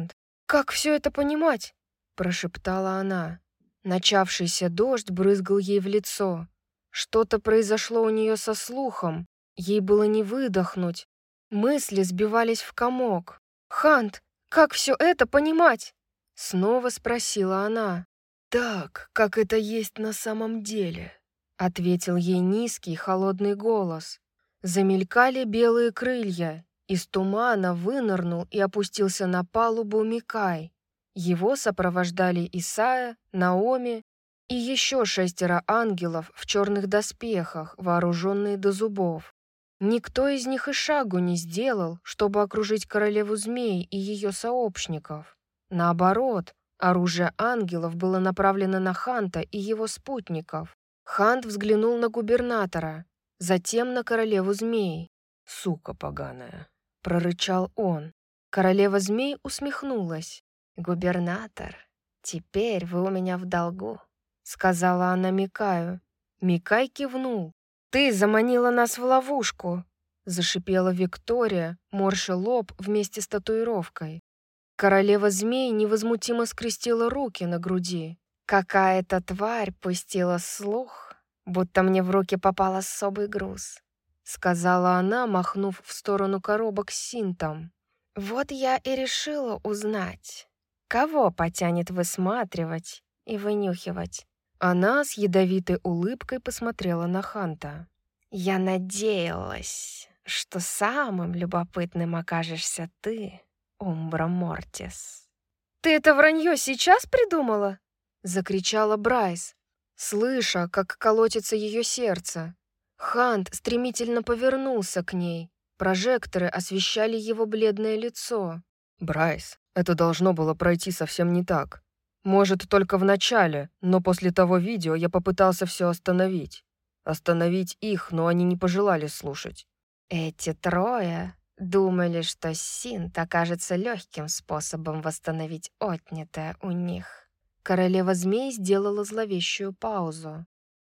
Speaker 1: как все это понимать?» — прошептала она. Начавшийся дождь брызгал ей в лицо. Что-то произошло у нее со слухом. Ей было не выдохнуть. Мысли сбивались в комок. «Хант, как все это понимать?» — снова спросила она. «Так, как это есть на самом деле», — ответил ей низкий холодный голос. Замелькали белые крылья. Из тумана вынырнул и опустился на палубу Микай. Его сопровождали Исайя, Наоми и еще шестеро ангелов в черных доспехах, вооруженные до зубов. Никто из них и шагу не сделал, чтобы окружить королеву змей и ее сообщников. Наоборот, оружие ангелов было направлено на Ханта и его спутников. Хант взглянул на губернатора, затем на королеву змей. «Сука поганая», — прорычал он. Королева змей усмехнулась. «Губернатор, теперь вы у меня в долгу», — сказала она Микаю. Микай кивнул. «Ты заманила нас в ловушку», — зашипела Виктория, морща лоб вместе с татуировкой. Королева змей невозмутимо скрестила руки на груди. «Какая-то тварь пустила слух, будто мне в руки попал особый груз», — сказала она, махнув в сторону коробок с синтом. «Вот я и решила узнать, кого потянет высматривать и вынюхивать». Она с ядовитой улыбкой посмотрела на Ханта. «Я надеялась, что самым любопытным окажешься ты, Умбра Мортис». «Ты это вранье сейчас придумала?» — закричала Брайс, слыша, как колотится ее сердце. Хант стремительно повернулся к ней. Прожекторы освещали его бледное лицо.
Speaker 2: «Брайс, это должно было пройти совсем не так. Может, только в начале, но после того видео я попытался все остановить. Остановить их, но они не пожелали слушать».
Speaker 1: «Эти трое думали, что синт окажется легким способом восстановить отнятое у них». Королева змей сделала зловещую паузу.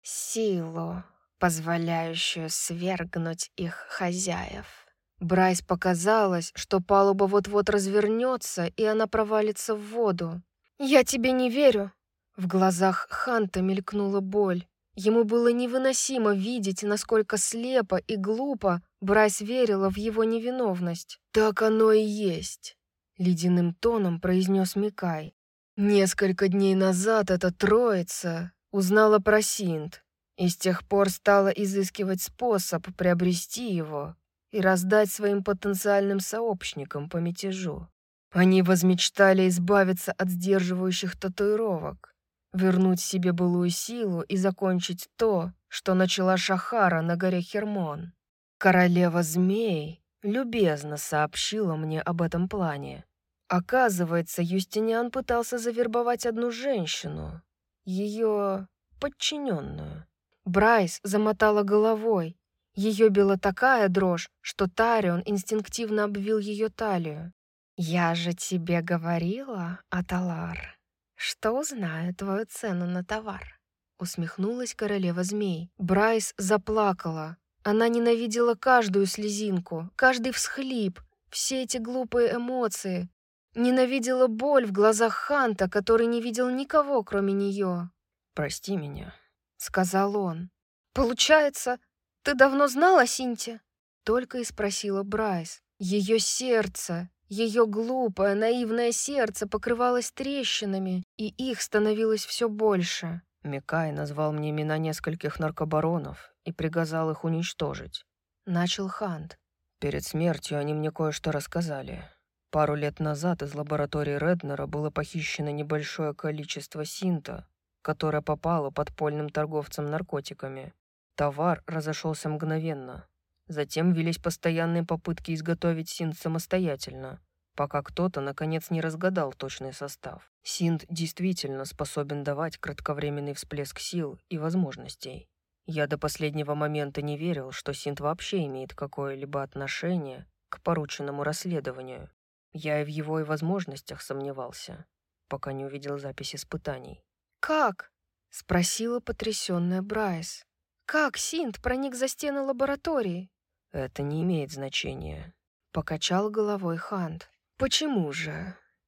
Speaker 1: «Силу, позволяющую свергнуть их хозяев». Брайс показалось, что палуба вот-вот развернется, и она провалится в воду. «Я тебе не верю!» В глазах Ханта мелькнула боль. Ему было невыносимо видеть, насколько слепо и глупо Брайс верила в его невиновность.
Speaker 2: «Так оно и есть», — ледяным тоном произнес Микай. «Несколько дней назад эта троица узнала про синт и с тех пор стала изыскивать способ приобрести его и раздать своим потенциальным сообщникам по мятежу. Они возмечтали избавиться от сдерживающих татуировок, вернуть себе былую силу и закончить то, что начала Шахара на горе Хермон. Королева змей любезно сообщила мне об этом плане. Оказывается, Юстиниан пытался завербовать одну женщину, ее подчиненную».
Speaker 1: Брайс замотала головой. Ее била такая дрожь, что Тарион инстинктивно обвил ее талию. «Я же тебе говорила, Аталар, что узнаю твою цену на товар», — усмехнулась королева змей. Брайс заплакала. Она ненавидела каждую слезинку, каждый всхлип, все эти глупые эмоции. Ненавидела боль в глазах Ханта, который не видел никого, кроме нее.
Speaker 2: «Прости меня»,
Speaker 1: — сказал он. «Получается, ты давно знала о Синте?» Только и спросила Брайс. Ее сердце, ее глупое, наивное сердце покрывалось трещинами, и их становилось все больше.
Speaker 2: «Микай назвал мне имена нескольких наркобаронов и приказал их уничтожить», —
Speaker 1: начал Хант.
Speaker 2: «Перед смертью они мне кое-что рассказали. Пару лет назад из лаборатории Реднера было похищено небольшое количество синта, которое попало подпольным торговцам наркотиками. Товар разошелся мгновенно. Затем велись постоянные попытки изготовить синт самостоятельно, пока кто-то, наконец, не разгадал точный состав. Синт действительно способен давать кратковременный всплеск сил и возможностей. Я до последнего момента не верил, что синт вообще имеет какое-либо отношение к порученному расследованию. Я и в его и возможностях сомневался, пока не увидел запись испытаний».
Speaker 1: «Как?» — спросила потрясённая Брайс. «Как синт проник за стены лаборатории?»
Speaker 2: «Это не имеет значения»,
Speaker 1: — покачал головой Хант.
Speaker 2: «Почему же?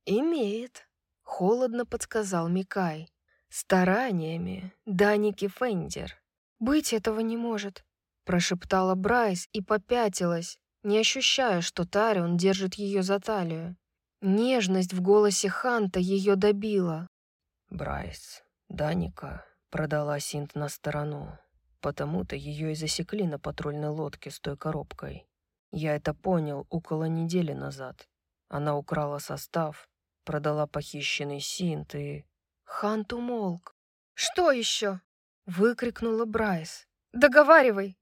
Speaker 2: «Имеет», — холодно подсказал Микай. «Стараниями Даники Фендер».
Speaker 1: «Быть этого не может», — прошептала Брайс и попятилась, не ощущая, что Тарион держит ее за талию. Нежность в голосе Ханта ее добила.
Speaker 4: «Брайс, Даника продала Синт на сторону, потому-то ее и засекли на патрульной лодке с той коробкой. Я это понял около недели назад. Она украла состав, продала похищенный Синт и...»
Speaker 1: Хант умолк. «Что еще?» — выкрикнула Брайс. «Договаривай!»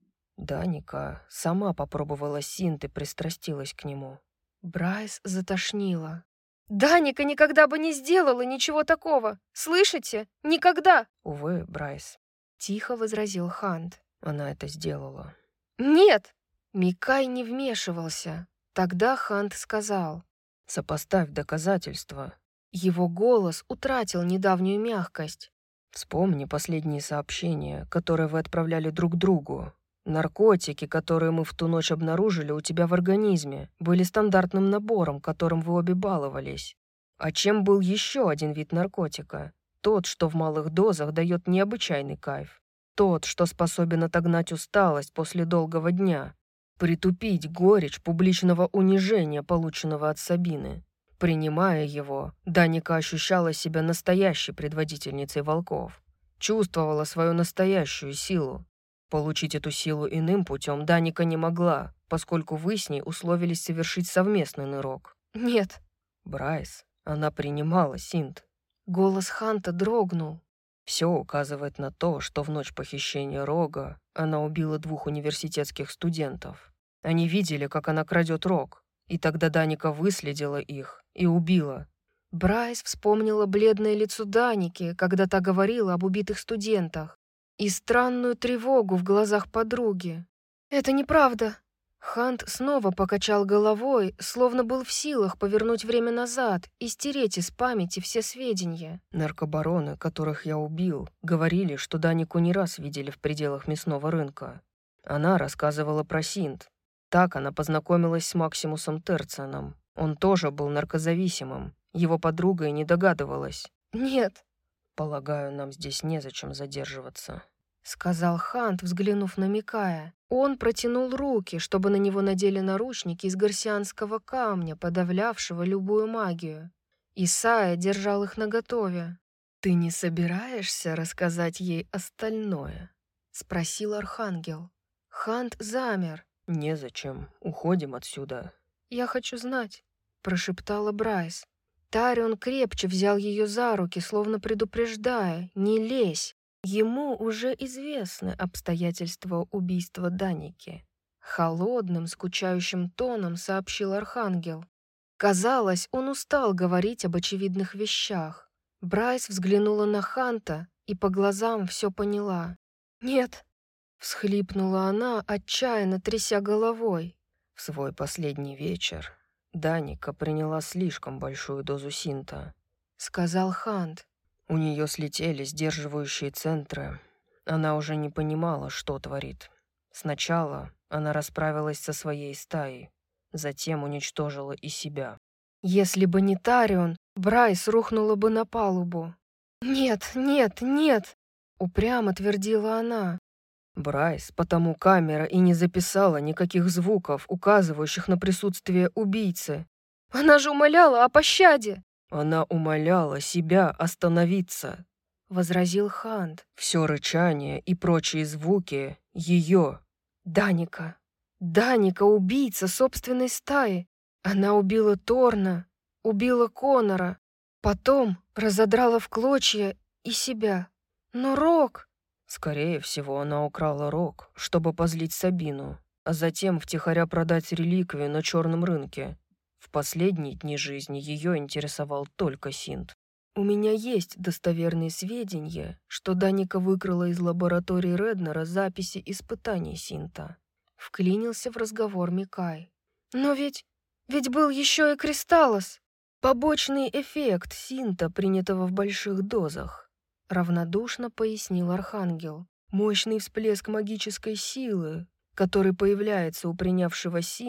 Speaker 4: Даника сама попробовала Синт и пристрастилась к нему.
Speaker 1: Брайс затошнила.
Speaker 3: «Даника никогда бы не сделала ничего такого! Слышите? Никогда!»
Speaker 4: «Увы, Брайс»,
Speaker 1: — тихо возразил Хант.
Speaker 4: «она это сделала».
Speaker 3: «Нет!»
Speaker 1: Микай не вмешивался. Тогда Хант сказал.
Speaker 4: «Сопоставь доказательства».
Speaker 1: Его голос утратил недавнюю мягкость.
Speaker 4: «Вспомни последние сообщения, которые вы отправляли друг другу. Наркотики, которые мы в ту ночь обнаружили у тебя в организме, были стандартным набором, которым вы обе баловались. А чем был еще один вид наркотика? Тот, что в малых дозах дает необычайный кайф. Тот, что способен отогнать усталость после долгого дня. Притупить горечь публичного унижения, полученного от Сабины. Принимая его, Даника ощущала себя настоящей предводительницей волков. Чувствовала свою настоящую силу. Получить эту силу иным путем Даника не могла, поскольку вы с ней условились совершить совместный нырок.
Speaker 1: «Нет».
Speaker 4: Брайс, она принимала Синт.
Speaker 1: Голос Ханта дрогнул.
Speaker 4: Все указывает на то, что в ночь похищения Рога она убила двух университетских студентов. Они видели, как она крадет Рог, и тогда Даника выследила их и убила.
Speaker 1: Брайс вспомнила бледное лицо Даники, когда та говорила об убитых студентах, и странную тревогу в глазах подруги. «Это неправда!» Хант снова покачал головой, словно был в силах повернуть время назад и стереть из памяти все сведения.
Speaker 4: Наркобароны, которых я убил, говорили, что Данику не раз видели в пределах мясного рынка. Она рассказывала про Синт. Так она познакомилась с Максимусом Терценом. Он тоже был наркозависимым. Его подруга и не догадывалась.
Speaker 1: «Нет»,
Speaker 4: «Полагаю, нам здесь незачем задерживаться»,
Speaker 1: — сказал Хант, взглянув на Микая. Он протянул руки, чтобы на него надели наручники из гарсианского камня, подавлявшего любую магию. Исайя держал их наготове.
Speaker 2: «Ты не собираешься рассказать ей остальное?»
Speaker 1: — спросил Архангел. Хант замер.
Speaker 4: «Незачем. Уходим отсюда».
Speaker 1: «Я хочу знать», — прошептала Брайс. Тарион крепче взял ее за руки, словно предупреждая: «Не лезь».
Speaker 2: Ему уже известны обстоятельства убийства Даники.
Speaker 1: Холодным, скучающим тоном сообщил Архангел. Казалось, он устал говорить об очевидных вещах. Брайс взглянула на Ханта и по глазам все поняла. «Нет», — всхлипнула она, отчаянно тряся головой.
Speaker 4: В свой последний вечер Даника приняла слишком большую дозу Синта,
Speaker 1: — сказал Хант.
Speaker 4: У нее слетели сдерживающие центры. Она уже не понимала, что творит. Сначала она расправилась со своей стаей, затем уничтожила и себя.
Speaker 1: Если бы не Тарион, Брайс рухнула бы на палубу. «Нет, нет, нет!» — упрямо твердила она.
Speaker 4: Брайс, потому камера и не записала никаких звуков, указывающих на присутствие убийцы.
Speaker 1: «Она же умоляла о пощаде!»
Speaker 4: Она умоляла себя остановиться,
Speaker 1: — возразил Хант.
Speaker 4: Все рычание и прочие звуки — ее.
Speaker 1: Даника. Даника — убийца собственной стаи. Она убила Торна, убила Конора, потом разодрала в клочья и себя. Но Рог...
Speaker 4: Скорее всего, она украла Рог, чтобы позлить Сабину, а затем втихаря продать реликвию на черном рынке. В последние дни жизни ее интересовал только Синт.
Speaker 2: У меня есть достоверные сведения, что Даника выкрала из лаборатории Реднера записи испытаний Синта.
Speaker 1: Вклинился в разговор Микай. «Но ведь... ведь был еще и Кристаллос!»
Speaker 2: «Побочный эффект Синта, принятого в больших дозах», — равнодушно пояснил Архангел. «Мощный всплеск магической силы, который появляется у принявшего Синт,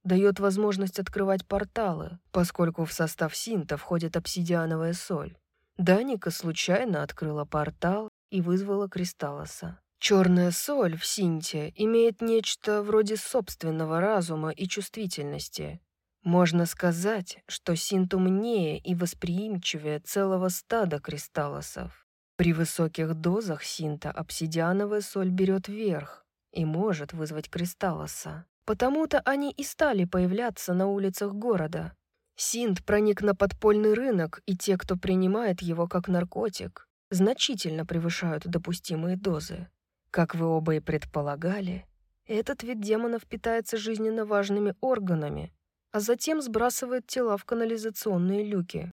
Speaker 4: дает возможность открывать порталы, поскольку в состав синта входит обсидиановая соль. Даника случайно открыла портал и вызвала Кристаллоса. Черная соль в синте имеет нечто вроде собственного разума и чувствительности. Можно сказать, что синт умнее и восприимчивее целого стада кристаллосов. При высоких дозах синта обсидиановая соль берет верх и может вызвать Кристаллоса. Потому-то они и стали появляться на улицах города. Синт проник на подпольный рынок, и те, кто принимает его как наркотик, значительно превышают допустимые дозы. Как вы оба и предполагали, этот вид демонов питается жизненно важными органами, а затем сбрасывает тела в канализационные люки.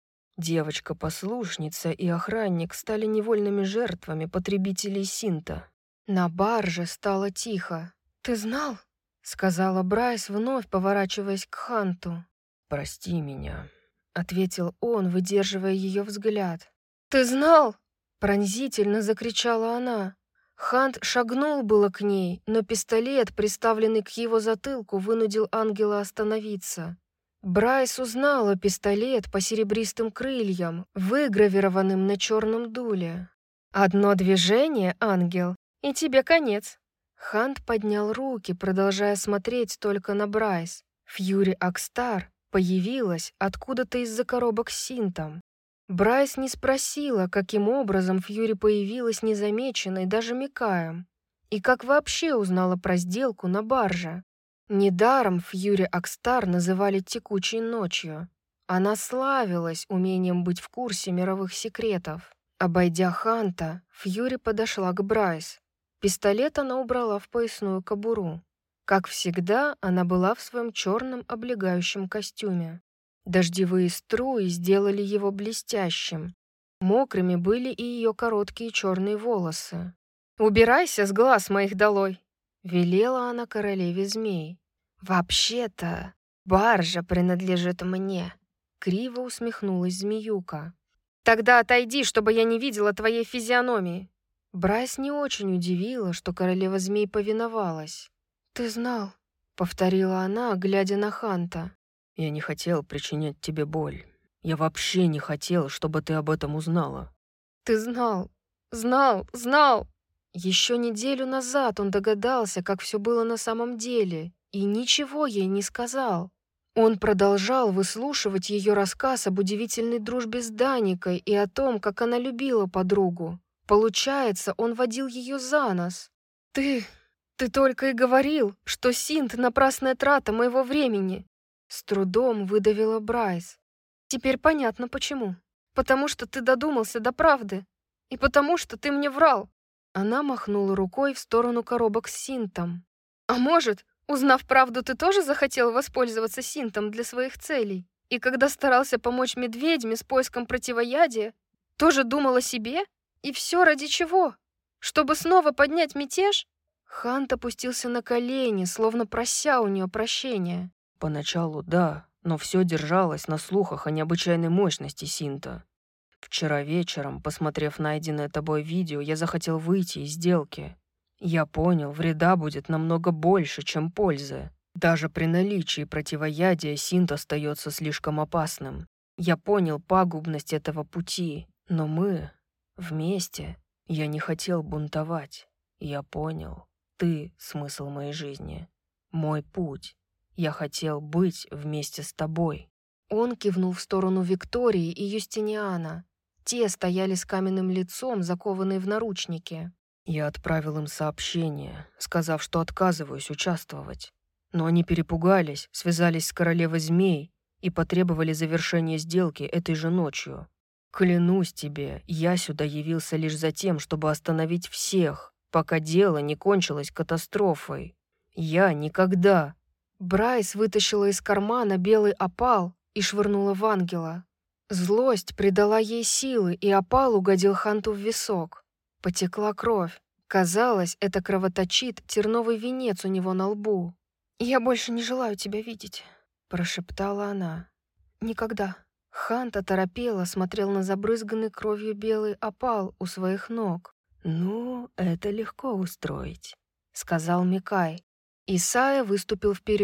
Speaker 4: Девочка-послушница и охранник стали невольными жертвами потребителей синта.
Speaker 1: На барже стало тихо. «Ты знал?» — сказала Брайс, вновь поворачиваясь к Ханту.
Speaker 4: «Прости меня»,
Speaker 1: — ответил он, выдерживая ее взгляд. «Ты знал?» — пронзительно закричала она. Хант шагнул было к ней, но пистолет, приставленный к его затылку, вынудил ангела остановиться. Брайс узнала пистолет по серебристым крыльям, выгравированным на черном дуле. «Одно движение, ангел, и тебе конец». Хант поднял руки, продолжая смотреть только на Брайс. Фьюри Акстар появилась откуда-то из-за коробок с синтом. Брайс не спросила, каким образом Фьюри появилась незамеченной даже Микаем, и как вообще узнала про сделку на барже. Недаром Фьюри Акстар называли «текучей ночью». Она славилась умением быть в курсе мировых секретов. Обойдя Ханта, Фьюри подошла к Брайс. Пистолет она убрала в поясную кобуру. Как всегда, она была в своем черном облегающем костюме. Дождевые струи сделали его блестящим. Мокрыми были и ее короткие черные волосы. «Убирайся с глаз моих долой!» — велела она королеве змей. «Вообще-то, баржа принадлежит мне!» — криво усмехнулась змеюка. «Тогда отойди, чтобы я не видела твоей физиономии!» Брайс не очень удивила, что королева змей повиновалась. «Ты знал», — повторила она, глядя на Ханта.
Speaker 4: «Я не хотел причинять тебе боль. Я вообще не хотел, чтобы ты об этом узнала».
Speaker 1: «Ты знал, знал, знал!» Еще неделю назад он догадался, как все было на самом деле, и ничего ей не сказал. Он продолжал выслушивать ее рассказ об удивительной дружбе с Даникой и о том, как она любила подругу. Получается, он водил ее за нос. «Ты... ты только и говорил, что синт — напрасная трата моего времени!» С трудом выдавила Брайс. «Теперь понятно, почему. Потому что ты додумался до правды. И потому что ты мне врал». Она махнула рукой в сторону коробок с синтом. «А может, узнав правду, ты тоже захотел воспользоваться синтом для своих целей? И когда старался помочь медведьме с поиском противоядия, тоже думал о себе? И все ради чего? Чтобы снова поднять мятеж?» Хант опустился на колени, словно прося у нее прощения.
Speaker 4: «Поначалу да, но все держалось на слухах о необычайной мощности синта. Вчера вечером, посмотрев найденное тобой видео, я захотел выйти из сделки. Я понял, вреда будет намного больше, чем пользы. Даже при наличии противоядия синт остается слишком опасным. Я понял пагубность этого пути, но мы вместе. Я не хотел бунтовать. Я понял, ты — смысл моей жизни, мой путь. Я хотел быть вместе с тобой».
Speaker 1: Он кивнул в сторону Виктории и Юстиниана. Те стояли с каменным лицом, закованные в наручники.
Speaker 4: Я отправил им сообщение, сказав, что отказываюсь участвовать. Но они перепугались, связались с королевой змей и потребовали завершения сделки этой же ночью. Клянусь тебе, я сюда явился лишь за тем, чтобы остановить всех, пока дело не кончилось катастрофой. Я никогда...
Speaker 1: Брайс вытащила из кармана белый опал и швырнула в ангела. Злость придала ей силы, и опал угодил Ханту в висок. Потекла кровь. Казалось, это кровоточит терновый венец у него на лбу. «Я больше не желаю тебя видеть», — прошептала она. «Никогда». Хант оторопело смотрел на забрызганный кровью белый опал у своих ног.
Speaker 4: «Ну, это легко устроить»,
Speaker 1: — сказал Микай. Исайя выступил вперед.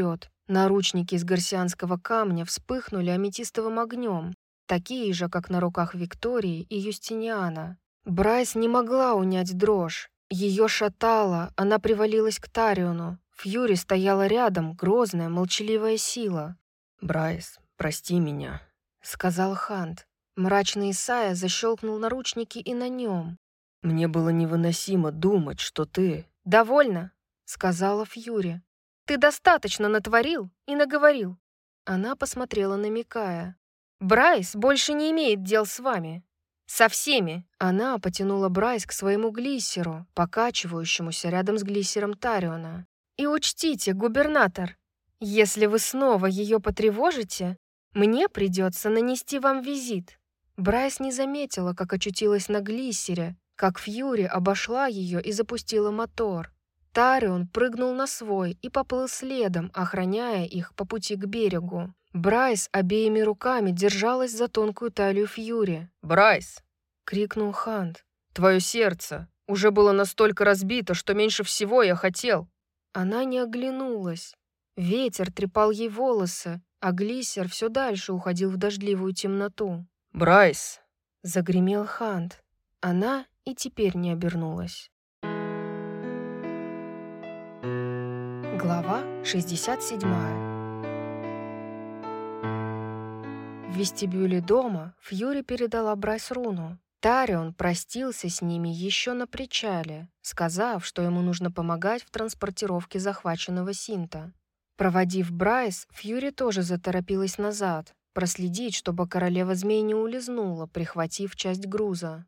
Speaker 1: Наручники из гарсианского камня вспыхнули аметистовым огнем, такие же, как на руках Виктории и Юстиниана. Брайс не могла унять дрожь. Ее шатало, она привалилась к Тариону. Фьюри стояла рядом, грозная, молчаливая сила.
Speaker 4: «Брайс, прости меня»,
Speaker 1: — сказал Хант. Мрачный Исайя защелкнул наручники и на нем.
Speaker 4: «Мне было невыносимо думать, что ты...»
Speaker 1: «Довольно», — сказала Фьюри. «Ты достаточно натворил и наговорил». Она посмотрела на Микая. «Брайс больше не имеет дел с вами. Со всеми». Она потянула Брайс к своему глиссеру, покачивающемуся рядом с глиссером Тариона. «И учтите, губернатор, если вы снова ее потревожите, мне придется нанести вам визит». Брайс не заметила, как очутилась на глиссере, как Фьюри обошла ее и запустила мотор. Тарион прыгнул на свой и поплыл следом, охраняя их по пути к берегу. Брайс обеими руками держалась за тонкую талию Фьюри.
Speaker 4: «Брайс!»
Speaker 1: — крикнул Хант.
Speaker 4: «Твое сердце уже было настолько разбито, что меньше всего я хотел».
Speaker 1: Она не оглянулась. Ветер трепал ей волосы, а глиссер все дальше уходил в дождливую темноту.
Speaker 4: «Брайс!»
Speaker 1: — загремел Хант. Она и теперь не обернулась. Глава шестьдесят седьмая. В вестибюле дома Фьюри передала Брайс руну. Тарион простился с ними еще на причале, сказав, что ему нужно помогать в транспортировке захваченного Синта. Проводив Брайс, Фьюри тоже заторопилась назад, проследить, чтобы королева змей не улизнула, прихватив часть груза.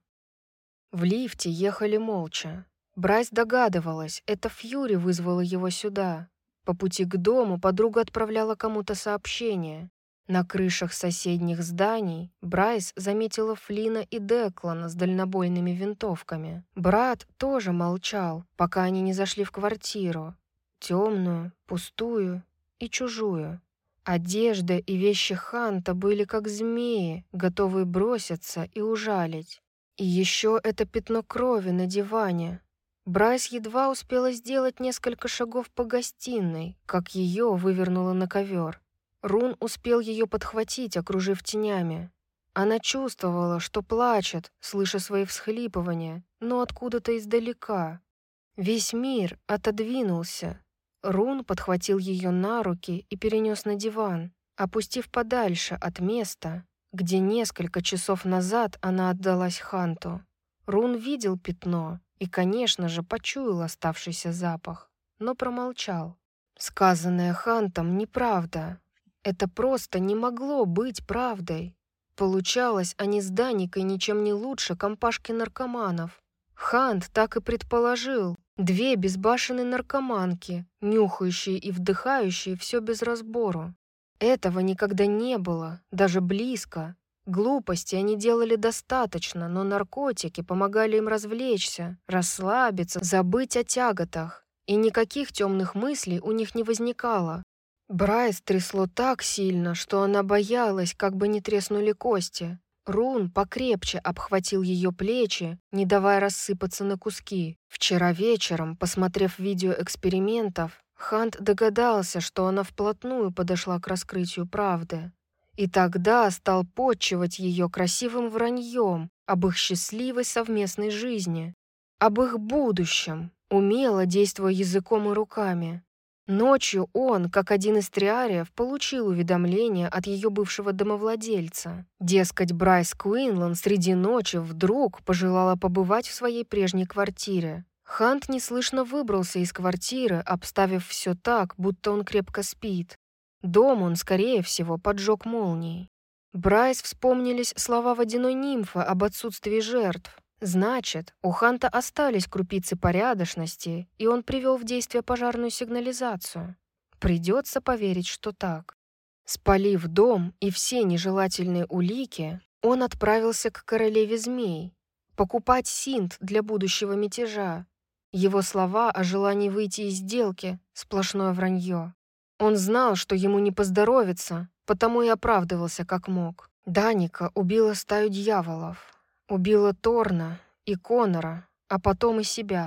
Speaker 1: В лифте ехали молча. Брайс догадывалась, это Фьюри вызвала его сюда. По пути к дому подруга отправляла кому-то сообщение. На крышах соседних зданий Брайс заметила Флина и Деклана с дальнобойными винтовками. Брат тоже молчал, пока они не зашли в квартиру. Темную, пустую и чужую. Одежда и вещи Ханта были как змеи, готовые броситься и ужалить. И еще это пятно крови на диване. Брайс едва успела сделать несколько шагов по гостиной, как ее вывернуло на ковер. Рун успел ее подхватить, окружив тенями. Она чувствовала, что плачет, слыша свои всхлипывания, но откуда-то издалека. Весь мир отодвинулся. Рун подхватил ее на руки и перенес на диван, опустив подальше от места, где несколько часов назад она отдалась Ханту. Рун видел пятно и, конечно же, почуял оставшийся запах, но промолчал. Сказанное Хантом неправда. Это просто не могло быть правдой. Получалось, они с Даникой ничем не лучше компашки наркоманов. Хант так и предположил. Две безбашенные наркоманки, нюхающие и вдыхающие все без разбору. Этого никогда не было, даже близко. Глупости они делали достаточно, но наркотики помогали им развлечься, расслабиться, забыть о тяготах. И никаких темных мыслей у них не возникало. Брайс трясло так сильно, что она боялась, как бы не треснули кости. Рун покрепче обхватил ее плечи, не давая рассыпаться на куски. Вчера вечером, посмотрев видео экспериментов, Хант догадался, что она вплотную подошла к раскрытию правды. И тогда стал подчивать ее красивым враньем об их счастливой совместной жизни, об их будущем, умело действуя языком и руками. Ночью он, как один из триариев, получил уведомление от ее бывшего домовладельца. Дескать, Брайс Куинлан среди ночи вдруг пожелала побывать в своей прежней квартире. Хант неслышно выбрался из квартиры, обставив все так, будто он крепко спит. Дом он, скорее всего, поджег молнией. Брайс вспомнились слова водяной нимфы об отсутствии жертв. Значит, у Ханта остались крупицы порядочности, и он привел в действие пожарную сигнализацию. Придется поверить, что так. Спалив дом и все нежелательные улики, он отправился к королеве змей, покупать синт для будущего мятежа. Его слова о желании выйти из сделки — сплошное вранье. Он знал, что ему не поздоровится, потому и оправдывался как мог. Даника убила стаю дьяволов. Убила Торна и Конора, а потом и себя.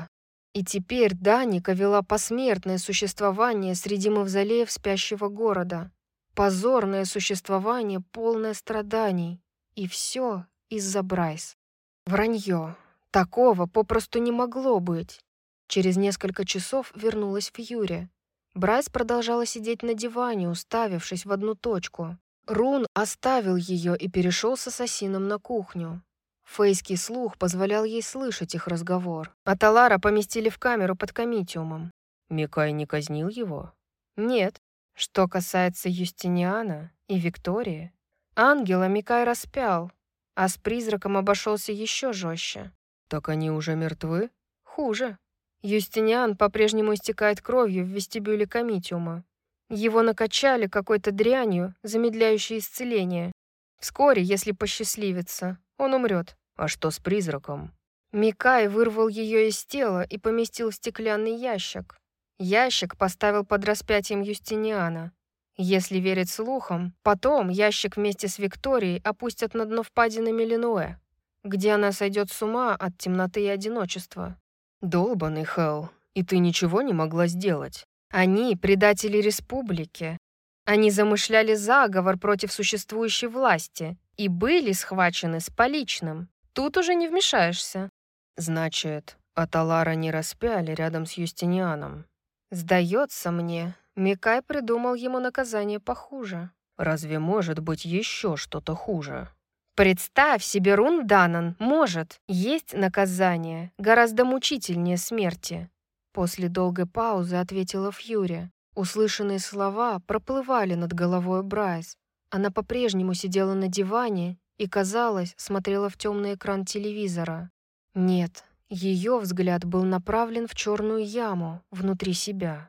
Speaker 1: И теперь Даника вела посмертное существование среди мавзолеев спящего города. Позорное существование, полное страданий. И все из-за Брайс. Вранье. Такого попросту не могло быть. Через несколько часов вернулась Фьюри. Брайс продолжала сидеть на диване, уставившись в одну точку. Рун оставил ее и перешел с ассасином на кухню. Фейский слух позволял ей слышать их разговор. А Талара поместили в камеру под комитиумом.
Speaker 4: Микай не казнил его?
Speaker 1: Нет. Что касается Юстиниана и Виктории, ангела Микай распял, а с призраком обошелся еще жестче.
Speaker 4: Так они уже мертвы?
Speaker 1: Хуже. Юстиниан по-прежнему истекает кровью в вестибюле комитиума. Его накачали какой-то дрянью, замедляющей исцеление. Вскоре, если посчастливится, он умрет.
Speaker 4: А что с призраком?
Speaker 1: Микай вырвал ее из тела и поместил в стеклянный ящик. Ящик поставил под распятием Юстиниана. Если верить слухам, потом ящик вместе с Викторией опустят на дно впадины Мелинуэ, где она сойдет с ума от темноты и одиночества.
Speaker 4: Долбаный Хелл, и ты ничего не могла сделать.
Speaker 1: Они предатели республики. Они замышляли заговор против существующей власти и были схвачены с поличным. Тут уже не вмешаешься.
Speaker 4: Значит, Аталара не распяли рядом с Юстинианом.
Speaker 1: Сдается мне, Микай придумал ему наказание похуже.
Speaker 4: Разве может быть еще что-то хуже?
Speaker 1: Представь себе, Рун Данан, может, есть наказание гораздо мучительнее смерти. После долгой паузы ответила Фьюри. Услышанные слова проплывали над головой Брайс. Она по-прежнему сидела на диване и, казалось, смотрела в темный экран телевизора. Нет, ее взгляд был направлен в черную яму внутри себя.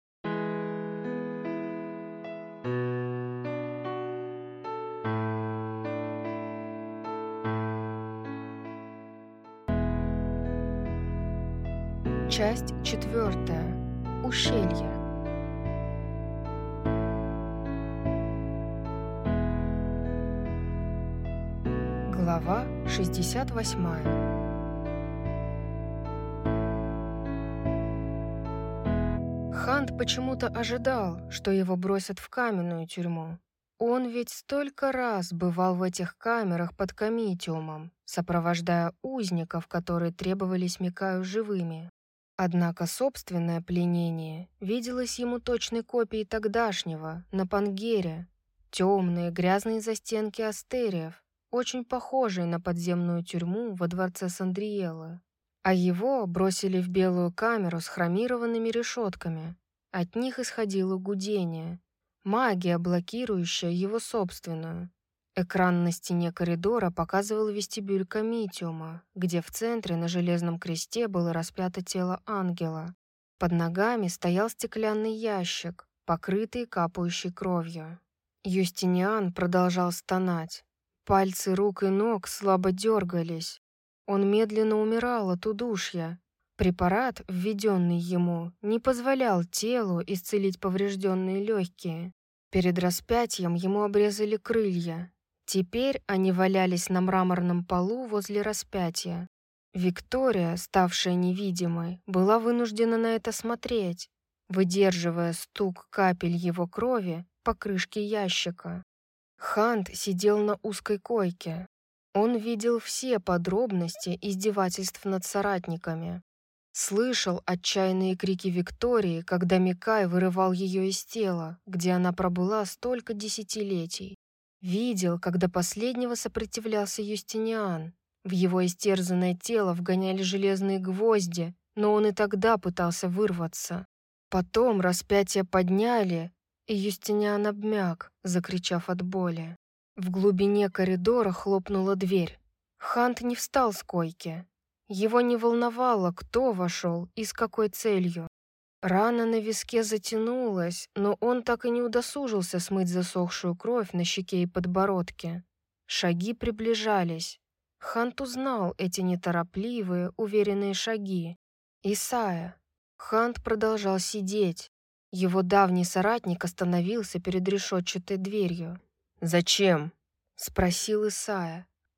Speaker 1: Часть четвертая. Ущелье. Глава шестьдесят восьмая. Хант почему-то ожидал, что его бросят в каменную тюрьму. Он ведь столько раз бывал в этих камерах под комитиумом, сопровождая узников, которые требовались Микаю живыми. Однако собственное пленение виделось ему точной копией тогдашнего, на Пангере. Темные грязные застенки астериев, очень похожие на подземную тюрьму во дворце Сандриэлы. А его бросили в белую камеру с хромированными решетками. От них исходило гудение. Магия, блокирующая его собственную. Экран на стене коридора показывал вестибюль комитиума, где в центре на железном кресте было распято тело ангела. Под ногами стоял стеклянный ящик, покрытый капающей кровью. Юстиниан продолжал стонать. Пальцы рук и ног слабо дергались. Он медленно умирал от удушья. Препарат, введенный ему, не позволял телу исцелить поврежденные легкие. Перед распятием ему обрезали крылья. Теперь они валялись на мраморном полу возле распятия. Виктория, ставшая невидимой, была вынуждена на это смотреть, выдерживая стук капель его крови по крышке ящика. Хант сидел на узкой койке. Он видел все подробности издевательств над соратниками. Слышал отчаянные крики Виктории, когда Микай вырывал ее из тела, где она пробыла столько десятилетий. Видел, когда последнего сопротивлялся Юстиниан. В его истерзанное тело вгоняли железные гвозди, но он и тогда пытался вырваться. Потом распятие подняли, и Юстиниан обмяк, закричав от боли. В глубине коридора хлопнула дверь. Хант не встал с койки. Его не волновало, кто вошел и с какой целью. Рана на виске затянулась, но он так и не удосужился смыть засохшую кровь на щеке и подбородке. Шаги приближались. Хант узнал эти неторопливые, уверенные шаги. Исайя. Хант продолжал сидеть. Его давний соратник остановился перед решетчатой дверью.
Speaker 4: «Зачем?»
Speaker 1: — спросил Исайя.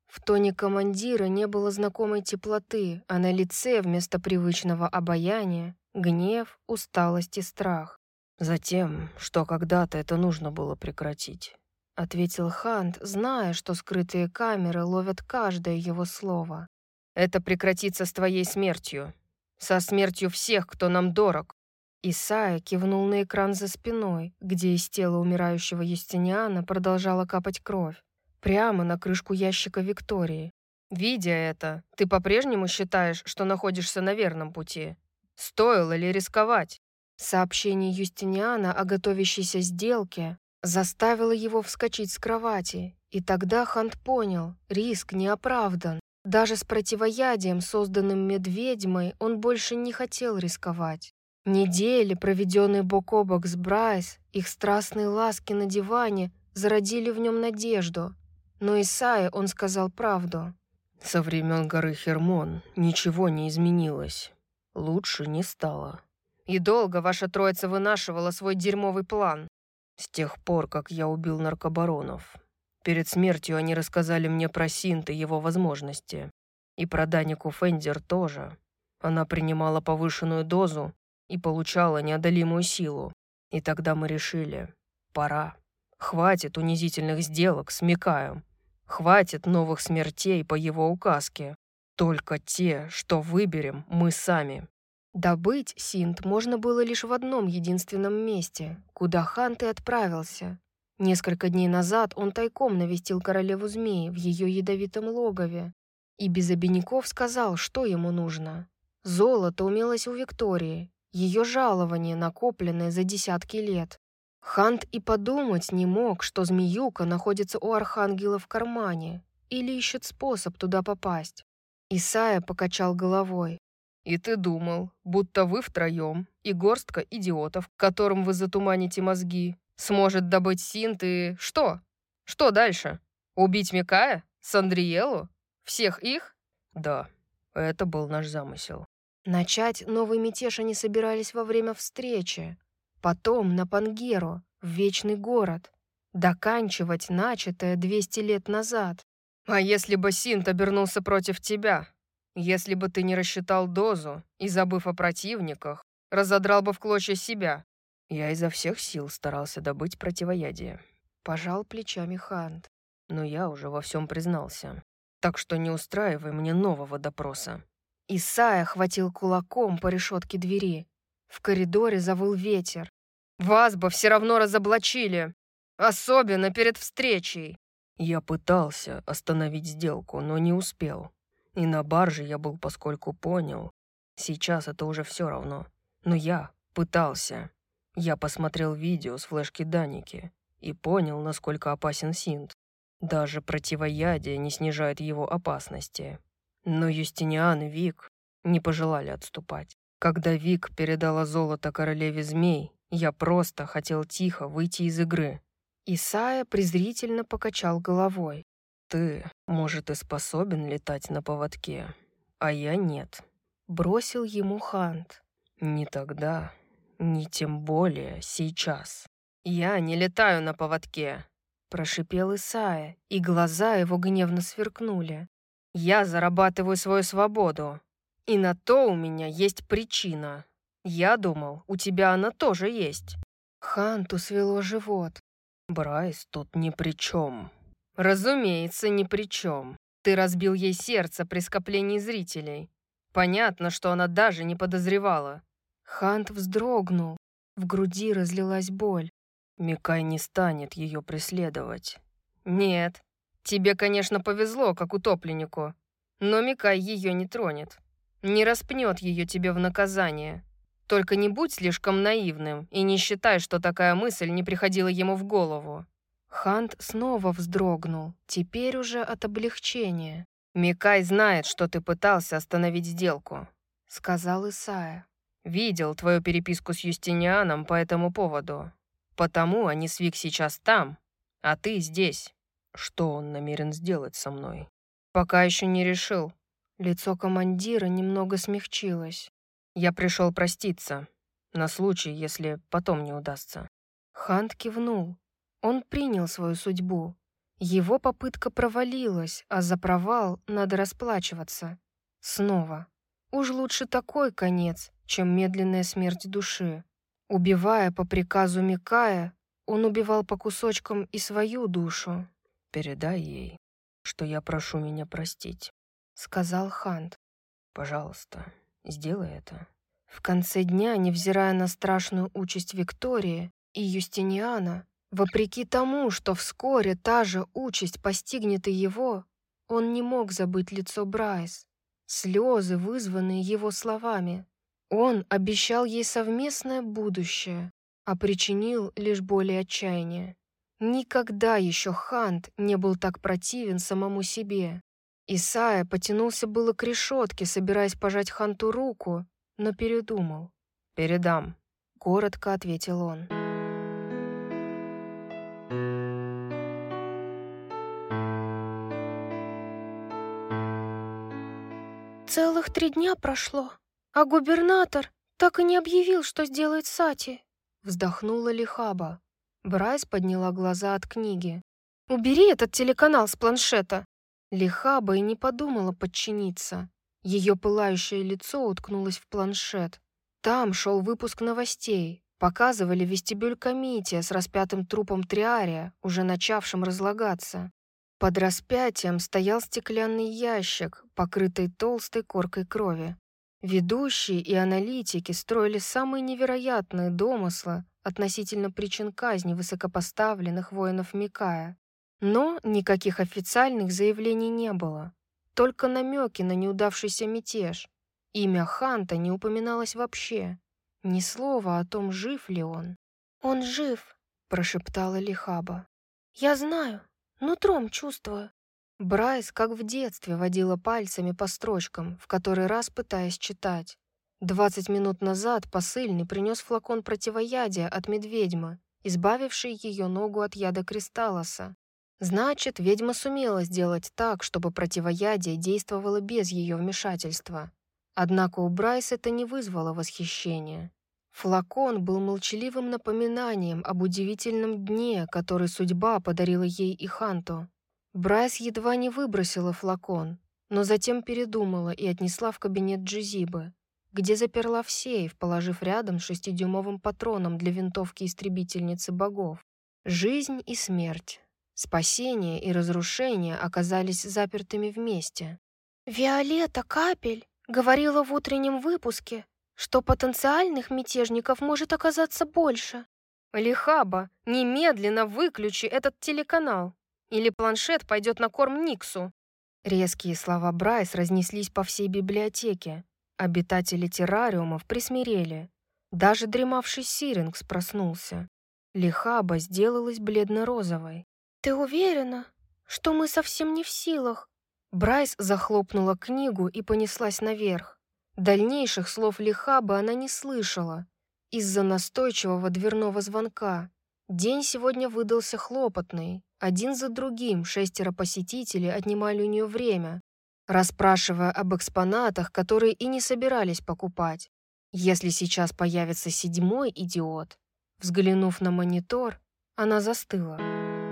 Speaker 1: В тоне командира не было знакомой теплоты, а на лице вместо привычного обаяния гнев, усталость и страх.
Speaker 4: «Затем, что когда-то это нужно было прекратить»,
Speaker 1: — ответил Хант, зная, что скрытые камеры ловят каждое его слово.
Speaker 3: «Это прекратится с твоей смертью. Со смертью всех, кто нам дорог».
Speaker 1: Исайя кивнул на экран за спиной, где из тела умирающего Юстиниана продолжала капать кровь, прямо на крышку ящика Виктории.
Speaker 3: «Видя это, ты по-прежнему считаешь, что находишься на верном пути? Стоило ли рисковать?»
Speaker 1: Сообщение Юстиниана о готовящейся сделке заставило его вскочить с кровати, и тогда Хант понял, риск не оправдан. Даже с противоядием, созданным медведьмой, он больше не хотел рисковать. Недели, проведенные бок о бок с Брайс, их страстные ласки на диване, зародили в нем надежду. Но Исайе он сказал правду.
Speaker 4: «Со времен горы Хермон ничего не изменилось. Лучше не стало.
Speaker 3: И долго ваша троица вынашивала свой дерьмовый план?»
Speaker 4: «С тех пор, как я убил наркобаронов. Перед смертью они рассказали мне про Синт и его возможности. И про Данику Фендер тоже. Она принимала повышенную дозу и получала неодолимую силу. И тогда мы решили, пора. Хватит унизительных сделок с Микаем. Хватит новых смертей по его указке. Только те, что выберем мы сами».
Speaker 1: Добыть Синт можно было лишь в одном единственном месте, куда Хант и отправился. Несколько дней назад он тайком навестил королеву змей в ее ядовитом логове и без обиняков сказал, что ему нужно. Золото умелось у Виктории, ее жалование, накопленное за десятки лет. Хант и подумать не мог, что змеюка находится у архангела в кармане или ищет способ туда попасть. Исайя покачал головой.
Speaker 3: «И ты думал, будто вы втроем и горстка идиотов, которым вы затуманите мозги, сможет добыть Синт и... что? Что дальше? Убить Микая? Сандриелу? Всех их?»
Speaker 4: «Да, это был наш замысел».
Speaker 1: Начать новый мятеж они собирались во время встречи. Потом на Пангеру, в Вечный город. Доканчивать начатое двести лет назад.
Speaker 3: «А если бы Синт обернулся против тебя? Если бы ты не рассчитал дозу и, забыв о противниках, разодрал бы в клочья себя?»
Speaker 4: «Я изо всех сил старался добыть противоядие»,
Speaker 1: — пожал плечами Хант.
Speaker 4: «но я уже во всем признался. Так что не устраивай мне нового допроса».
Speaker 1: Исайя хватил кулаком по решетке двери. В коридоре завыл ветер.
Speaker 3: «Вас бы все равно разоблачили, особенно перед встречей».
Speaker 4: Я пытался остановить сделку, но не успел. И на барже я был, поскольку понял. Сейчас это уже все равно. Но я пытался. Я посмотрел видео с флешки Даники и понял, насколько опасен Синт. Даже противоядие не снижает его опасности. Но Юстиниан и Вик не пожелали отступать. Когда Вик передала золото королеве змей, я просто хотел тихо выйти из игры.
Speaker 1: Исайя презрительно покачал головой.
Speaker 4: «Ты, может, и способен летать на поводке, а я нет»,
Speaker 1: — бросил ему Хант.
Speaker 4: «Не тогда, не тем более сейчас».
Speaker 3: «Я не летаю на поводке»,
Speaker 1: — прошипел Исайя, и глаза его гневно сверкнули.
Speaker 3: «Я зарабатываю свою свободу, и на то у меня есть причина. Я думал, у тебя она тоже есть».
Speaker 1: Ханту свело живот.
Speaker 4: «Брайс тут ни при чем».
Speaker 3: «Разумеется, ни при чем. Ты разбил ей сердце при скоплении зрителей. Понятно, что она даже не подозревала».
Speaker 1: Хант вздрогнул. В груди разлилась боль.
Speaker 4: «Микай не станет ее преследовать».
Speaker 3: «Нет. Тебе, конечно, повезло, как утопленнику. Но Микай ее не тронет. Не распнет ее тебе в наказание. Только не будь слишком наивным и не считай, что такая мысль не приходила ему в голову».
Speaker 1: Хант снова вздрогнул, теперь уже от облегчения.
Speaker 3: «Микай знает, что ты пытался остановить сделку»,
Speaker 1: — сказал Исайя.
Speaker 3: «Видел твою переписку с Юстинианом по этому поводу. Потому они с Вик сейчас там, а ты здесь».
Speaker 4: «Что он намерен сделать со мной?»
Speaker 3: «Пока еще не решил».
Speaker 1: Лицо командира немного смягчилось.
Speaker 3: «Я пришел проститься, на случай, если потом не удастся».
Speaker 1: Хант кивнул. Он принял свою судьбу. Его попытка провалилась, а за провал надо расплачиваться. Снова. Уж лучше такой конец, чем медленная смерть души. Убивая по приказу Микая, он убивал по кусочкам и свою душу.
Speaker 4: «Передай ей, что я прошу меня простить»,
Speaker 1: — сказал Хант.
Speaker 4: «Пожалуйста, сделай это».
Speaker 1: В конце дня, невзирая на страшную участь Виктории и Юстиниана, вопреки тому, что вскоре та же участь постигнет и его, он не мог забыть лицо Брайс, слезы, вызванные его словами. Он обещал ей совместное будущее, а причинил лишь боль и отчаяние. Никогда еще Хант не был так противен самому себе. Исайя потянулся было к решетке, собираясь пожать Ханту руку, но передумал.
Speaker 4: «Передам»,
Speaker 1: — коротко ответил он. Целых три дня прошло, а губернатор так и не объявил, что сделает Сати. Вздохнула Лихаба. Брайс подняла глаза от книги. «Убери этот телеканал с планшета!» Лихаба и не подумала подчиниться. Ее пылающее лицо уткнулось в планшет. Там шел выпуск новостей. Показывали вестибюль комития с распятым трупом Триария, уже начавшим разлагаться. Под распятием стоял стеклянный ящик, покрытый толстой коркой крови. Ведущие и аналитики строили самые невероятные домыслы относительно причин казни высокопоставленных воинов Микая. Но никаких официальных заявлений не было. Только намеки на неудавшийся мятеж. Имя Ханта не упоминалось вообще. Ни слова о том, жив ли он. «Он жив», — прошептала Лихаба. «Я знаю, нутром чувствую». Брайс, как в детстве, водила пальцами по строчкам, в который раз пытаясь читать. Двадцать минут назад посыльный принес флакон противоядия от медведьмы, избавивший ее ногу от яда Кристаллоса. Значит, ведьма сумела сделать так, чтобы противоядие действовало без ее вмешательства. Однако у Брайс это не вызвало восхищения. Флакон был молчаливым напоминанием об удивительном дне, который судьба подарила ей и Ханту. Брайс едва не выбросила флакон, но затем передумала и отнесла в кабинет Джизибы, где заперла в сейф, положив рядом шестидюймовым патроном для винтовки истребительницы богов. Жизнь и смерть, спасение и разрушение оказались запертыми вместе. «Виолетта Капель говорила в утреннем выпуске, что потенциальных мятежников может оказаться больше».
Speaker 3: «Лихаба, немедленно выключи этот телеканал, или планшет пойдет на корм Никсу».
Speaker 1: Резкие слова Брайс разнеслись по всей библиотеке. Обитатели террариумов присмирели. Даже дремавший Сирингс проснулся. Лихаба сделалась бледно-розовой. «Ты уверена, что мы совсем не в силах?» Брайс захлопнула книгу и понеслась наверх. Дальнейших слов Лихабы она не слышала из-за настойчивого дверного звонка. День сегодня выдался хлопотный. Один за другим шестеро посетителей отнимали у нее время, расспрашивая об экспонатах, которые и не собирались покупать. Если сейчас появится седьмой идиот, взглянув на монитор, она застыла.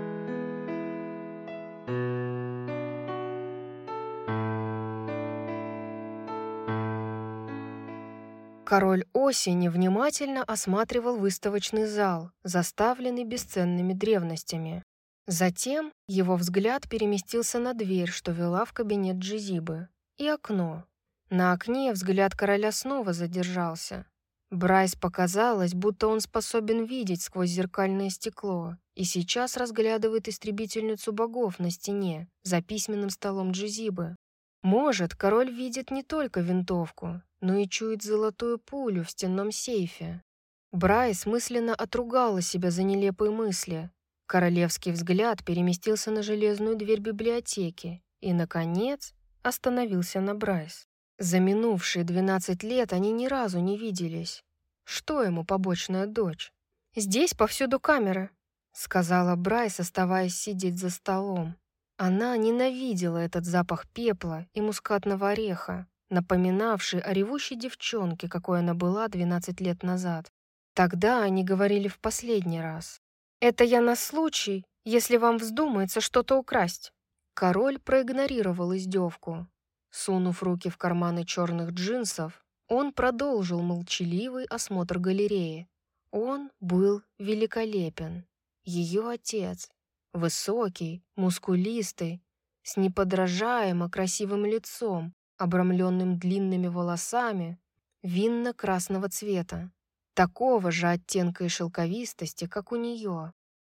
Speaker 1: Король осени внимательно осматривал выставочный зал, заставленный бесценными древностями. Затем его взгляд переместился на дверь, что вела в кабинет Джизибы, и окно. На окне взгляд короля снова задержался. Брайс показалось, будто он способен видеть сквозь зеркальное стекло и сейчас разглядывает истребительницу богов на стене за письменным столом Джизибы. Может, король видит не только винтовку, но и чует золотую пулю в стенном сейфе. Брайс мысленно отругала себя за нелепые мысли. Королевский взгляд переместился на железную дверь библиотеки и, наконец, остановился на Брайс. За минувшие двенадцать лет они ни разу не виделись. Что ему побочная дочь? «Здесь повсюду камеры», — сказала Брайс, оставаясь сидеть за столом. Она ненавидела этот запах пепла и мускатного ореха, напоминавший о ревущей девчонке, какой она была двенадцать лет назад. Тогда они говорили в последний раз. «Это я на случай, если вам вздумается что-то украсть».
Speaker 2: Король проигнорировал издевку. Сунув руки в карманы черных джинсов, он продолжил молчаливый осмотр галереи. Он был великолепен. Ее отец, высокий, мускулистый, с неподражаемо красивым лицом, обрамленным длинными волосами, винно-красного цвета, такого же оттенка и шелковистости, как у нее.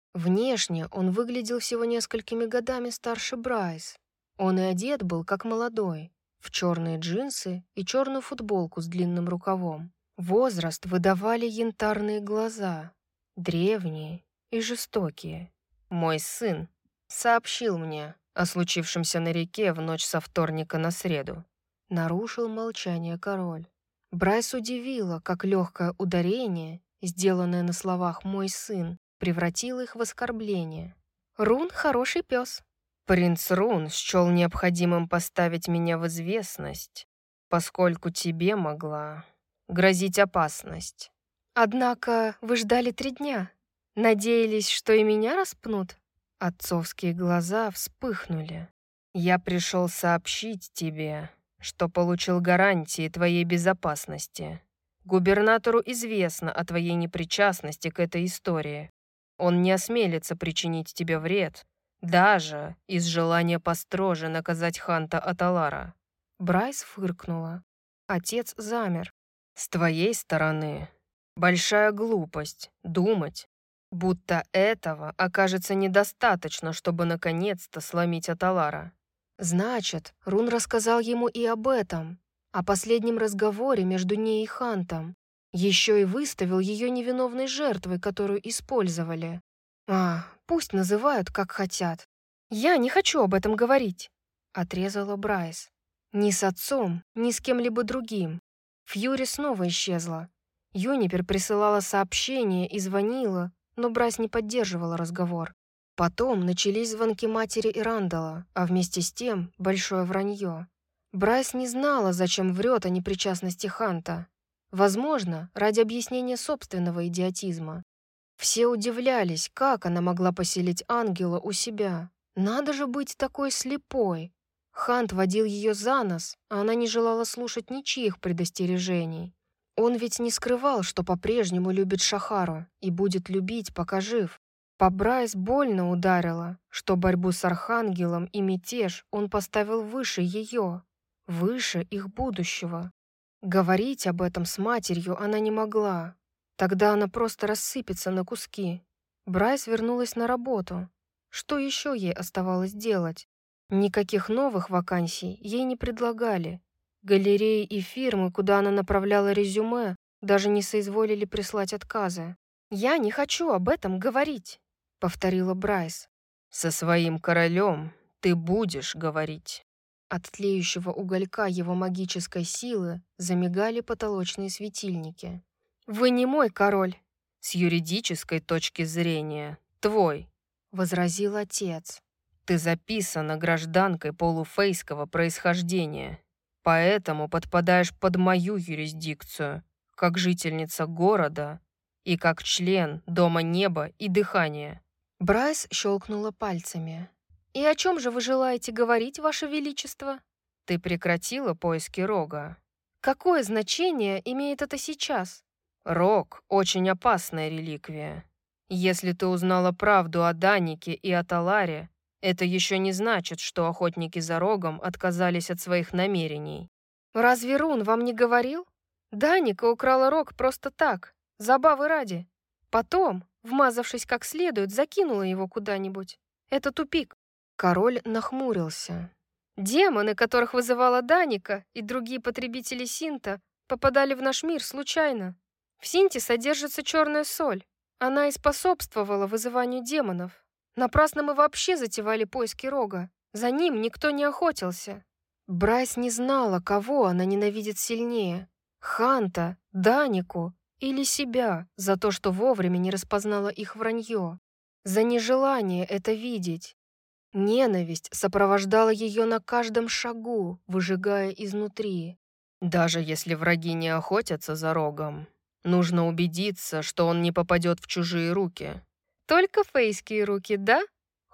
Speaker 2: Внешне он выглядел всего несколькими годами старше Брайс. Он и одет был как молодой, в черные джинсы и черную футболку с длинным рукавом. Возраст выдавали янтарные глаза, древние и жестокие.
Speaker 4: «Мой сын сообщил мне о случившемся на реке в ночь со вторника на среду»,
Speaker 2: — нарушил молчание король. Брайс удивило, как легкое ударение, сделанное на словах «мой сын», превратило их в оскорбление.
Speaker 1: «Рун — хороший пес».
Speaker 4: «Принц Рун счел необходимым поставить меня в известность, поскольку тебе могла грозить опасность».
Speaker 1: «Однако вы ждали три дня. Надеялись, что и меня распнут?»
Speaker 2: Отцовские глаза вспыхнули.
Speaker 4: «Я пришел сообщить тебе, что получил гарантии твоей безопасности. Губернатору известно о твоей непричастности к этой истории. Он не осмелится причинить тебе вред, даже из желания построже наказать Ханта Аталара».
Speaker 2: Брайс фыркнула. Отец замер.
Speaker 4: «С твоей стороны большая глупость думать, будто этого окажется недостаточно, чтобы наконец-то сломить Аталара».
Speaker 2: Значит, Рун рассказал ему и об этом, о последнем разговоре между ней и Хантом. Еще и выставил ее невиновной жертвой, которую использовали.
Speaker 1: «А, пусть называют, как хотят. Я не хочу об этом говорить», —
Speaker 2: отрезала Брайс.
Speaker 1: «Ни с отцом, ни с кем-либо другим». Фьюри снова исчезла. Юнипер присылала сообщения и звонила, но Брайс не поддерживала разговор.
Speaker 2: Потом начались звонки матери и Рандала, а вместе с тем большое вранье.
Speaker 1: Брайс не знала, зачем врет о непричастности Ханта. Возможно, ради объяснения собственного идиотизма. Все удивлялись, как она могла поселить ангела у себя. Надо же быть такой слепой. Хант водил ее за нос, а она не желала слушать ничьих предостережений. Он ведь не скрывал, что по-прежнему любит Шахару и будет любить, пока жив. По Брайс больно ударило, что борьбу с Архангелом и мятеж он поставил выше ее, выше их будущего. Говорить об этом с матерью она не могла. Тогда она просто рассыпется на куски. Брайс вернулась на работу. Что еще ей оставалось делать? Никаких новых вакансий ей не предлагали. Галереи и фирмы, куда она направляла резюме, даже не соизволили прислать отказы. «Я не хочу об этом говорить», — повторила Брайс.
Speaker 4: «Со своим королем ты будешь говорить».
Speaker 2: От тлеющего уголька его магической силы замигали потолочные светильники.
Speaker 1: «Вы не мой король».
Speaker 4: «С юридической точки зрения твой»,
Speaker 2: — возразил отец.
Speaker 4: «Ты записана гражданкой полуфейского происхождения, поэтому подпадаешь под мою юрисдикцию, как жительница города и как член Дома Неба и Дыхания».
Speaker 2: Брайс щелкнула пальцами.
Speaker 1: «И о чем же вы желаете говорить, Ваше Величество?»
Speaker 4: «Ты прекратила поиски Рога».
Speaker 1: «Какое значение имеет это сейчас?»
Speaker 4: «Рог — очень опасная реликвия. Если ты узнала правду о Данике и о Таларе, это еще не значит, что охотники за Рогом отказались от своих намерений».
Speaker 1: «Разве Рун вам не говорил? Даника украла Рог просто так, забавы ради. Потом, вмазавшись как следует, закинула его куда-нибудь. Это тупик».
Speaker 2: Король нахмурился.
Speaker 1: «Демоны, которых вызывала Даника и другие потребители Синта, попадали в наш мир случайно. В Синте содержится черная соль. Она и способствовала вызыванию демонов. Напрасно мы вообще затевали поиски Рога. За ним никто не охотился».
Speaker 2: Брайс не знала, кого она ненавидит сильнее. Ханта, Данику или себя за то, что вовремя не распознала их вранье. За нежелание это видеть. Ненависть сопровождала ее на каждом шагу, выжигая изнутри.
Speaker 4: «Даже если враги не охотятся за Рогом, нужно убедиться, что он не попадет в чужие руки».
Speaker 1: «Только фейские руки, да?»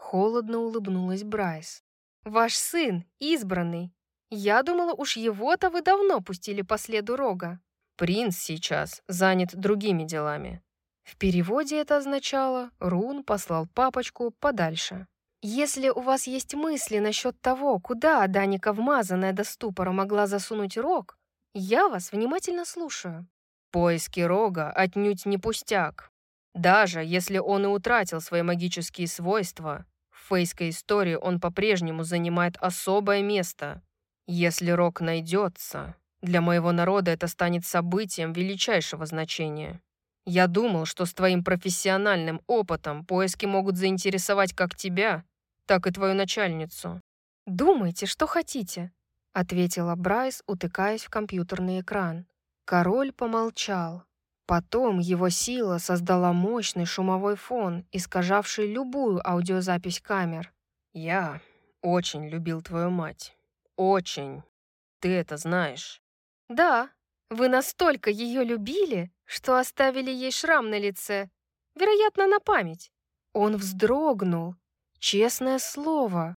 Speaker 1: Холодно улыбнулась Брайс.
Speaker 3: «Ваш сын, избранный. Я думала, уж его-то вы давно пустили по следу Рога».
Speaker 4: «Принц сейчас занят другими делами».
Speaker 1: В переводе это означало «Рун послал папочку подальше». «Если у вас есть мысли насчет того, куда Даника вмазанная до ступора могла засунуть Рог, я вас внимательно слушаю».
Speaker 4: «Поиски Рога отнюдь не пустяк. Даже если он и утратил свои магические свойства, в фейской истории он по-прежнему занимает особое место. Если Рог найдется, для моего народа это станет событием величайшего значения. Я думал, что с твоим профессиональным опытом поиски могут заинтересовать как тебя, так и твою начальницу».
Speaker 1: «Думайте, что хотите», — ответила Брайс, утыкаясь в компьютерный экран. Король помолчал. Потом его сила создала мощный шумовой фон, искажавший любую аудиозапись камер.
Speaker 4: «Я очень любил твою мать. Очень. Ты это знаешь».
Speaker 3: «Да, вы настолько ее любили, что оставили ей шрам на лице. Вероятно, на память».
Speaker 1: Он вздрогнул. Честное слово.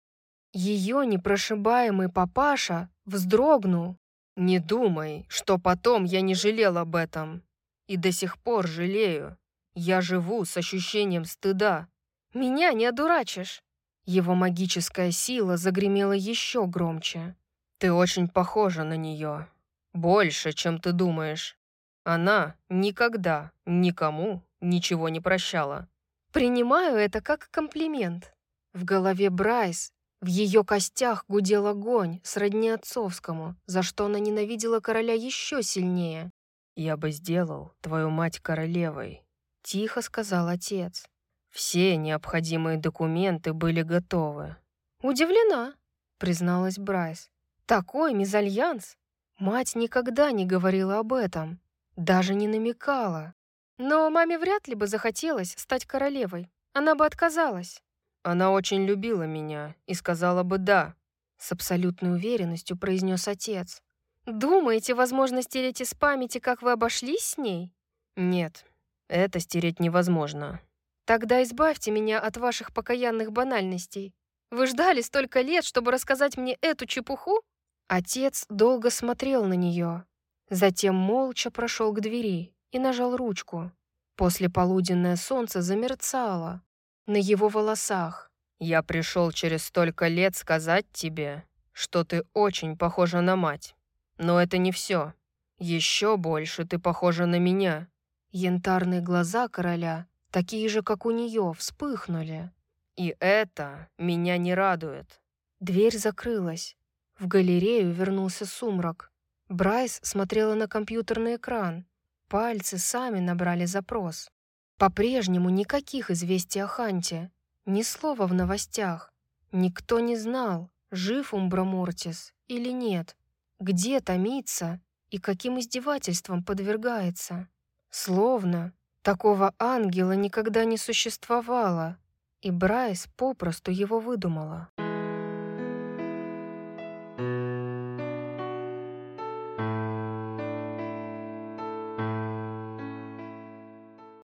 Speaker 1: Ее непрошибаемый папаша вздрогнул.
Speaker 4: «Не думай, что потом я не жалел об этом. И до сих пор жалею. Я живу с ощущением стыда».
Speaker 3: «Меня не одурачишь».
Speaker 1: Его магическая сила загремела еще громче.
Speaker 4: «Ты очень похожа на нее. Больше, чем ты думаешь. Она никогда никому ничего не прощала».
Speaker 3: «Принимаю это как комплимент».
Speaker 1: В голове Брайс, в ее костях гудел огонь, сродни отцовскому, за что она ненавидела короля еще сильнее.
Speaker 4: «Я бы сделал твою мать королевой», —
Speaker 1: тихо сказал отец.
Speaker 4: «Все необходимые документы были готовы».
Speaker 3: «Удивлена»,
Speaker 1: — призналась Брайс. «Такой мезальянс! Мать никогда не говорила об этом, даже не намекала.
Speaker 3: Но маме вряд ли бы захотелось стать королевой. Она бы отказалась».
Speaker 4: «Она очень любила меня и сказала бы «да»,
Speaker 1: — с абсолютной уверенностью произнес отец.
Speaker 3: «Думаете, возможно стереть из памяти, как вы обошлись с ней?»
Speaker 4: «Нет, это стереть невозможно».
Speaker 3: «Тогда избавьте меня от ваших покаянных банальностей. Вы ждали столько лет, чтобы рассказать мне эту чепуху?»
Speaker 1: Отец долго смотрел на нее, затем молча прошел к двери и нажал ручку. Послеполуденное солнце замерцало на его волосах.
Speaker 4: «Я пришел через столько лет сказать тебе, что ты очень похожа на мать. Но это не все. Еще больше ты похожа на меня».
Speaker 1: Янтарные глаза короля, такие же, как у нее, вспыхнули.
Speaker 4: «И это меня не радует».
Speaker 1: Дверь закрылась. В галерею вернулся сумрак. Брайс смотрела на компьютерный экран. Пальцы сами набрали запрос. По-прежнему никаких известий о Ханте. Ни слова в новостях. Никто не знал, жив Умбра Мортис или нет. Где томится и каким издевательствам подвергается. Словно такого ангела никогда не существовало, и Брайс попросту его выдумала.